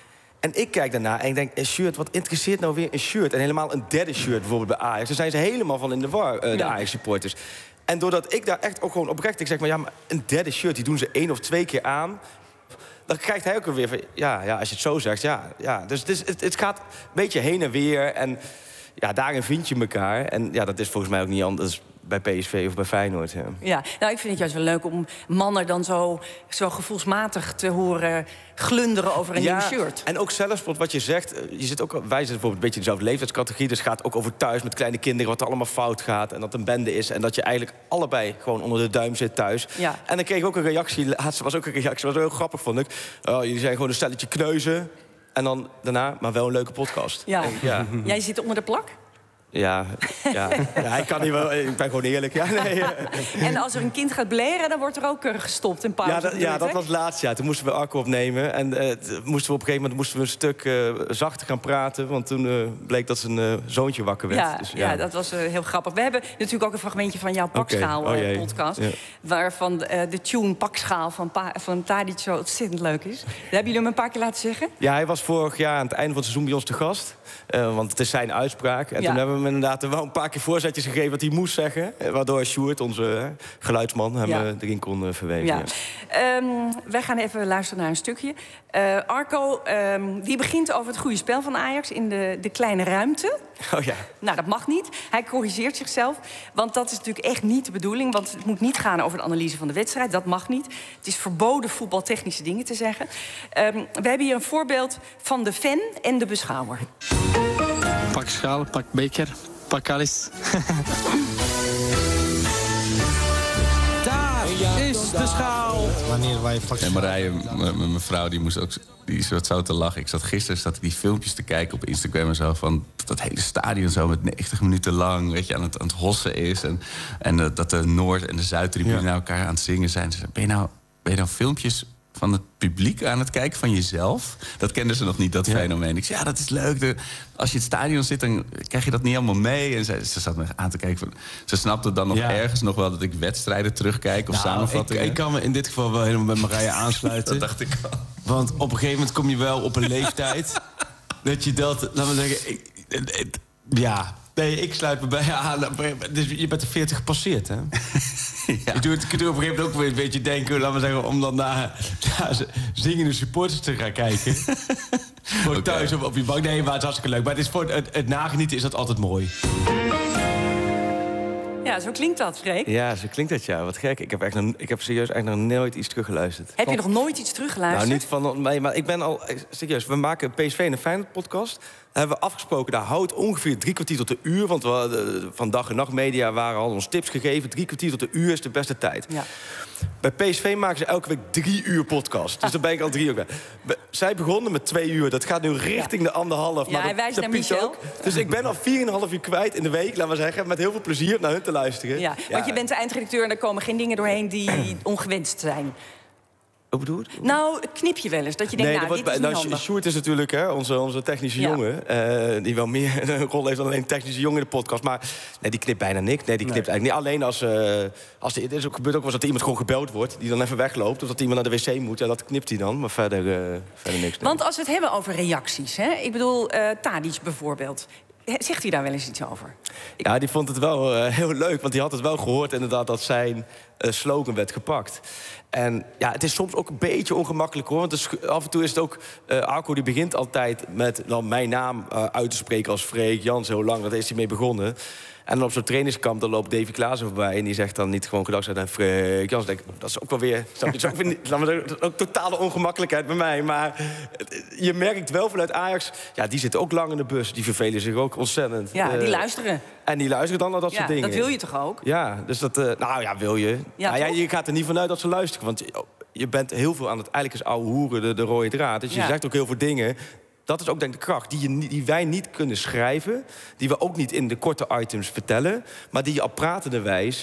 En ik kijk daarna en ik denk, een shirt, wat interesseert nou weer een shirt? En helemaal een derde shirt bijvoorbeeld bij Ajax. Daar zijn ze helemaal van in de war, uh, de ja. Ajax-supporters. En doordat ik daar echt ook gewoon oprecht... ik zeg maar, ja, maar een derde shirt, die doen ze één of twee keer aan... dan krijgt hij ook weer van, ja, ja, als je het zo zegt, ja. ja. Dus het, is, het, het gaat een beetje heen en weer en... ja, daarin vind je elkaar. En ja, dat is volgens mij ook niet anders bij P S V of bij Feyenoord. Ja, ja, nou, ik vind het juist wel leuk om mannen dan zo, zo gevoelsmatig te horen glunderen over een ja, nieuw shirt. En ook zelfspot, wat je zegt. Je zit ook, wij zitten bijvoorbeeld een beetje in dezelfde leeftijdscategorie. Dus het gaat ook over thuis met kleine kinderen, wat er allemaal fout gaat. En dat een bende is. En dat je eigenlijk allebei gewoon onder de duim zit thuis. Ja. En dan kreeg ik ook een reactie. Laatst was ook een reactie, was heel grappig, vond ik. Oh, jullie zijn gewoon een stelletje kneuzen. En dan daarna, maar wel een leuke podcast. Ja. En, ja. Jij zit onder de plak? Ja, ja. ja, ik kan niet wel. Ik ben gewoon eerlijk. Ja, nee. En als er een kind gaat bleren, dan wordt er ook uh, gestopt in pauze. Ja, dat, ja, dat was het laatste jaar. Toen moesten we Arco opnemen. En uh, moesten we op een gegeven moment moesten we een stuk uh, zachter gaan praten. Want toen uh, bleek dat zijn uh, zoontje wakker werd. Ja, dus, ja. ja, dat was uh, heel grappig. We hebben natuurlijk ook een fragmentje van jouw Pakschaal-podcast. Okay. Oh, ja. Waarvan uh, de tune Pakschaal van, pa van Tadic zo ontzettend leuk is. Dat hebben jullie hem een paar keer laten zeggen? Ja, hij was vorig jaar aan het einde van het seizoen bij ons te gast. Uh, want het is zijn uitspraak. En ja. toen hebben we hem inderdaad wel een paar keer voorzetjes gegeven wat hij moest zeggen. Waardoor Sjoerd, onze uh, geluidsman, hem ja. uh, erin kon uh, verweven. Ja. Ja. Um, wij gaan even luisteren naar een stukje. Uh, Arco, um, die begint over het goede spel van Ajax in de, de kleine ruimte. Oh ja. Nou, dat mag niet. Hij corrigeert zichzelf. Want dat is natuurlijk echt niet de bedoeling. Want het moet niet gaan over de analyse van de wedstrijd. Dat mag niet. Het is verboden voetbaltechnische dingen te zeggen. Um, we hebben hier een voorbeeld van de fan en de beschouwer. Pak schaal, pak beker, pak alles. Daar is de schaal. Wanneer wij pak en Marije, mijn vrouw, die moest ook die zat zo te lachen. Ik zat gisteren zat ik die filmpjes te kijken op Instagram en zo van dat, dat hele stadion zo met negentig minuten lang, weet je, aan het, aan het hossen is en en uh, dat de Noord- en de Zuidtribune ja. naar elkaar aan het zingen zijn. Ze zei, ben je nou, ben je nou filmpjes van het publiek aan het kijken van jezelf? Dat kenden ze nog niet, dat ja. fenomeen. Ik zei, ja, dat is leuk. De, als je in het stadion zit, dan krijg je dat niet allemaal mee. En ze, ze zat me aan te kijken. Van, ze snapte dan nog ja. ergens nog wel dat ik wedstrijden terugkijk of nou, samenvattingen. Ik, ik kan me in dit geval wel helemaal bij Marije aansluiten. Dat dacht ik al. Want op een gegeven moment kom je wel op een leeftijd dat je dat, laten we zeggen, ik, ik, ja. Nee, ik sluit me bij aan. Dus je bent de veertig gepasseerd, hè? Ja. Je doet, je doet op een gegeven moment ook een beetje denken, laten we zeggen, om dan naar, naar zingende supporters te gaan kijken. Voor okay. thuis op, op je bank. Nee, maar het is hartstikke leuk. Maar het, is voor het, het nagenieten is dat altijd mooi. Ja, zo klinkt dat, Freek. Ja, zo klinkt dat, ja. Wat gek. Ik heb, echt nog, ik heb serieus eigenlijk nog nooit iets teruggeluisterd. Heb je nog nooit iets teruggeluisterd? Nou, niet van... Nee, maar ik ben al... Serieus, we maken P S V en een Feyenoord podcast. Daar hebben we afgesproken, daar houdt ongeveer drie kwartier tot een uur. Want we, van dag en nacht media waren al ons tips gegeven. Drie kwartier tot een uur is de beste tijd. Ja. Bij P S V maken ze elke week drie uur podcast. Dus daar ben ik al drie uur bij. Zij begonnen met twee uur. Dat gaat nu richting ja. de anderhalf. Ja, maar hij wijst naar Michel. Ook. Dus ik ben al vier en een half uur kwijt in de week, laten we zeggen. Met heel veel plezier naar hun te luisteren. Ja, ja. Want je bent de eindredacteur en er komen geen dingen doorheen die ongewenst zijn. Wat bedoel je? Nou, knip je wel eens. Dat je denkt, nee, nou, dit is niet handig. Nou, Sjoerd is natuurlijk hè, onze, onze technische ja. jongen. Uh, die wel meer een rol heeft dan alleen technische jongen in de podcast. Maar nee, die knipt bijna niks. Nee, die knipt nee. eigenlijk niet. Alleen als... Uh, als die, het is ook, gebeurt ook wel eens dat iemand gewoon gebeld wordt. Die dan even wegloopt. Of dat iemand naar de wc moet. En dat knipt hij dan. Maar verder, uh, verder niks. Want als we het hebben over reacties. Hè? Ik bedoel, uh, Tadic bijvoorbeeld. Zegt hij daar wel eens iets over? Ja, die vond het wel uh, heel leuk. Want die had het wel gehoord inderdaad dat zijn... uh, slogan werd gepakt. En ja, het is soms ook een beetje ongemakkelijk hoor. Want dus, af en toe is het ook... Uh, Arco die begint altijd met dan mijn naam uh, uit te spreken als Freek Jans heel lang. Daar is hij mee begonnen. En dan op zo'n trainingskamp dan loopt Davy Klaassen voorbij... en die zegt dan niet gewoon gedacht aan Freek Jans. Denk, dat is ook wel weer... Dat is ook, weer niet, dat is ook totale ongemakkelijkheid bij mij. Maar je merkt wel vanuit Ajax... ja, die zitten ook lang in de bus. Die vervelen zich ook ontzettend. Ja, die uh, luisteren. En die luisteren dan naar dat ja, soort dingen. Dat wil je toch ook? Ja, dus dat... Uh, nou ja, wil je. Ja, nou, ja, je gaat er niet vanuit dat ze luisteren. Want je bent heel veel aan het... Eigenlijk is ouwe hoeren de, de rode draad. Dus je ja. zegt ook heel veel dingen... Dat is ook denk ik de kracht die, je, die wij niet kunnen schrijven. Die we ook niet in de korte items vertellen. Maar die je op pratende wijs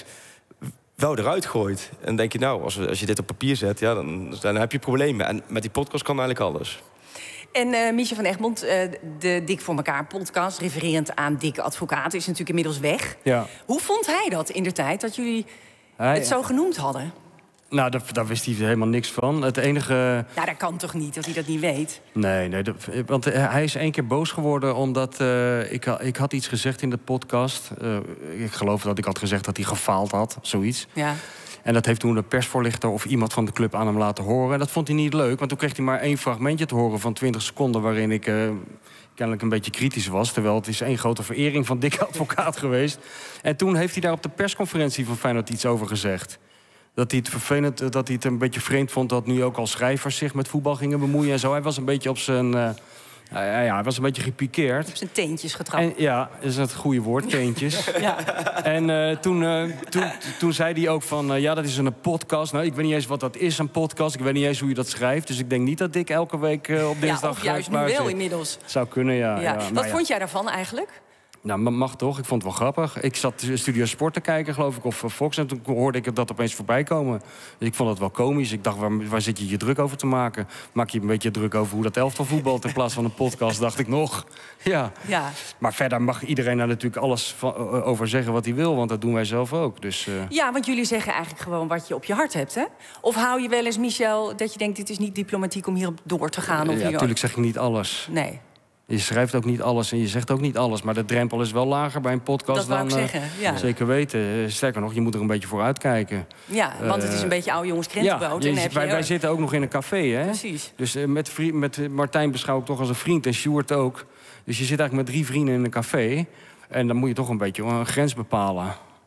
wel eruit gooit. En dan denk je, nou, als, we, als je dit op papier zet... Ja, dan, dan heb je problemen. En met die podcast kan eigenlijk alles. En uh, Michel van Egmond, uh, de Dik voor elkaar podcast... refererend aan Dikke Advocaat, is natuurlijk inmiddels weg. Ja. Hoe vond hij dat in de tijd, dat jullie hij, het zo genoemd hadden? Nou, daar, daar wist hij helemaal niks van. Het enige... Nou, dat kan toch niet, dat hij dat niet weet? Nee, nee dat, want hij is één keer boos geworden... omdat uh, ik, ik had iets gezegd in de podcast. Uh, ik geloof dat ik had gezegd dat hij gefaald had, zoiets. Ja. En dat heeft toen de persvoorlichter of iemand van de club aan hem laten horen. En dat vond hij niet leuk, want toen kreeg hij maar één fragmentje te horen... van twintig seconden waarin ik uh, kennelijk een beetje kritisch was. Terwijl het is één grote verering van Dikke Advocaat geweest. En toen heeft hij daar op de persconferentie van Feyenoord iets over gezegd. Dat hij het vervelend, dat hij het een beetje vreemd vond... dat nu ook al schrijvers zich met voetbal gingen bemoeien en zo. Hij was een beetje op zijn... Uh, ja, ja, hij was een beetje gepikeerd. Op zijn teentjes getrapt. En, ja, is het goede woord, teentjes. ja. En uh, toen, uh, toen, toen zei hij ook van... Uh, ja, dat is een podcast. Nou, ik weet niet eens wat dat is, een podcast. Ik weet niet eens hoe je dat schrijft. Dus ik denk niet dat ik elke week uh, op dinsdag... Ja, of juist nu wel inmiddels. Zou kunnen, ja. ja. ja. Wat ja. vond jij daarvan eigenlijk? Nou, mag toch. Ik vond het wel grappig. Ik zat Studio Sport te kijken, geloof ik, of Fox. En toen hoorde ik dat opeens voorbij komen. Dus ik vond het wel komisch. Ik dacht, waar, waar zit je je druk over te maken? Maak je een beetje druk over hoe dat elftal voetbalt... in plaats van een podcast, dacht ik nog. Ja. ja. Maar verder mag iedereen daar natuurlijk alles van, over zeggen wat hij wil. Want dat doen wij zelf ook. Dus, uh... Ja, want jullie zeggen eigenlijk gewoon wat je op je hart hebt, hè? Of hou je wel eens, Michel, dat je denkt... dit is niet diplomatiek om hierop door te gaan? Of ja, natuurlijk ook... zeg ik niet alles. Nee. Je schrijft ook niet alles en je zegt ook niet alles. Maar de drempel is wel lager bij een podcast dat wou dan... ik zeggen, ja. Zeker weten. Sterker nog, je moet er een beetje voor uitkijken. Ja, want het is een beetje oude jongens krentenbrood. Ja, en heb wij, je... wij zitten ook nog in een café, hè? Precies. Dus uh, met, vriend, met Martijn beschouw ik toch als een vriend en Sjoerd ook. Dus je zit eigenlijk met drie vrienden in een café. En dan moet je toch een beetje een grens bepalen.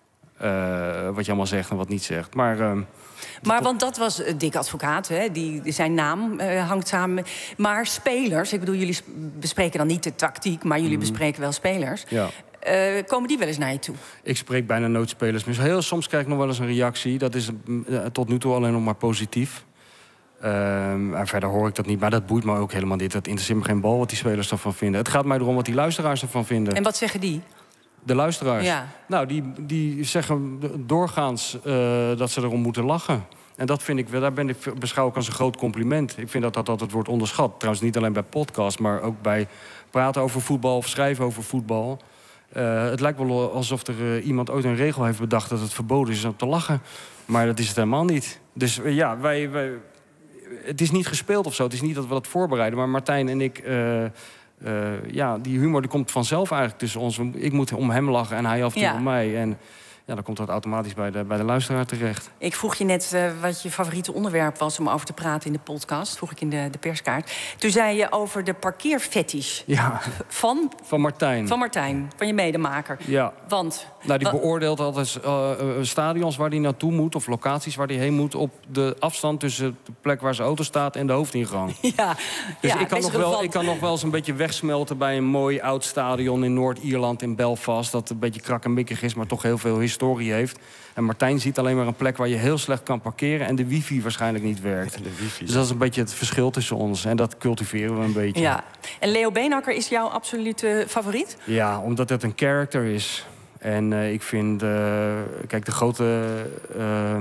Uh, wat je allemaal zegt en wat niet zegt. Maar... Uh, Maar want dat was uh, Dikke Advocaat, hè? Die, zijn naam uh, hangt samen. Maar spelers, ik bedoel, jullie bespreken dan niet de tactiek... maar jullie mm. bespreken wel spelers. Ja. Uh, komen die wel eens naar je toe? Ik spreek bijna nooit spelers. Maar heel soms krijg ik nog wel eens een reactie. Dat is uh, tot nu toe alleen nog maar positief. Uh, en verder hoor ik dat niet, maar dat boeit me ook helemaal niet. Dat interesseert me geen bal wat die spelers ervan vinden. Het gaat mij erom wat die luisteraars ervan vinden. En wat zeggen die? De luisteraars? Ja. Nou, die, die zeggen doorgaans uh, dat ze erom moeten lachen. En dat vind ik, daar ben ik, beschouw ik als een groot compliment. Ik vind dat dat altijd wordt onderschat. Trouwens niet alleen bij podcasts, maar ook bij praten over voetbal of schrijven over voetbal. Uh, het lijkt wel alsof er uh, iemand ooit een regel heeft bedacht dat het verboden is om te lachen. Maar dat is het helemaal niet. Dus uh, ja, wij, wij, het is niet gespeeld of zo. Het is niet dat we dat voorbereiden. Maar Martijn en ik... Uh, Uh, ja, die humor die komt vanzelf eigenlijk tussen ons. Ik moet om hem lachen en hij af en toe ja. om mij. En ja, dan komt dat automatisch bij de, bij de luisteraar terecht. Ik vroeg je net uh, wat je favoriete onderwerp was om over te praten in de podcast. Vroeg ik in de, de perskaart. Toen zei je over de parkeerfetish. Ja. Van? Van Martijn. Van Martijn, van je medemaker. Ja. Want? Nou, die beoordeelt altijd uh, uh, stadions waar hij naartoe moet... of locaties waar hij heen moet... op de afstand tussen de plek waar zijn auto staat en de hoofdingang. Ja. Dus ja, ik, kan nog wel, ik kan nog wel eens een beetje wegsmelten... bij een mooi oud stadion in Noord-Ierland, in Belfast... dat een beetje krak en mikkig is, maar toch heel veel historie heeft. En Martijn ziet alleen maar een plek waar je heel slecht kan parkeren... en de wifi waarschijnlijk niet werkt. De wifi. Dus dat is een beetje het verschil tussen ons. En dat cultiveren we een beetje. Ja. En Leo Beenhakker is jouw absolute favoriet? Ja, omdat het een character is... En uh, ik vind, uh, kijk, de grote uh,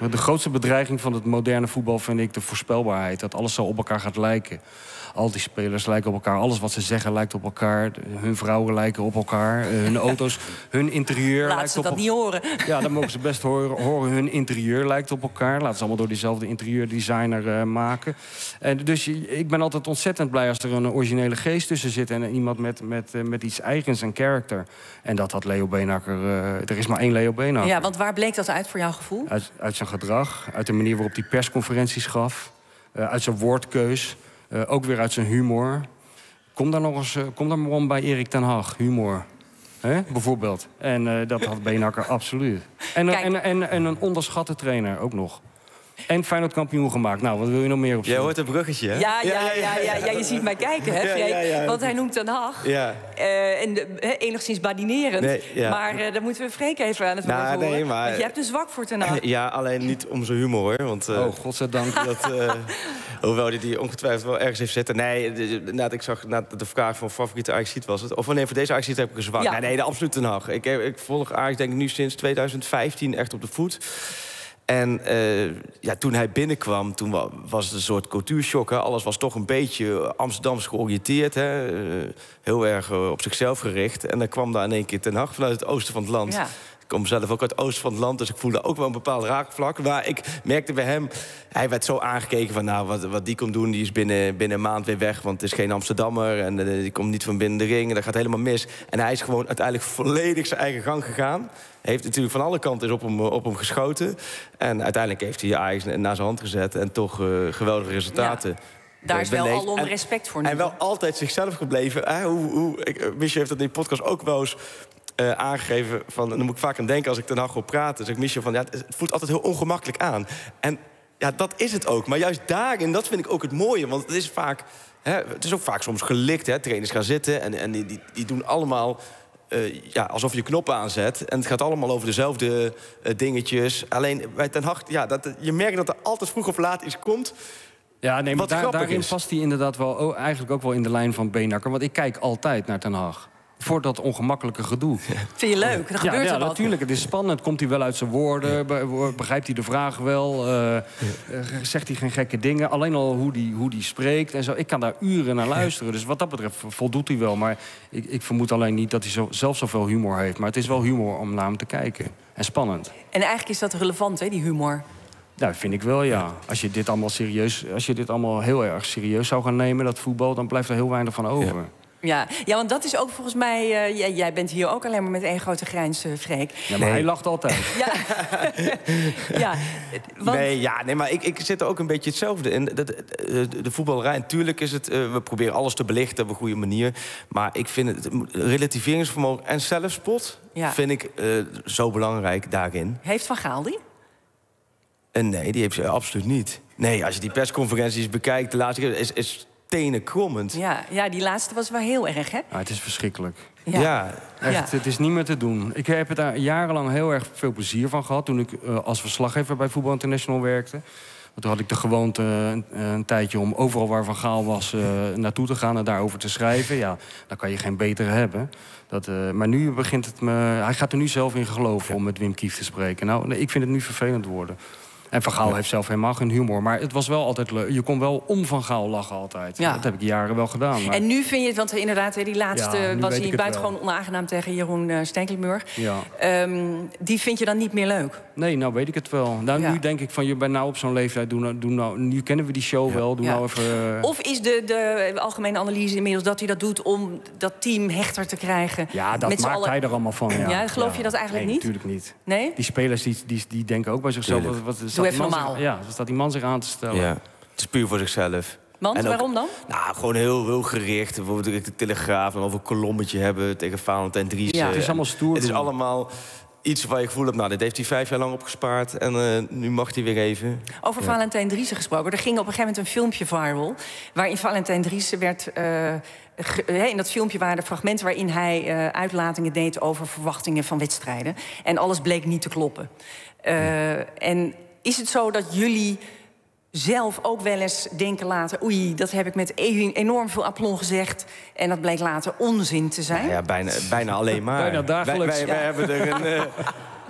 De grootste bedreiging van het moderne voetbal vind ik de voorspelbaarheid. Dat alles zo op elkaar gaat lijken. Al die spelers lijken op elkaar. Alles wat ze zeggen lijkt op elkaar. Hun vrouwen lijken op elkaar. Hun auto's, hun interieur Laat lijkt ze op dat niet horen. Ja, dat mogen ze best horen. horen. Hun interieur lijkt op elkaar. Laten ze allemaal door diezelfde interieurdesigner uh, maken. En dus ik ben altijd ontzettend blij als er een originele geest tussen zit. En iemand met, met, uh, met iets eigens en karakter. En dat had Leo Beenhakker. Uh, er is maar één Leo Beenhakker. Ja, want waar bleek dat uit voor jouw gevoel? Uit, uit zijn gedrag. Uit de manier waarop hij persconferenties gaf. Uh, uit zijn woordkeus. Uh, ook weer uit zijn humor. Kom daar nog eens uh, kom daar maar om bij Erik ten Hag. Humor. Hè? Bijvoorbeeld. En uh, dat had Beenhakker absoluut. En, uh, en, en, en een onderschatte trainer ook nog. En Feyenoord kampioen gemaakt. Nou, wat wil je nog meer op zien? Jij hoort een bruggetje, hè? Ja, ja, ja, ja, ja, ja, je ziet mij kijken, hè, Freek? Ja, ja, ja. Want hij noemt Ten Hag. Ja. Uh, en de, he, enigszins badinerend. Nee, ja. Maar uh, dan moeten we Freek even aan het woord nou, horen. Nee, maar... Want je hebt een zwak voor Ten Hag. Ja, alleen niet om zijn humor, hoor. Want, uh, oh, godzijdank. Dat, uh, hoewel hij die ongetwijfeld wel ergens heeft zitten. Nee, nadat ik zag na de vraag van favoriete Ajaxiet was het. Of nee, voor deze Ajaxiet heb ik een zwak. Ja. Nee, nee, de absoluut Ten Hag. Ik, ik volg Ajax denk ik nu sinds twintig vijftien echt op de voet. En uh, ja, toen hij binnenkwam, toen was het een soort cultuurshock. Alles was toch een beetje Amsterdams georiënteerd. Hè? Uh, heel erg uh, op zichzelf gericht. En dan kwam daar in één keer Ten Hag vanuit het oosten van het land. Ja. Ik kom zelf ook uit het oosten van het land, dus ik voelde ook wel een bepaald raakvlak. Maar ik merkte bij hem, hij werd zo aangekeken van... nou, wat, wat die kon doen, die is binnen, binnen een maand weer weg... want het is geen Amsterdammer en uh, die komt niet van binnen de ring... en dat gaat helemaal mis. En hij is gewoon uiteindelijk volledig zijn eigen gang gegaan. Heeft natuurlijk van alle kanten is op hem, op hem geschoten. En uiteindelijk heeft hij Ajax naar zijn hand gezet... en toch uh, geweldige resultaten. Ja. Daar is wel alom respect voor nu. En wel altijd zichzelf gebleven. Eh, hoe, hoe, ik, Michel heeft dat in de podcast ook wel eens... Uh, aangegeven van, dan moet ik vaak aan denken als ik Ten Hag wil praten. Dus ik Michel van, ja, het voelt altijd heel ongemakkelijk aan. En ja, dat is het ook. Maar juist daarin, dat vind ik ook het mooie. Want het is vaak, hè, het is ook vaak soms gelikt. Hè. Trainers gaan zitten en, en die, die, die doen allemaal... Uh, ja, alsof je knoppen aanzet. En het gaat allemaal over dezelfde uh, dingetjes. Alleen bij Ten Hag, ja, dat, je merkt dat er altijd vroeg of laat iets komt... Ja, nee, maar daar, daarin is. past hij inderdaad wel, oh, eigenlijk ook wel in de lijn van Beenhakker. Want ik kijk altijd naar Ten Hag. Voor dat ongemakkelijke gedoe. Vind je leuk? Dat gebeurt ja, er ja, natuurlijk. Het is spannend. Komt hij wel uit zijn woorden? Begrijpt hij de vraag wel? Uh, zegt hij geen gekke dingen? Alleen al hoe hij hoe die spreekt en zo. Ik kan daar uren naar luisteren. Dus wat dat betreft voldoet hij wel. Maar ik, ik vermoed alleen niet dat hij zo, zelf zoveel humor heeft. Maar het is wel humor om naar hem te kijken. En spannend. En eigenlijk is dat relevant, hè, die humor? Nou, vind ik wel, ja. Als je dit allemaal serieus, als je dit allemaal heel erg serieus zou gaan nemen, dat voetbal, dan blijft er heel weinig van over. Ja. Ja, ja, want dat is ook volgens mij... Uh, jij, jij bent hier ook alleen maar met één grote grijns, uh, Freek. Ja, maar nee. Hij lacht altijd. Ja, ja want... Nee, ja, nee, maar ik, ik zit er ook een beetje hetzelfde in. De, de, de, de voetballerij, natuurlijk is het... Uh, we proberen alles te belichten op een goede manier. Maar ik vind het relativeringsvermogen en zelfspot... Ja. vind ik uh, zo belangrijk daarin. Heeft Van Gaal die? Uh, nee, die heeft ze absoluut niet. Nee, als je die persconferenties bekijkt... de laatste keer is... is tenen krommend. Ja, ja, die laatste was wel heel erg, hè? Ja, het is verschrikkelijk. Ja. ja. Echt, ja. Het is niet meer te doen. Ik heb er daar jarenlang heel erg veel plezier van gehad... toen ik uh, als verslaggever bij Voetbal International werkte. Want toen had ik de gewoonte uh, een, een tijdje om overal waar Van Gaal was... Uh, naartoe te gaan en daarover te schrijven. Ja, dan kan je geen betere hebben. Dat, uh, maar nu begint het me... Hij gaat er nu zelf in geloven ja. om met Wim Kief te spreken. Nou, nee, ik vind het nu vervelend worden. En Van Gaal ja. heeft zelf helemaal geen humor. Maar het was wel altijd leuk. Je kon wel om Van Gaal lachen altijd. Ja. Dat heb ik jaren wel gedaan. Maar... En nu vind je het, want inderdaad, die laatste ja, was hij buitengewoon onaangenaam tegen Jeroen uh, Stekelenburg. Ja. Um, die vind je dan niet meer leuk? Nee, nou weet ik het wel. Nou, ja. Nu denk ik van, je bent nou op zo'n leeftijd. Doe nou, doe nou, nu kennen we die show ja. wel. Doe ja. nou even, uh... Of is de, de algemene analyse inmiddels dat hij dat doet om dat team hechter te krijgen? Ja, dat maakt alle... hij er allemaal van. Ja, ja geloof ja. je dat eigenlijk nee, niet? natuurlijk niet. Nee? Die spelers die, die, die denken ook bij zichzelf... Wat, wat, doe even normaal. Zich, ja, dan staat die man zich aan te stellen. Ja. Het is puur voor zichzelf. Want, en ook, waarom dan? Nou, gewoon heel, heel gericht. Bijvoorbeeld de Telegraaf en over een kolommetje hebben tegen Valentijn Driessen. Ja, het is allemaal stoer. Het is allemaal iets waar je gevoel hebt... nou, dit heeft hij vijf jaar lang opgespaard en uh, nu mag hij weer even. Over ja. Valentijn Driessen gesproken. Er ging op een gegeven moment een filmpje viral... waarin Valentijn Driessen werd... Uh, ge, in dat filmpje waren er fragmenten waarin hij uh, uitlatingen deed... over verwachtingen van wedstrijden. En alles bleek niet te kloppen. Uh, ja. En is het zo dat jullie... zelf ook wel eens denken later... oei, dat heb ik met enorm veel aplomb gezegd... en dat bleek later onzin te zijn? Ja, ja bijna, bijna alleen maar. Bijna dagelijks. Wij, wij, wij ja. hebben er een... Uh,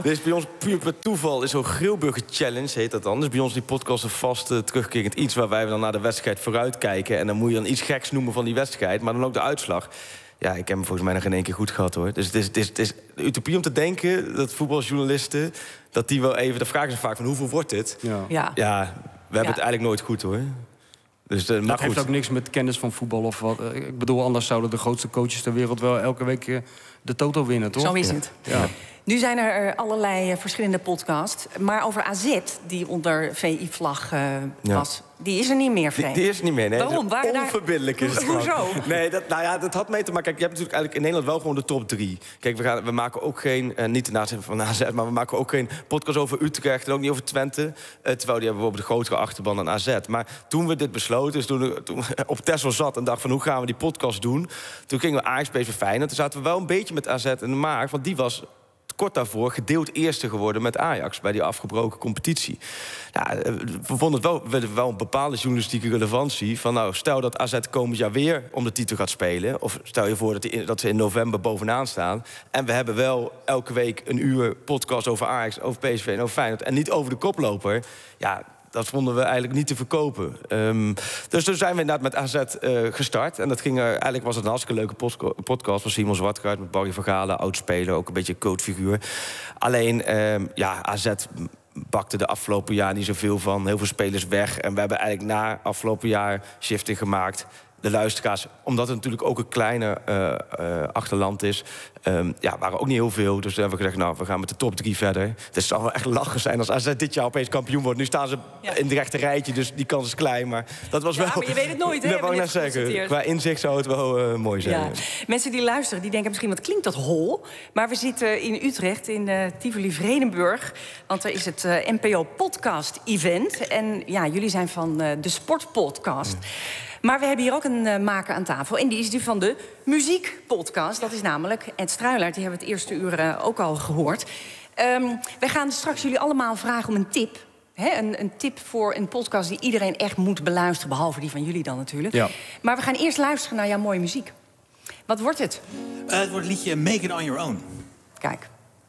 Dus bij ons puur per toeval is zo'n Grillburger Challenge, heet dat dan. Dus bij ons die podcast een vast uh, terugkerend iets... waar wij dan naar de wedstrijd vooruit kijken. En dan moet je dan iets geks noemen van die wedstrijd. Maar dan ook de uitslag. Ja, ik heb hem volgens mij nog in één keer goed gehad, hoor. Dus het is, het is, het is utopie om te denken dat voetbaljournalisten... dat die wel even... de vragen ze vaak van hoeveel wordt dit? Ja, ja. ja we hebben ja. het eigenlijk nooit goed, hoor. Dus, uh, maar dat goed. heeft ook niks met kennis van voetbal of wat. Ik bedoel, anders zouden de grootste coaches ter wereld... wel elke week uh, de Toto winnen, toch? Zo is het. Ja. Ja. Nu zijn er allerlei verschillende podcasts. Maar over A Z, die onder V I-vlag uh, was... Ja. Die is er niet meer, Frank. Die, die is er niet meer, nee. Waarom? Waren onverbiddelijk daar... is het. Hoezo? Nee, dat, nou ja, dat had mee te maken... Kijk, je hebt natuurlijk eigenlijk in Nederland wel gewoon de top drie. Kijk, we, gaan, we maken ook geen... Uh, niet de naast van A Z, maar we maken ook geen podcast over Utrecht... en ook niet over Twente. Uh, terwijl die hebben bijvoorbeeld de grotere achterban dan A Z. Maar toen we dit besloten, dus toen, toen we op Texel zat... en dacht van, hoe gaan we die podcast doen? Toen gingen we Ajax, P S V Feyenoord. Toen zaten we wel een beetje met A Z in de maag... want die was... kort daarvoor gedeeld eerste geworden met Ajax... bij die afgebroken competitie. Ja, we vonden het wel, we wel een bepaalde journalistieke relevantie... van nou, stel dat A Z komend jaar weer om de titel gaat spelen... of stel je voor dat, die, dat ze in november bovenaan staan... en we hebben wel elke week een uur podcast over Ajax... over P S V en over Feyenoord... en niet over de koploper... ja. Dat vonden we eigenlijk niet te verkopen. Um, dus toen zijn we inderdaad met A Z uh, gestart. En dat ging er, eigenlijk was het een hartstikke leuke podcast... van Simon Zwartgaard met Barry van Galen, oud-speler... ook een beetje coachfiguur. Alleen, um, ja, A Z bakte de afgelopen jaar niet zoveel van. Heel veel spelers weg. En we hebben eigenlijk na afgelopen jaar shifting gemaakt... de luisteraars, omdat het natuurlijk ook een kleine uh, uh, achterland is... Um, ja, waren ook niet heel veel. Dus toen hebben we gezegd, nou, we gaan met de top drie verder. Dus het zal wel echt lachen zijn als A Z dit jaar opeens kampioen wordt. Nu staan ze ja. in de rechte rijtje, dus die kans is klein. Maar dat was ja, wel... maar je weet het nooit, hè? Dat wou ik net zeggen. Qua inzicht zou het wel uh, mooi zijn. Ja. Mensen die luisteren, die denken misschien, wat klinkt dat hol? Maar we zitten in Utrecht, in uh, Tivoli Vredenburg. Want er is het uh, N P O Podcast Event. En ja, jullie zijn van uh, de Sportpodcast. Ja. Maar we hebben hier ook een uh, maker aan tafel. En die is die van de muziekpodcast. Dat is namelijk Ed Struilaert. Die hebben we het eerste uur uh, ook al gehoord. Um, wij gaan straks jullie allemaal vragen om een tip. Hè? Een, een tip voor een podcast die iedereen echt moet beluisteren. Behalve die van jullie dan natuurlijk. Ja. Maar we gaan eerst luisteren naar jouw mooie muziek. Wat wordt het? Uh, het wordt het liedje Make It On Your Own. Kijk.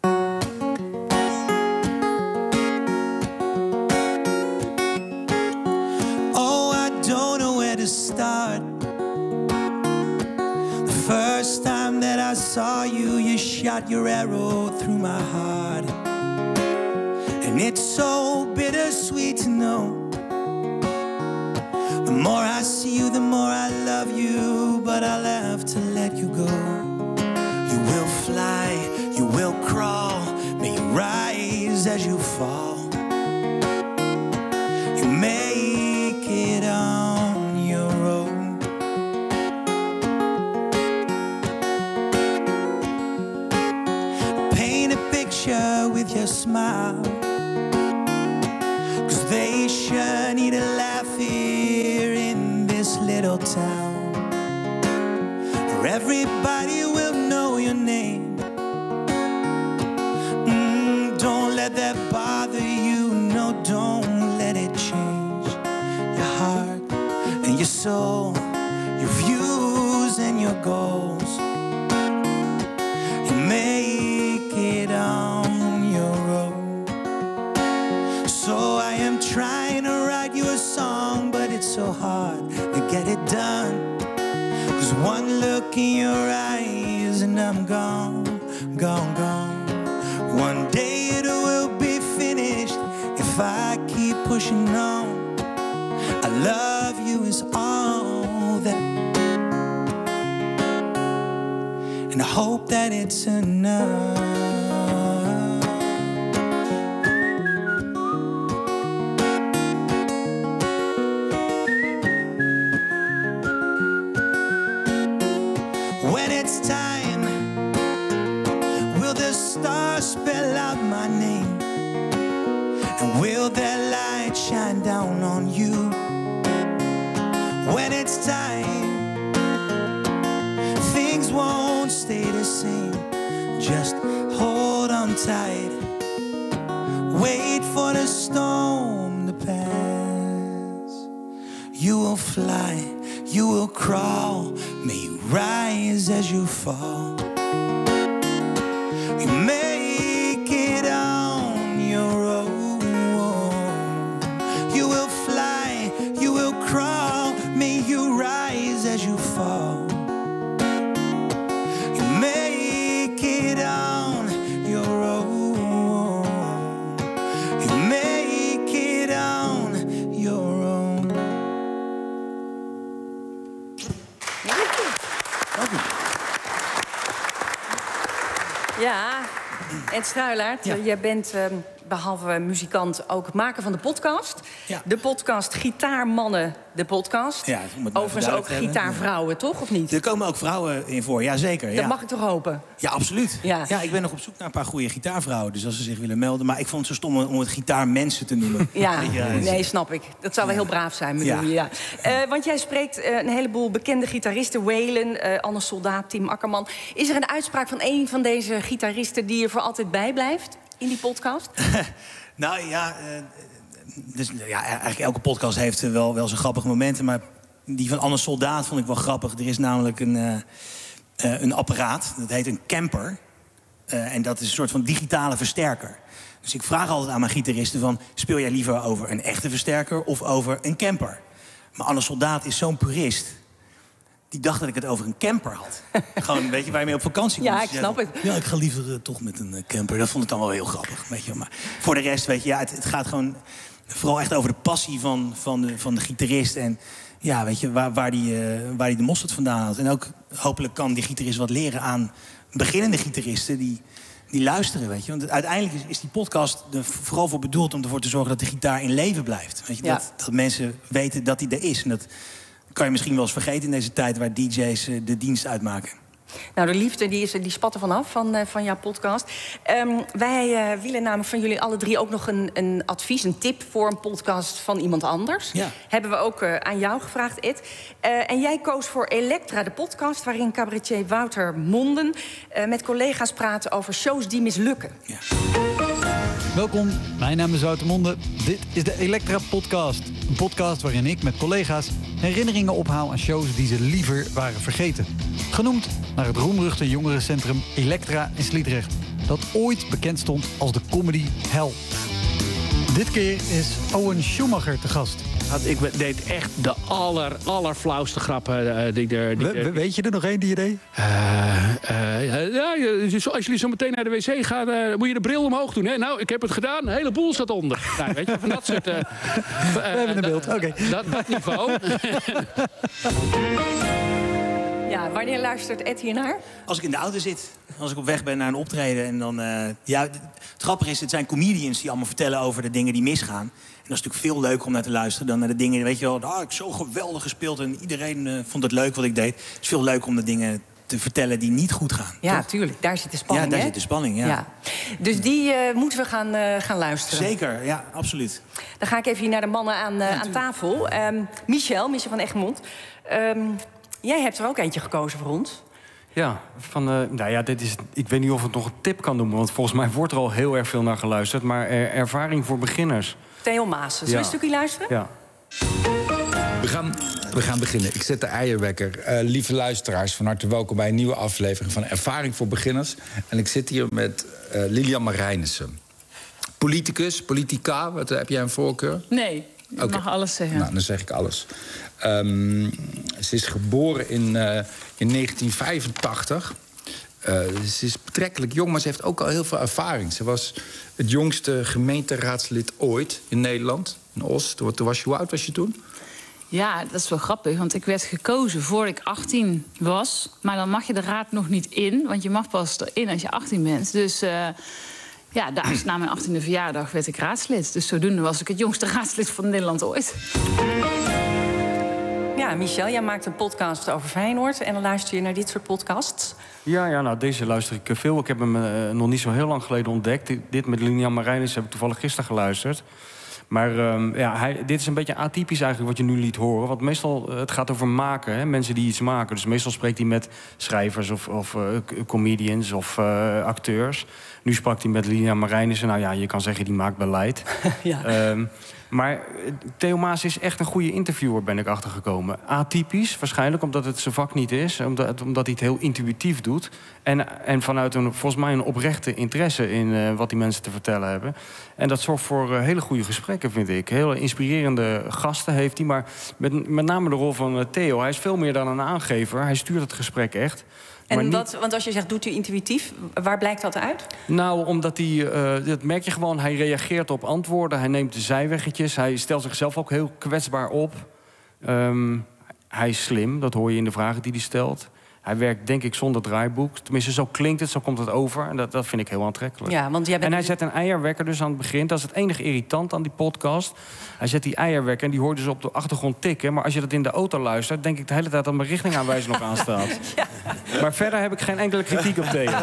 To start. The first time that I saw you, you shot your arrow through my heart. And it's so bittersweet to know. The more I see you, the more I love you, but I'll have to let you go. You will fly, you will crawl, may you rise as you fall. You make it on. With your smile, 'cause they sure need a laugh here in this little town, where everybody will know your name. Mm, don't let that bother you, no, don't let it change your heart and your soul, your views and your goals. You make it on. So I am trying to write you a song, but it's so hard to get it done. 'Cause one look in your eyes and I'm gone, gone, gone. One day it will be finished if I keep pushing on. I love you is all that, and I hope that it's enough. Spell out my name, and will their light shine down on you? When it's time, things won't stay the same. Just hold on tight, wait for the storm to pass. You will fly, you will crawl, may you rise as you fall. You make it up. Ed Struilaert, ja. jij bent uh, behalve muzikant ook maker van de podcast. Ja. De podcast Gitaarmannen, de podcast. Ja, overigens ook gitaarvrouwen, toch? Of niet? Er komen ook vrouwen in voor, ja zeker. Dat ja. mag ik toch hopen? Ja, absoluut. Ja. ja, ik ben nog op zoek naar een paar goede gitaarvrouwen. Dus als ze zich willen melden. Maar ik vond het zo stom om het gitaarmensen te noemen. Ja, ja nee, snap ik. Dat zou wel heel braaf zijn, bedoel je. Ja. Ja. Uh, want jij spreekt uh, een heleboel bekende gitaristen. Waylon, uh, Anne Soldaat, Tim Akkerman. Is er een uitspraak van een van deze gitaristen die er voor altijd bijblijft in die podcast? Nou ja, uh, dus, ja, eigenlijk elke podcast heeft wel, wel zijn grappige momenten. Maar die van Anne Soldaat vond ik wel grappig. Er is namelijk een, uh, uh, een apparaat, dat heet een camper. Uh, en dat is een soort van digitale versterker. Dus ik vraag altijd aan mijn gitaristen van... speel jij liever over een echte versterker of over een camper? Maar Anne Soldaat is zo'n purist... die dacht dat ik het over een camper had. Gewoon, weet je, waar je mee op vakantie komt. Ja, ik snap het. Ja, ik ga liever uh, toch met een uh, camper. Dat vond ik dan wel heel grappig, weet je. Maar voor de rest, weet je, ja, het, het gaat gewoon... vooral echt over de passie van, van, de, van de gitarist. En ja, weet je, waar, waar die, uh, waar die de mosterd vandaan haalt. En ook hopelijk kan die gitarist wat leren aan beginnende gitaristen... die, die luisteren, weet je. Want uiteindelijk is, is die podcast er vooral voor bedoeld... om ervoor te zorgen dat de gitaar in leven blijft. Weet je, ja. dat, dat mensen weten dat hij er is. En dat kan je misschien wel eens vergeten in deze tijd... waar D J's uh, de dienst uitmaken. Nou, de liefde die is, die spat er vanaf van, uh, van jouw podcast. Um, wij uh, willen namelijk van jullie alle drie ook nog een, een advies, een tip... voor een podcast van iemand anders. Ja. Hebben we ook uh, aan jou gevraagd, Ed. Uh, en jij koos voor Elektra, de podcast... waarin cabaretier Wouter Monden uh, met collega's praten over shows die mislukken. Ja. Welkom, mijn naam is Wouter Monden. Dit is de Elektra Podcast. Een podcast waarin ik met collega's herinneringen ophaal aan shows die ze liever waren vergeten. Genoemd naar het roemruchte jongerencentrum Elektra in Sliedrecht... dat ooit bekend stond als de comedy hell. Dit keer is Owen Schumacher te gast. Ik deed echt de aller, allerflauwste grappen uh, die er... Die We, weet je er nog één die je deed? Uh, uh, ja, als jullie zo meteen naar de wc gaan, uh, moet je de bril omhoog doen. Hè? Nou, ik heb het gedaan, een hele boel staat onder. Nou, weet je, van dat soort... Uh, uh, We hebben een beeld, oké. Okay. Dat, dat niveau. Ja, wanneer luistert Ed hiernaar? Als ik in de auto zit. Als ik op weg ben naar een optreden. En dan, uh, ja, het grappige is, het zijn comedians die allemaal vertellen over de dingen die misgaan. En dat is natuurlijk veel leuker om naar te luisteren dan naar de dingen... weet je wel, ah, ik heb zo geweldig gespeeld en iedereen uh, vond het leuk wat ik deed. Het is veel leuker om de dingen te vertellen die niet goed gaan. Ja, toch? tuurlijk. Daar zit de spanning, Ja, daar hè? zit de spanning, ja. ja. Dus die uh, moeten we gaan, uh, gaan luisteren. Zeker, ja, absoluut. Dan ga ik even hier naar de mannen aan, uh, ja, aan tafel. Um, Michel, Michel van Egmond. Um, jij hebt er ook eentje gekozen voor ons. Ja, van, uh, nou ja, dit is, ik weet niet of het nog een tip kan noemen... want volgens mij wordt er al heel erg veel naar geluisterd... maar er, ervaring voor beginners. Theo Maassen. Zullen we een stukje luisteren? Ja. We gaan, we gaan beginnen. Ik zet de eierwekker. Uh, lieve luisteraars, van harte welkom bij een nieuwe aflevering... van Ervaring voor Beginners. En ik zit hier met uh, Lilian Marijnissen. Politicus, politica, wat, heb jij een voorkeur? Nee, je okay. mag alles zeggen. Nou, dan zeg ik alles. Um, ze is geboren in, uh, in negentien vijfentachtig. Uh, ze is betrekkelijk jong, maar ze heeft ook al heel veel ervaring. Ze was het jongste gemeenteraadslid ooit in Nederland, in Os. Toen, toen was je, hoe oud was je toen? Ja, dat is wel grappig, want ik werd gekozen voor ik achttien was. Maar dan mag je de raad nog niet in, want je mag pas erin als je achttien bent. Dus uh, ja, daar, na mijn achttiende verjaardag werd ik raadslid. Dus zodoende was ik het jongste raadslid van Nederland ooit. Ja, Michel, jij maakt een podcast over Feyenoord... en dan luister je naar dit soort podcasts. Ja, ja, nou, deze luister ik veel. Ik heb hem uh, nog niet zo heel lang geleden ontdekt. Dit met Lilian Marijnissen heb ik toevallig gisteren geluisterd. Maar um, ja, hij, dit is een beetje atypisch eigenlijk wat je nu liet horen. Want meestal, uh, het gaat over maken, hè, mensen die iets maken. Dus meestal spreekt hij met schrijvers of, of uh, comedians of uh, acteurs. Nu sprak hij met Lilian Marijnissen. Nou ja, je kan zeggen, die maakt beleid. ja. um, Maar Theo Maas is echt een goede interviewer, ben ik achtergekomen. Atypisch, waarschijnlijk, omdat het zijn vak niet is. Omdat, omdat hij het heel intuïtief doet. En, en vanuit een, volgens mij een oprechte interesse in uh, wat die mensen te vertellen hebben. En dat zorgt voor uh, hele goede gesprekken, vind ik. Hele inspirerende gasten heeft hij. Maar met, met name de rol van uh, Theo. Hij is veel meer dan een aangever. Hij stuurt het gesprek echt. En niet... wat, want als je zegt, doet u intuïtief, waar blijkt dat uit? Nou, omdat hij, uh, dat merk je gewoon, hij reageert op antwoorden. Hij neemt de zijweggetjes. Hij stelt zichzelf ook heel kwetsbaar op. Um, hij is slim, dat hoor je in de vragen die hij stelt. Hij werkt denk ik zonder draaiboek. Tenminste, zo klinkt het, zo komt het over. En dat, dat vind ik heel aantrekkelijk. Ja, want jij bent... En hij zet een eierwekker dus aan het begin. Dat is het enige irritant aan die podcast. Hij zet die eierwekker en die hoort dus op de achtergrond tikken. Maar als je dat in de auto luistert, denk ik de hele tijd dat mijn richtingaanwijzer nog aanstaat. Ja. Maar verder heb ik geen enkele kritiek op Theo.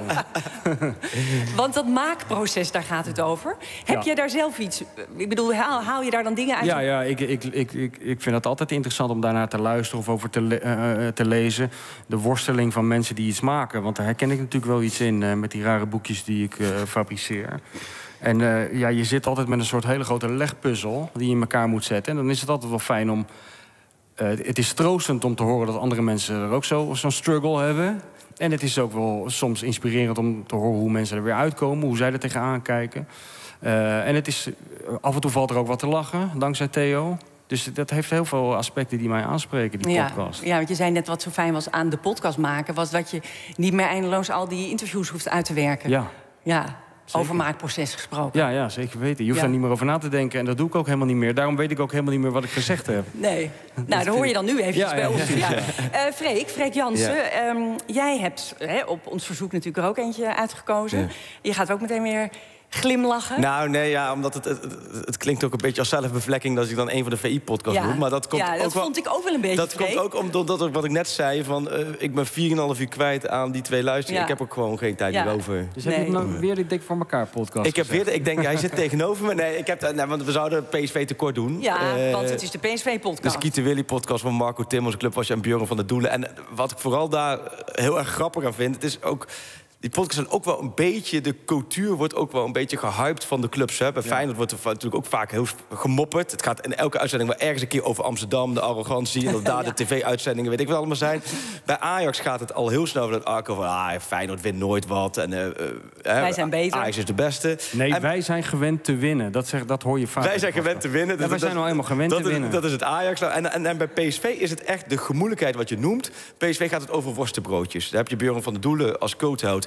Want dat maakproces, daar gaat het over. Heb Ja. jij daar zelf iets... Ik bedoel, haal, haal je daar dan dingen uit? Ja, ja ik, ik, ik, ik, ik vind het altijd interessant om daarnaar te luisteren of over te, le uh, te lezen. De worsteling van mensen die iets maken. Want daar herken ik natuurlijk wel iets in uh, met die rare boekjes die ik uh, fabriceer. En uh, ja, je zit altijd met een soort hele grote legpuzzel die je in elkaar moet zetten. En dan is het altijd wel fijn om... Uh, het is troostend om te horen dat andere mensen er ook zo, zo'n struggle hebben. En het is ook wel soms inspirerend om te horen hoe mensen er weer uitkomen. Hoe zij er tegenaan kijken. Uh, en het is, af en toe valt er ook wat te lachen, dankzij Theo. Dus dat heeft heel veel aspecten die mij aanspreken, die Ja, podcast. ja, want je zei net wat zo fijn was aan de podcast maken... was dat je niet meer eindeloos al die interviews hoeft uit te werken. Ja. Ja, Zeker. over maakproces gesproken. Ja, ja, zeker weten. Je hoeft Ja. daar niet meer over na te denken. En dat doe ik ook helemaal niet meer. Daarom weet ik ook helemaal niet meer wat ik gezegd heb. Nee. Nou, dat hoor je dan nu eventjes Ja, bij ja, ons. ja, Ja. ja. Eh, Freek, Freek Jansen, Ja. ehm, jij hebt hè, op ons verzoek natuurlijk er ook eentje uitgekozen. Ja. Je gaat ook meteen weer glimlachen. Nou, nee, ja, omdat het, het, het, het klinkt ook een beetje als zelfbevlekking... dat ik dan een van de V I-podcasts Ja. doe. Maar dat komt ja, dat ook wel, vond ik ook wel een beetje, Dat Freek. komt ook omdat, ik- wat ik net zei, van, uh, ik ben vier komma vijf uur kwijt aan die twee luisteren. Ja. Ik heb ook gewoon geen tijd Ja. meer over. Dus heb je nou weer die Dik voor elkaar podcast Ik heb gezegd? weer, de- ik denk, hij zit tegenover me. Nee, ik heb, nou, want we zouden P S V tekort doen. Ja, Eh, want het is de P S de V-podcast. Skieten Willy-podcast van Marco Timmers, Clubwatch en Björn van der Doelen. En wat ik vooral daar heel erg grappig aan vind... het is ook... Die podcast is ook wel een beetje... de cultuur wordt ook wel een beetje gehyped van de clubs. Hè. Bij Feyenoord wordt er va- natuurlijk ook vaak heel gemopperd. Het gaat in elke uitzending wel ergens een keer over Amsterdam... de arrogantie en dat daar Ja. de tv-uitzendingen... weet ik wel allemaal zijn. Bij Ajax gaat het al heel snel over dat arco van... ah, Feyenoord wint nooit wat. En, uh, uh, Wij zijn beter. Ajax is de beste. Nee, En wij zijn gewend te winnen. Dat, zeg, dat hoor je vaak. wij zijn gewend te winnen. Ja, wij zijn nou eenmaal gewend dat te is, winnen. Dat is het Ajax. Nou, En, en, en bij P S V is het echt de gemoeilijkheid wat je noemt. P S V gaat het over worstenbroodjes. Daar heb je Björn van der Doelen als coach.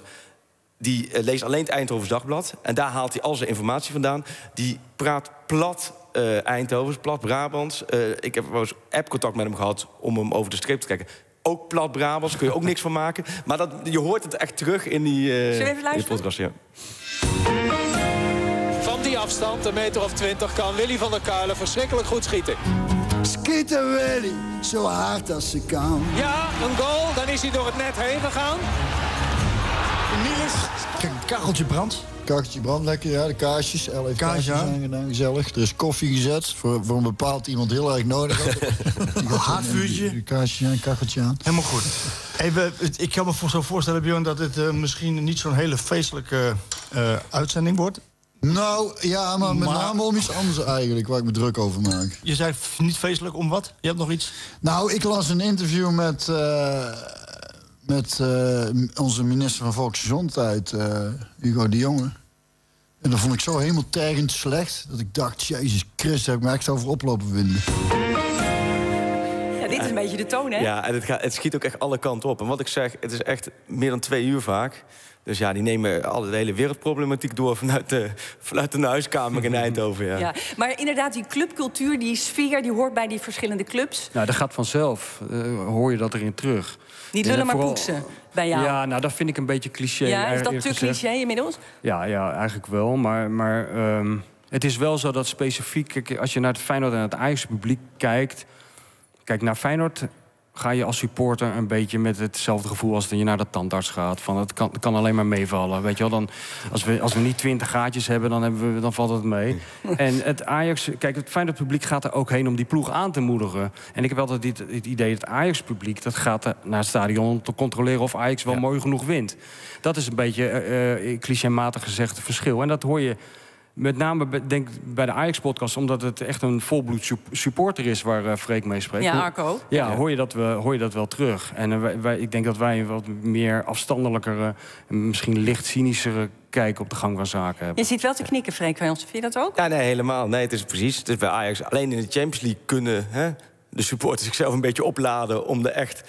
Die uh, leest alleen het Eindhovens Dagblad. En daar haalt hij al zijn informatie vandaan. Die praat plat uh, Eindhovens, plat Brabants. Uh, ik heb wel eens app-contact met hem gehad om hem over de streep te trekken. Ook plat Brabants, kun je ook niks van maken. Maar dat, je hoort het echt terug in die, uh, Zullen we even in die luisteren? podcast. Ja. Van die afstand, een meter of twintig, kan Willy van der Kuilen verschrikkelijk goed schieten. Schieten Willy, zo hard als ze kan. Ja, een goal, dan is hij door het net heen gegaan. Niels. Kijk, het kacheltje brandt. Kacheltje brandt lekker, ja. De kaarsjes. Elf kaarsjes zijn gedaan, gezellig. Er is koffie gezet, voor, voor een bepaald iemand heel erg nodig. Een hard vuurtje. Een kaarsje aan, kacheltje aan. Helemaal goed. Even, ik kan me voor zo voorstellen, Björn, dat het uh, misschien niet zo'n hele feestelijke uh, uitzending wordt. Nou, ja, maar met Maar- name om iets anders eigenlijk, waar ik me druk over maak. Je zei f- niet feestelijk, om wat? Je hebt nog iets? Nou, ik las een interview met, uh, met uh, onze minister van Volksgezondheid, uh, Hugo de Jonge. En dat vond ik zo helemaal tergend slecht, dat ik dacht, Jezus Christus, heb ik me echt over oplopen vinden. Ja, dit is een beetje de toon, hè? Ja, en het, gaat, het schiet ook echt alle kanten op. En wat ik zeg, het is echt meer dan twee uur vaak. Dus ja, die nemen alle, de hele wereldproblematiek door vanuit de, vanuit de huiskamer in Eindhoven. Ja. Ja, maar inderdaad, die clubcultuur, die sfeer, die hoort bij die verschillende clubs. Nou, dat gaat vanzelf. Uh, hoor je dat erin terug. Niet En lullen, maar vooral- poetsen bij jou. Ja, nou, dat vind ik een beetje cliché. Ja, is dat eerlijk te gezegd. cliché inmiddels? Ja, ja, eigenlijk wel. Maar, maar ehm, het is wel zo dat specifiek... kijk, als je naar het Feyenoord en het Ajax-publiek kijkt... Kijk, naar Feyenoord ga je als supporter een beetje met hetzelfde gevoel... als dat je naar de tandarts gaat. Van, het, kan, het kan alleen maar meevallen. Weet je wel? Dan, als, we, als we niet twintig gaatjes hebben, dan, hebben we, dan valt het mee. En het Ajax... Kijk, het Feyenoord-publiek gaat er ook heen om die ploeg aan te moedigen. En ik heb altijd dit, het idee dat het Ajax-publiek... dat gaat er naar het stadion om te controleren of Ajax wel mooi genoeg wint. Dat is een beetje uh, uh, clichématig gezegd het verschil. En dat hoor je... Met name bij- denk bij de Ajax-podcast, omdat het echt een volbloed sup- supporter is waar uh, Freek mee spreekt. Ja, Hoor- Arco. Ja, Ja. Hoor, je dat we, hoor je dat wel terug. En uh, wij, wij- ik denk dat wij een wat meer afstandelijkere, misschien licht cynischere kijk op de gang van zaken hebben. Je ziet wel te knikken, Freek. Vind je dat ook? Ja, nee, helemaal. Nee, het is precies. Het is bij Ajax alleen in de Champions League kunnen hè, de supporters zichzelf een beetje opladen om er echt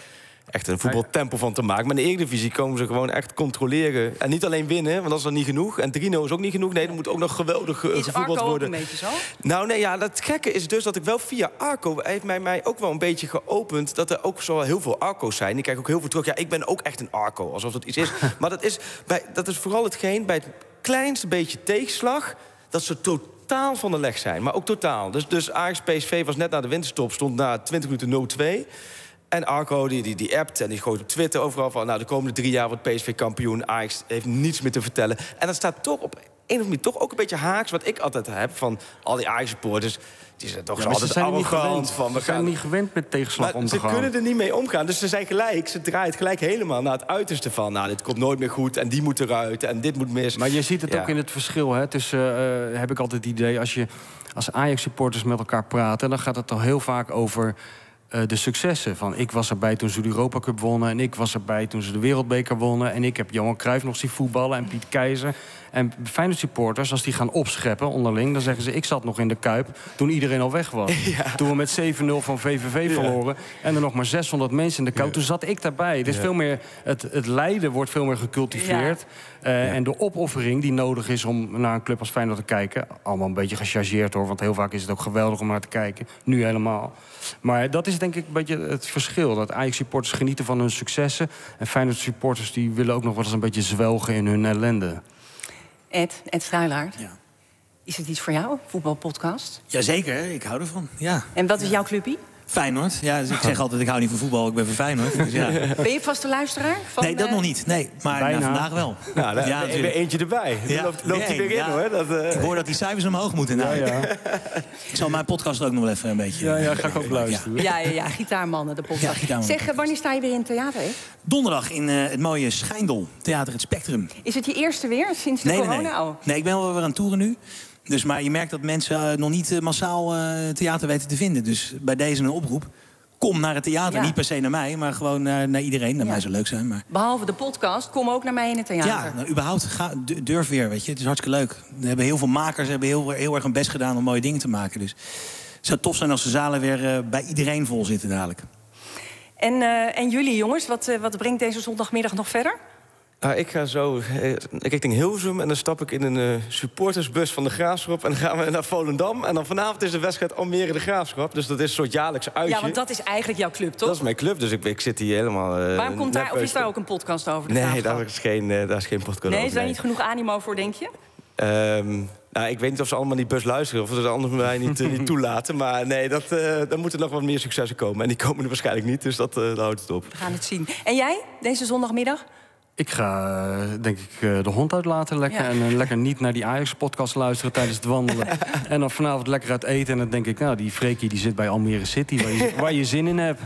echt een voetbaltempel van te maken. Maar in de Eredivisie komen ze gewoon echt controleren. En niet alleen winnen, want dat is dan niet genoeg. En drie nul is ook niet genoeg. Nee, er moet ook nog geweldig uh, gevoetbald worden. Is Arco ook een beetje zo? Nou, nee, ja, dat gekke is dus dat ik wel via Arco... heeft mij, mij ook wel een beetje geopend... dat er ook zo heel veel Arco's zijn. Ik krijg ook heel veel terug. Ja, ik ben ook echt een Arco, alsof dat iets is. Maar dat is, bij, dat is vooral hetgeen bij het kleinste beetje tegenslag... dat ze totaal van de leg zijn. Maar ook totaal. Dus, dus Ajax P S V was net na de winterstop... stond na twintig minuten nul twee... En Arco die, die, die appt en die gooit op Twitter overal van... nou, de komende drie jaar wordt P S V kampioen. Ajax heeft niets meer te vertellen. En dat staat toch op een of andere manier toch ook een beetje haaks... wat ik altijd heb van al die Ajax-supporters... die zijn toch ja, zo altijd zijn arrogant. Van, we ze zijn niet gewend met tegenslag maar om te ze gaan. Ze kunnen er niet mee omgaan. Dus ze zijn gelijk. Ze draaien het gelijk helemaal naar het uiterste van... nou, dit komt nooit meer goed en die moet eruit en dit moet mis. Maar je ziet het ja. ook in het verschil. Hè, tussen, uh, heb ik altijd het idee... als je als Ajax-supporters met elkaar praten... dan gaat het al heel vaak over... Uh, de successen. Van ik was erbij toen ze de Europa Cup wonnen... en ik was erbij toen ze de Wereldbeker wonnen... en ik heb Johan Cruijff nog zien voetballen en Piet Keizer. En Feyenoord supporters, als die gaan opscheppen onderling... dan zeggen ze, ik zat nog in de Kuip toen iedereen al weg was. Ja. Toen we met zeven nul van V V V ja. verloren... en er nog maar zeshonderd mensen in de Kuip, ja. toen zat ik daarbij. Het, is ja. veel meer, het, het lijden wordt veel meer gecultiveerd. Ja. Uh, ja. En de opoffering die nodig is om naar een club als Feyenoord te kijken... allemaal een beetje gechargeerd, hoor... want heel vaak is het ook geweldig om naar te kijken. Nu helemaal. Maar dat is denk ik een beetje het verschil. Dat Ajax-supporters genieten van hun successen... en Feyenoord-supporters die willen ook nog wel eens een beetje zwelgen in hun ellende. Ed, Ed Struilaert. Ja. Is het iets voor jou, voetbalpodcast? Jazeker, ik hou ervan. Ja. En wat is jouw clubje? Feyenoord. Ja, dus ik zeg altijd, ik hou niet van voetbal, ik ben van Feyenoord. Dus ja. Ben je vaste luisteraar? Van, nee, dat uh... nog niet. Nee, maar nou, vandaag wel. Nou, daar ja, weer eentje erbij. Ja. Loopt, loopt hij weer in, ja. hoor. Dat, uh... Ik hoor dat die cijfers omhoog moeten. Nou. Ja, ja. Ik zal mijn podcast ook nog wel even een beetje... Ja, ja, ga ik ook luisteren. Ja, ja, ja, Gitaarmannen, de podcast. Ja, Gitaarmannen. Zeg, wanneer sta je weer in het theater? Hè? Donderdag in uh, het mooie Schijndel, Theater Het Spectrum. Is het je eerste weer sinds de nee, corona? Nee, nee. nee, ik ben wel weer aan het toeren nu. Dus, maar je merkt dat mensen uh, nog niet uh, massaal uh, theater weten te vinden. Dus bij deze een oproep. Kom naar het theater, ja. niet per se naar mij, maar gewoon naar, naar iedereen. Dat ja. mij zou leuk zijn. Maar... Behalve de podcast, kom ook naar mij in het theater. Ja, nou, überhaupt, ga, durf weer, weet je. Het is hartstikke leuk. We hebben heel veel makers, hebben heel, heel erg hun best gedaan om mooie dingen te maken. Dus het zou tof zijn als de zalen weer uh, bij iedereen vol zitten dadelijk. En, uh, en jullie jongens, wat, uh, wat brengt deze zondagmiddag nog verder? Nou, ik ga zo richting Hilversum en dan stap ik in een uh, supportersbus van de Graafschap... en dan gaan we naar Volendam. En dan vanavond is de wedstrijd Almere de Graafschap. Dus dat is een soort jaarlijks uitje. Ja, want dat is eigenlijk jouw club, toch? Dat is mijn club, dus ik, ik zit hier helemaal... Uh, Waarom komt daar, of is daar ook een podcast over de Nee, Graafschap? daar is geen, uh, daar is geen podcast nee, over. Is daar nee. niet genoeg animo voor, denk je? Um, nou, ik weet niet of ze allemaal die bus luisteren... of ze de anderen mij niet, uh, niet toelaten. Maar nee, dat, uh, dan moeten er nog wat meer successen komen. En die komen er waarschijnlijk niet, dus dat, uh, dat houdt het op. We gaan het zien. En jij, deze zondagmiddag? Ik ga, denk ik, de hond uitlaten lekker. Ja. En uh, lekker niet naar die Ajax-podcast luisteren tijdens het wandelen. En dan vanavond lekker uit eten. En dan denk ik, nou, die Freekie die zit bij Almere City... waar je, waar je zin in hebt.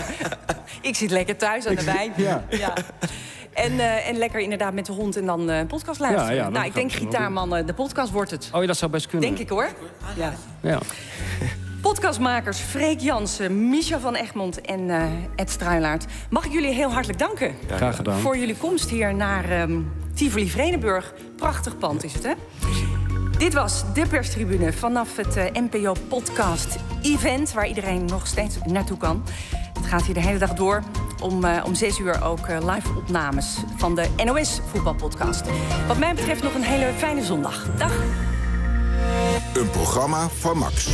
Ik zit lekker thuis aan de wijn. Ja. ja. En, uh, en lekker inderdaad met de hond en dan uh, een podcast luisteren. Ja, ja, nou, ik denk Gitaarmannen, de podcast wordt het. Oh ja, dat zou best kunnen. Denk ik, hoor. Ja. ja. Podcastmakers Freek Jansen, Micha van Egmond en uh, Ed Struilaert. Mag ik jullie heel hartelijk danken. Ja, graag gedaan. Voor jullie komst hier naar um, Tivoli Vredenburg. Prachtig pand is het, hè? Dit was de perstribune vanaf het uh, N P O Podcast Event... waar iedereen nog steeds naartoe kan. Het gaat hier de hele dag door. Om, uh, om zes uur ook uh, live opnames van de N O S Voetbalpodcast. Wat mij betreft nog een hele fijne zondag. Dag. Een programma van Max.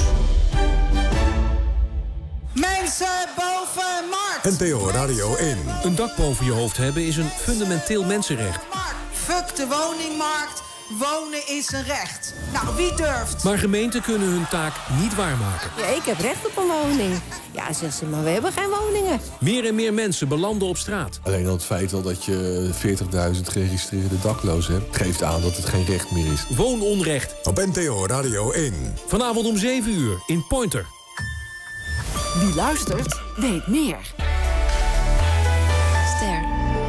Mensen boven Markt. N P O Radio één. Een dak boven je hoofd hebben is een fundamenteel mensenrecht. Fuck de woningmarkt. Wonen is een recht. Nou, wie durft? Maar gemeenten kunnen hun taak niet waarmaken. Ja, ik heb recht op een woning. Ja, zegt ze, maar we hebben geen woningen. Meer en meer mensen belanden op straat. Alleen al het feit al dat je veertigduizend geregistreerde daklozen hebt... geeft aan dat het geen recht meer is. Woononrecht. Op N P O Radio één. Vanavond om zeven uur in Pointer. Wie luistert, weet meer. Ster.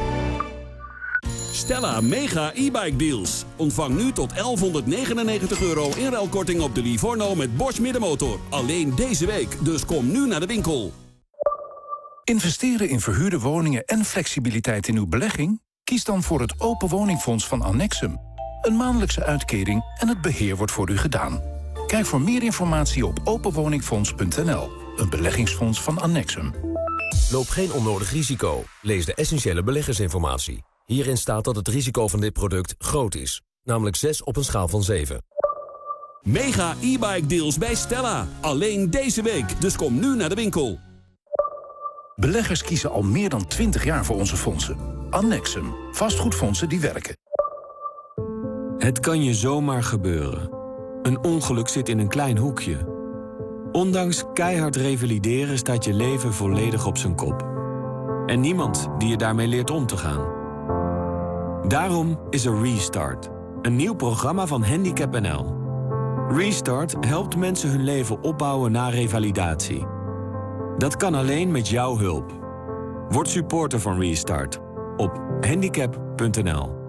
Stella Mega e-bike deals. Ontvang nu tot elfhonderdnegenennegentig euro inruilkorting op de Livorno met Bosch middenmotor. Alleen deze week, dus kom nu naar de winkel. Investeren in verhuurde woningen en flexibiliteit in uw belegging? Kies dan voor het Open Woningfonds van Annexum. Een maandelijkse uitkering en het beheer wordt voor u gedaan. Kijk voor meer informatie op openwoningfonds punt n l. Een beleggingsfonds van Annexum. Loop geen onnodig risico. Lees de essentiële beleggersinformatie. Hierin staat dat het risico van dit product groot is. Namelijk zes op een schaal van zeven. Mega e-bike deals bij Stella. Alleen deze week. Dus kom nu naar de winkel. Beleggers kiezen al meer dan twintig jaar voor onze fondsen. Annexum. Vastgoedfondsen die werken. Het kan je zomaar gebeuren. Een ongeluk zit in een klein hoekje. Ondanks keihard revalideren staat je leven volledig op zijn kop. En niemand die je daarmee leert om te gaan. Daarom is er Restart. Een nieuw programma van Handicap N L. Restart helpt mensen hun leven opbouwen na revalidatie. Dat kan alleen met jouw hulp. Word supporter van Restart op handicap punt n l.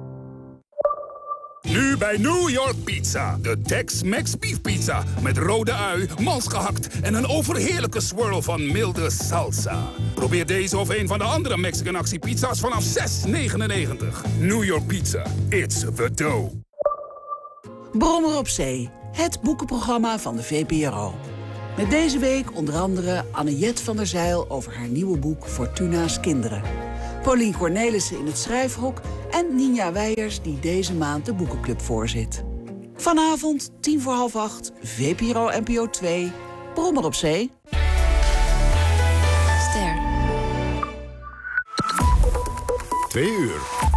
Nu bij New York Pizza. De Tex-Mex Beef Pizza. Met rode ui, mals gehakt en een overheerlijke swirl van milde salsa. Probeer deze of een van de andere Mexican actiepizza's vanaf zes negenennegentig. New York Pizza. It's the dough. Brommer op Zee. Het boekenprogramma van de V P R O. Met deze week onder andere Anne-Jet van der Zijl over haar nieuwe boek Fortuna's Kinderen. Paulien Cornelissen in het schrijfhok en Ninja Weijers die deze maand de boekenclub voorzit. Vanavond, tien voor half acht, V P R O N P O twee, Brommer op Zee. Twee uur.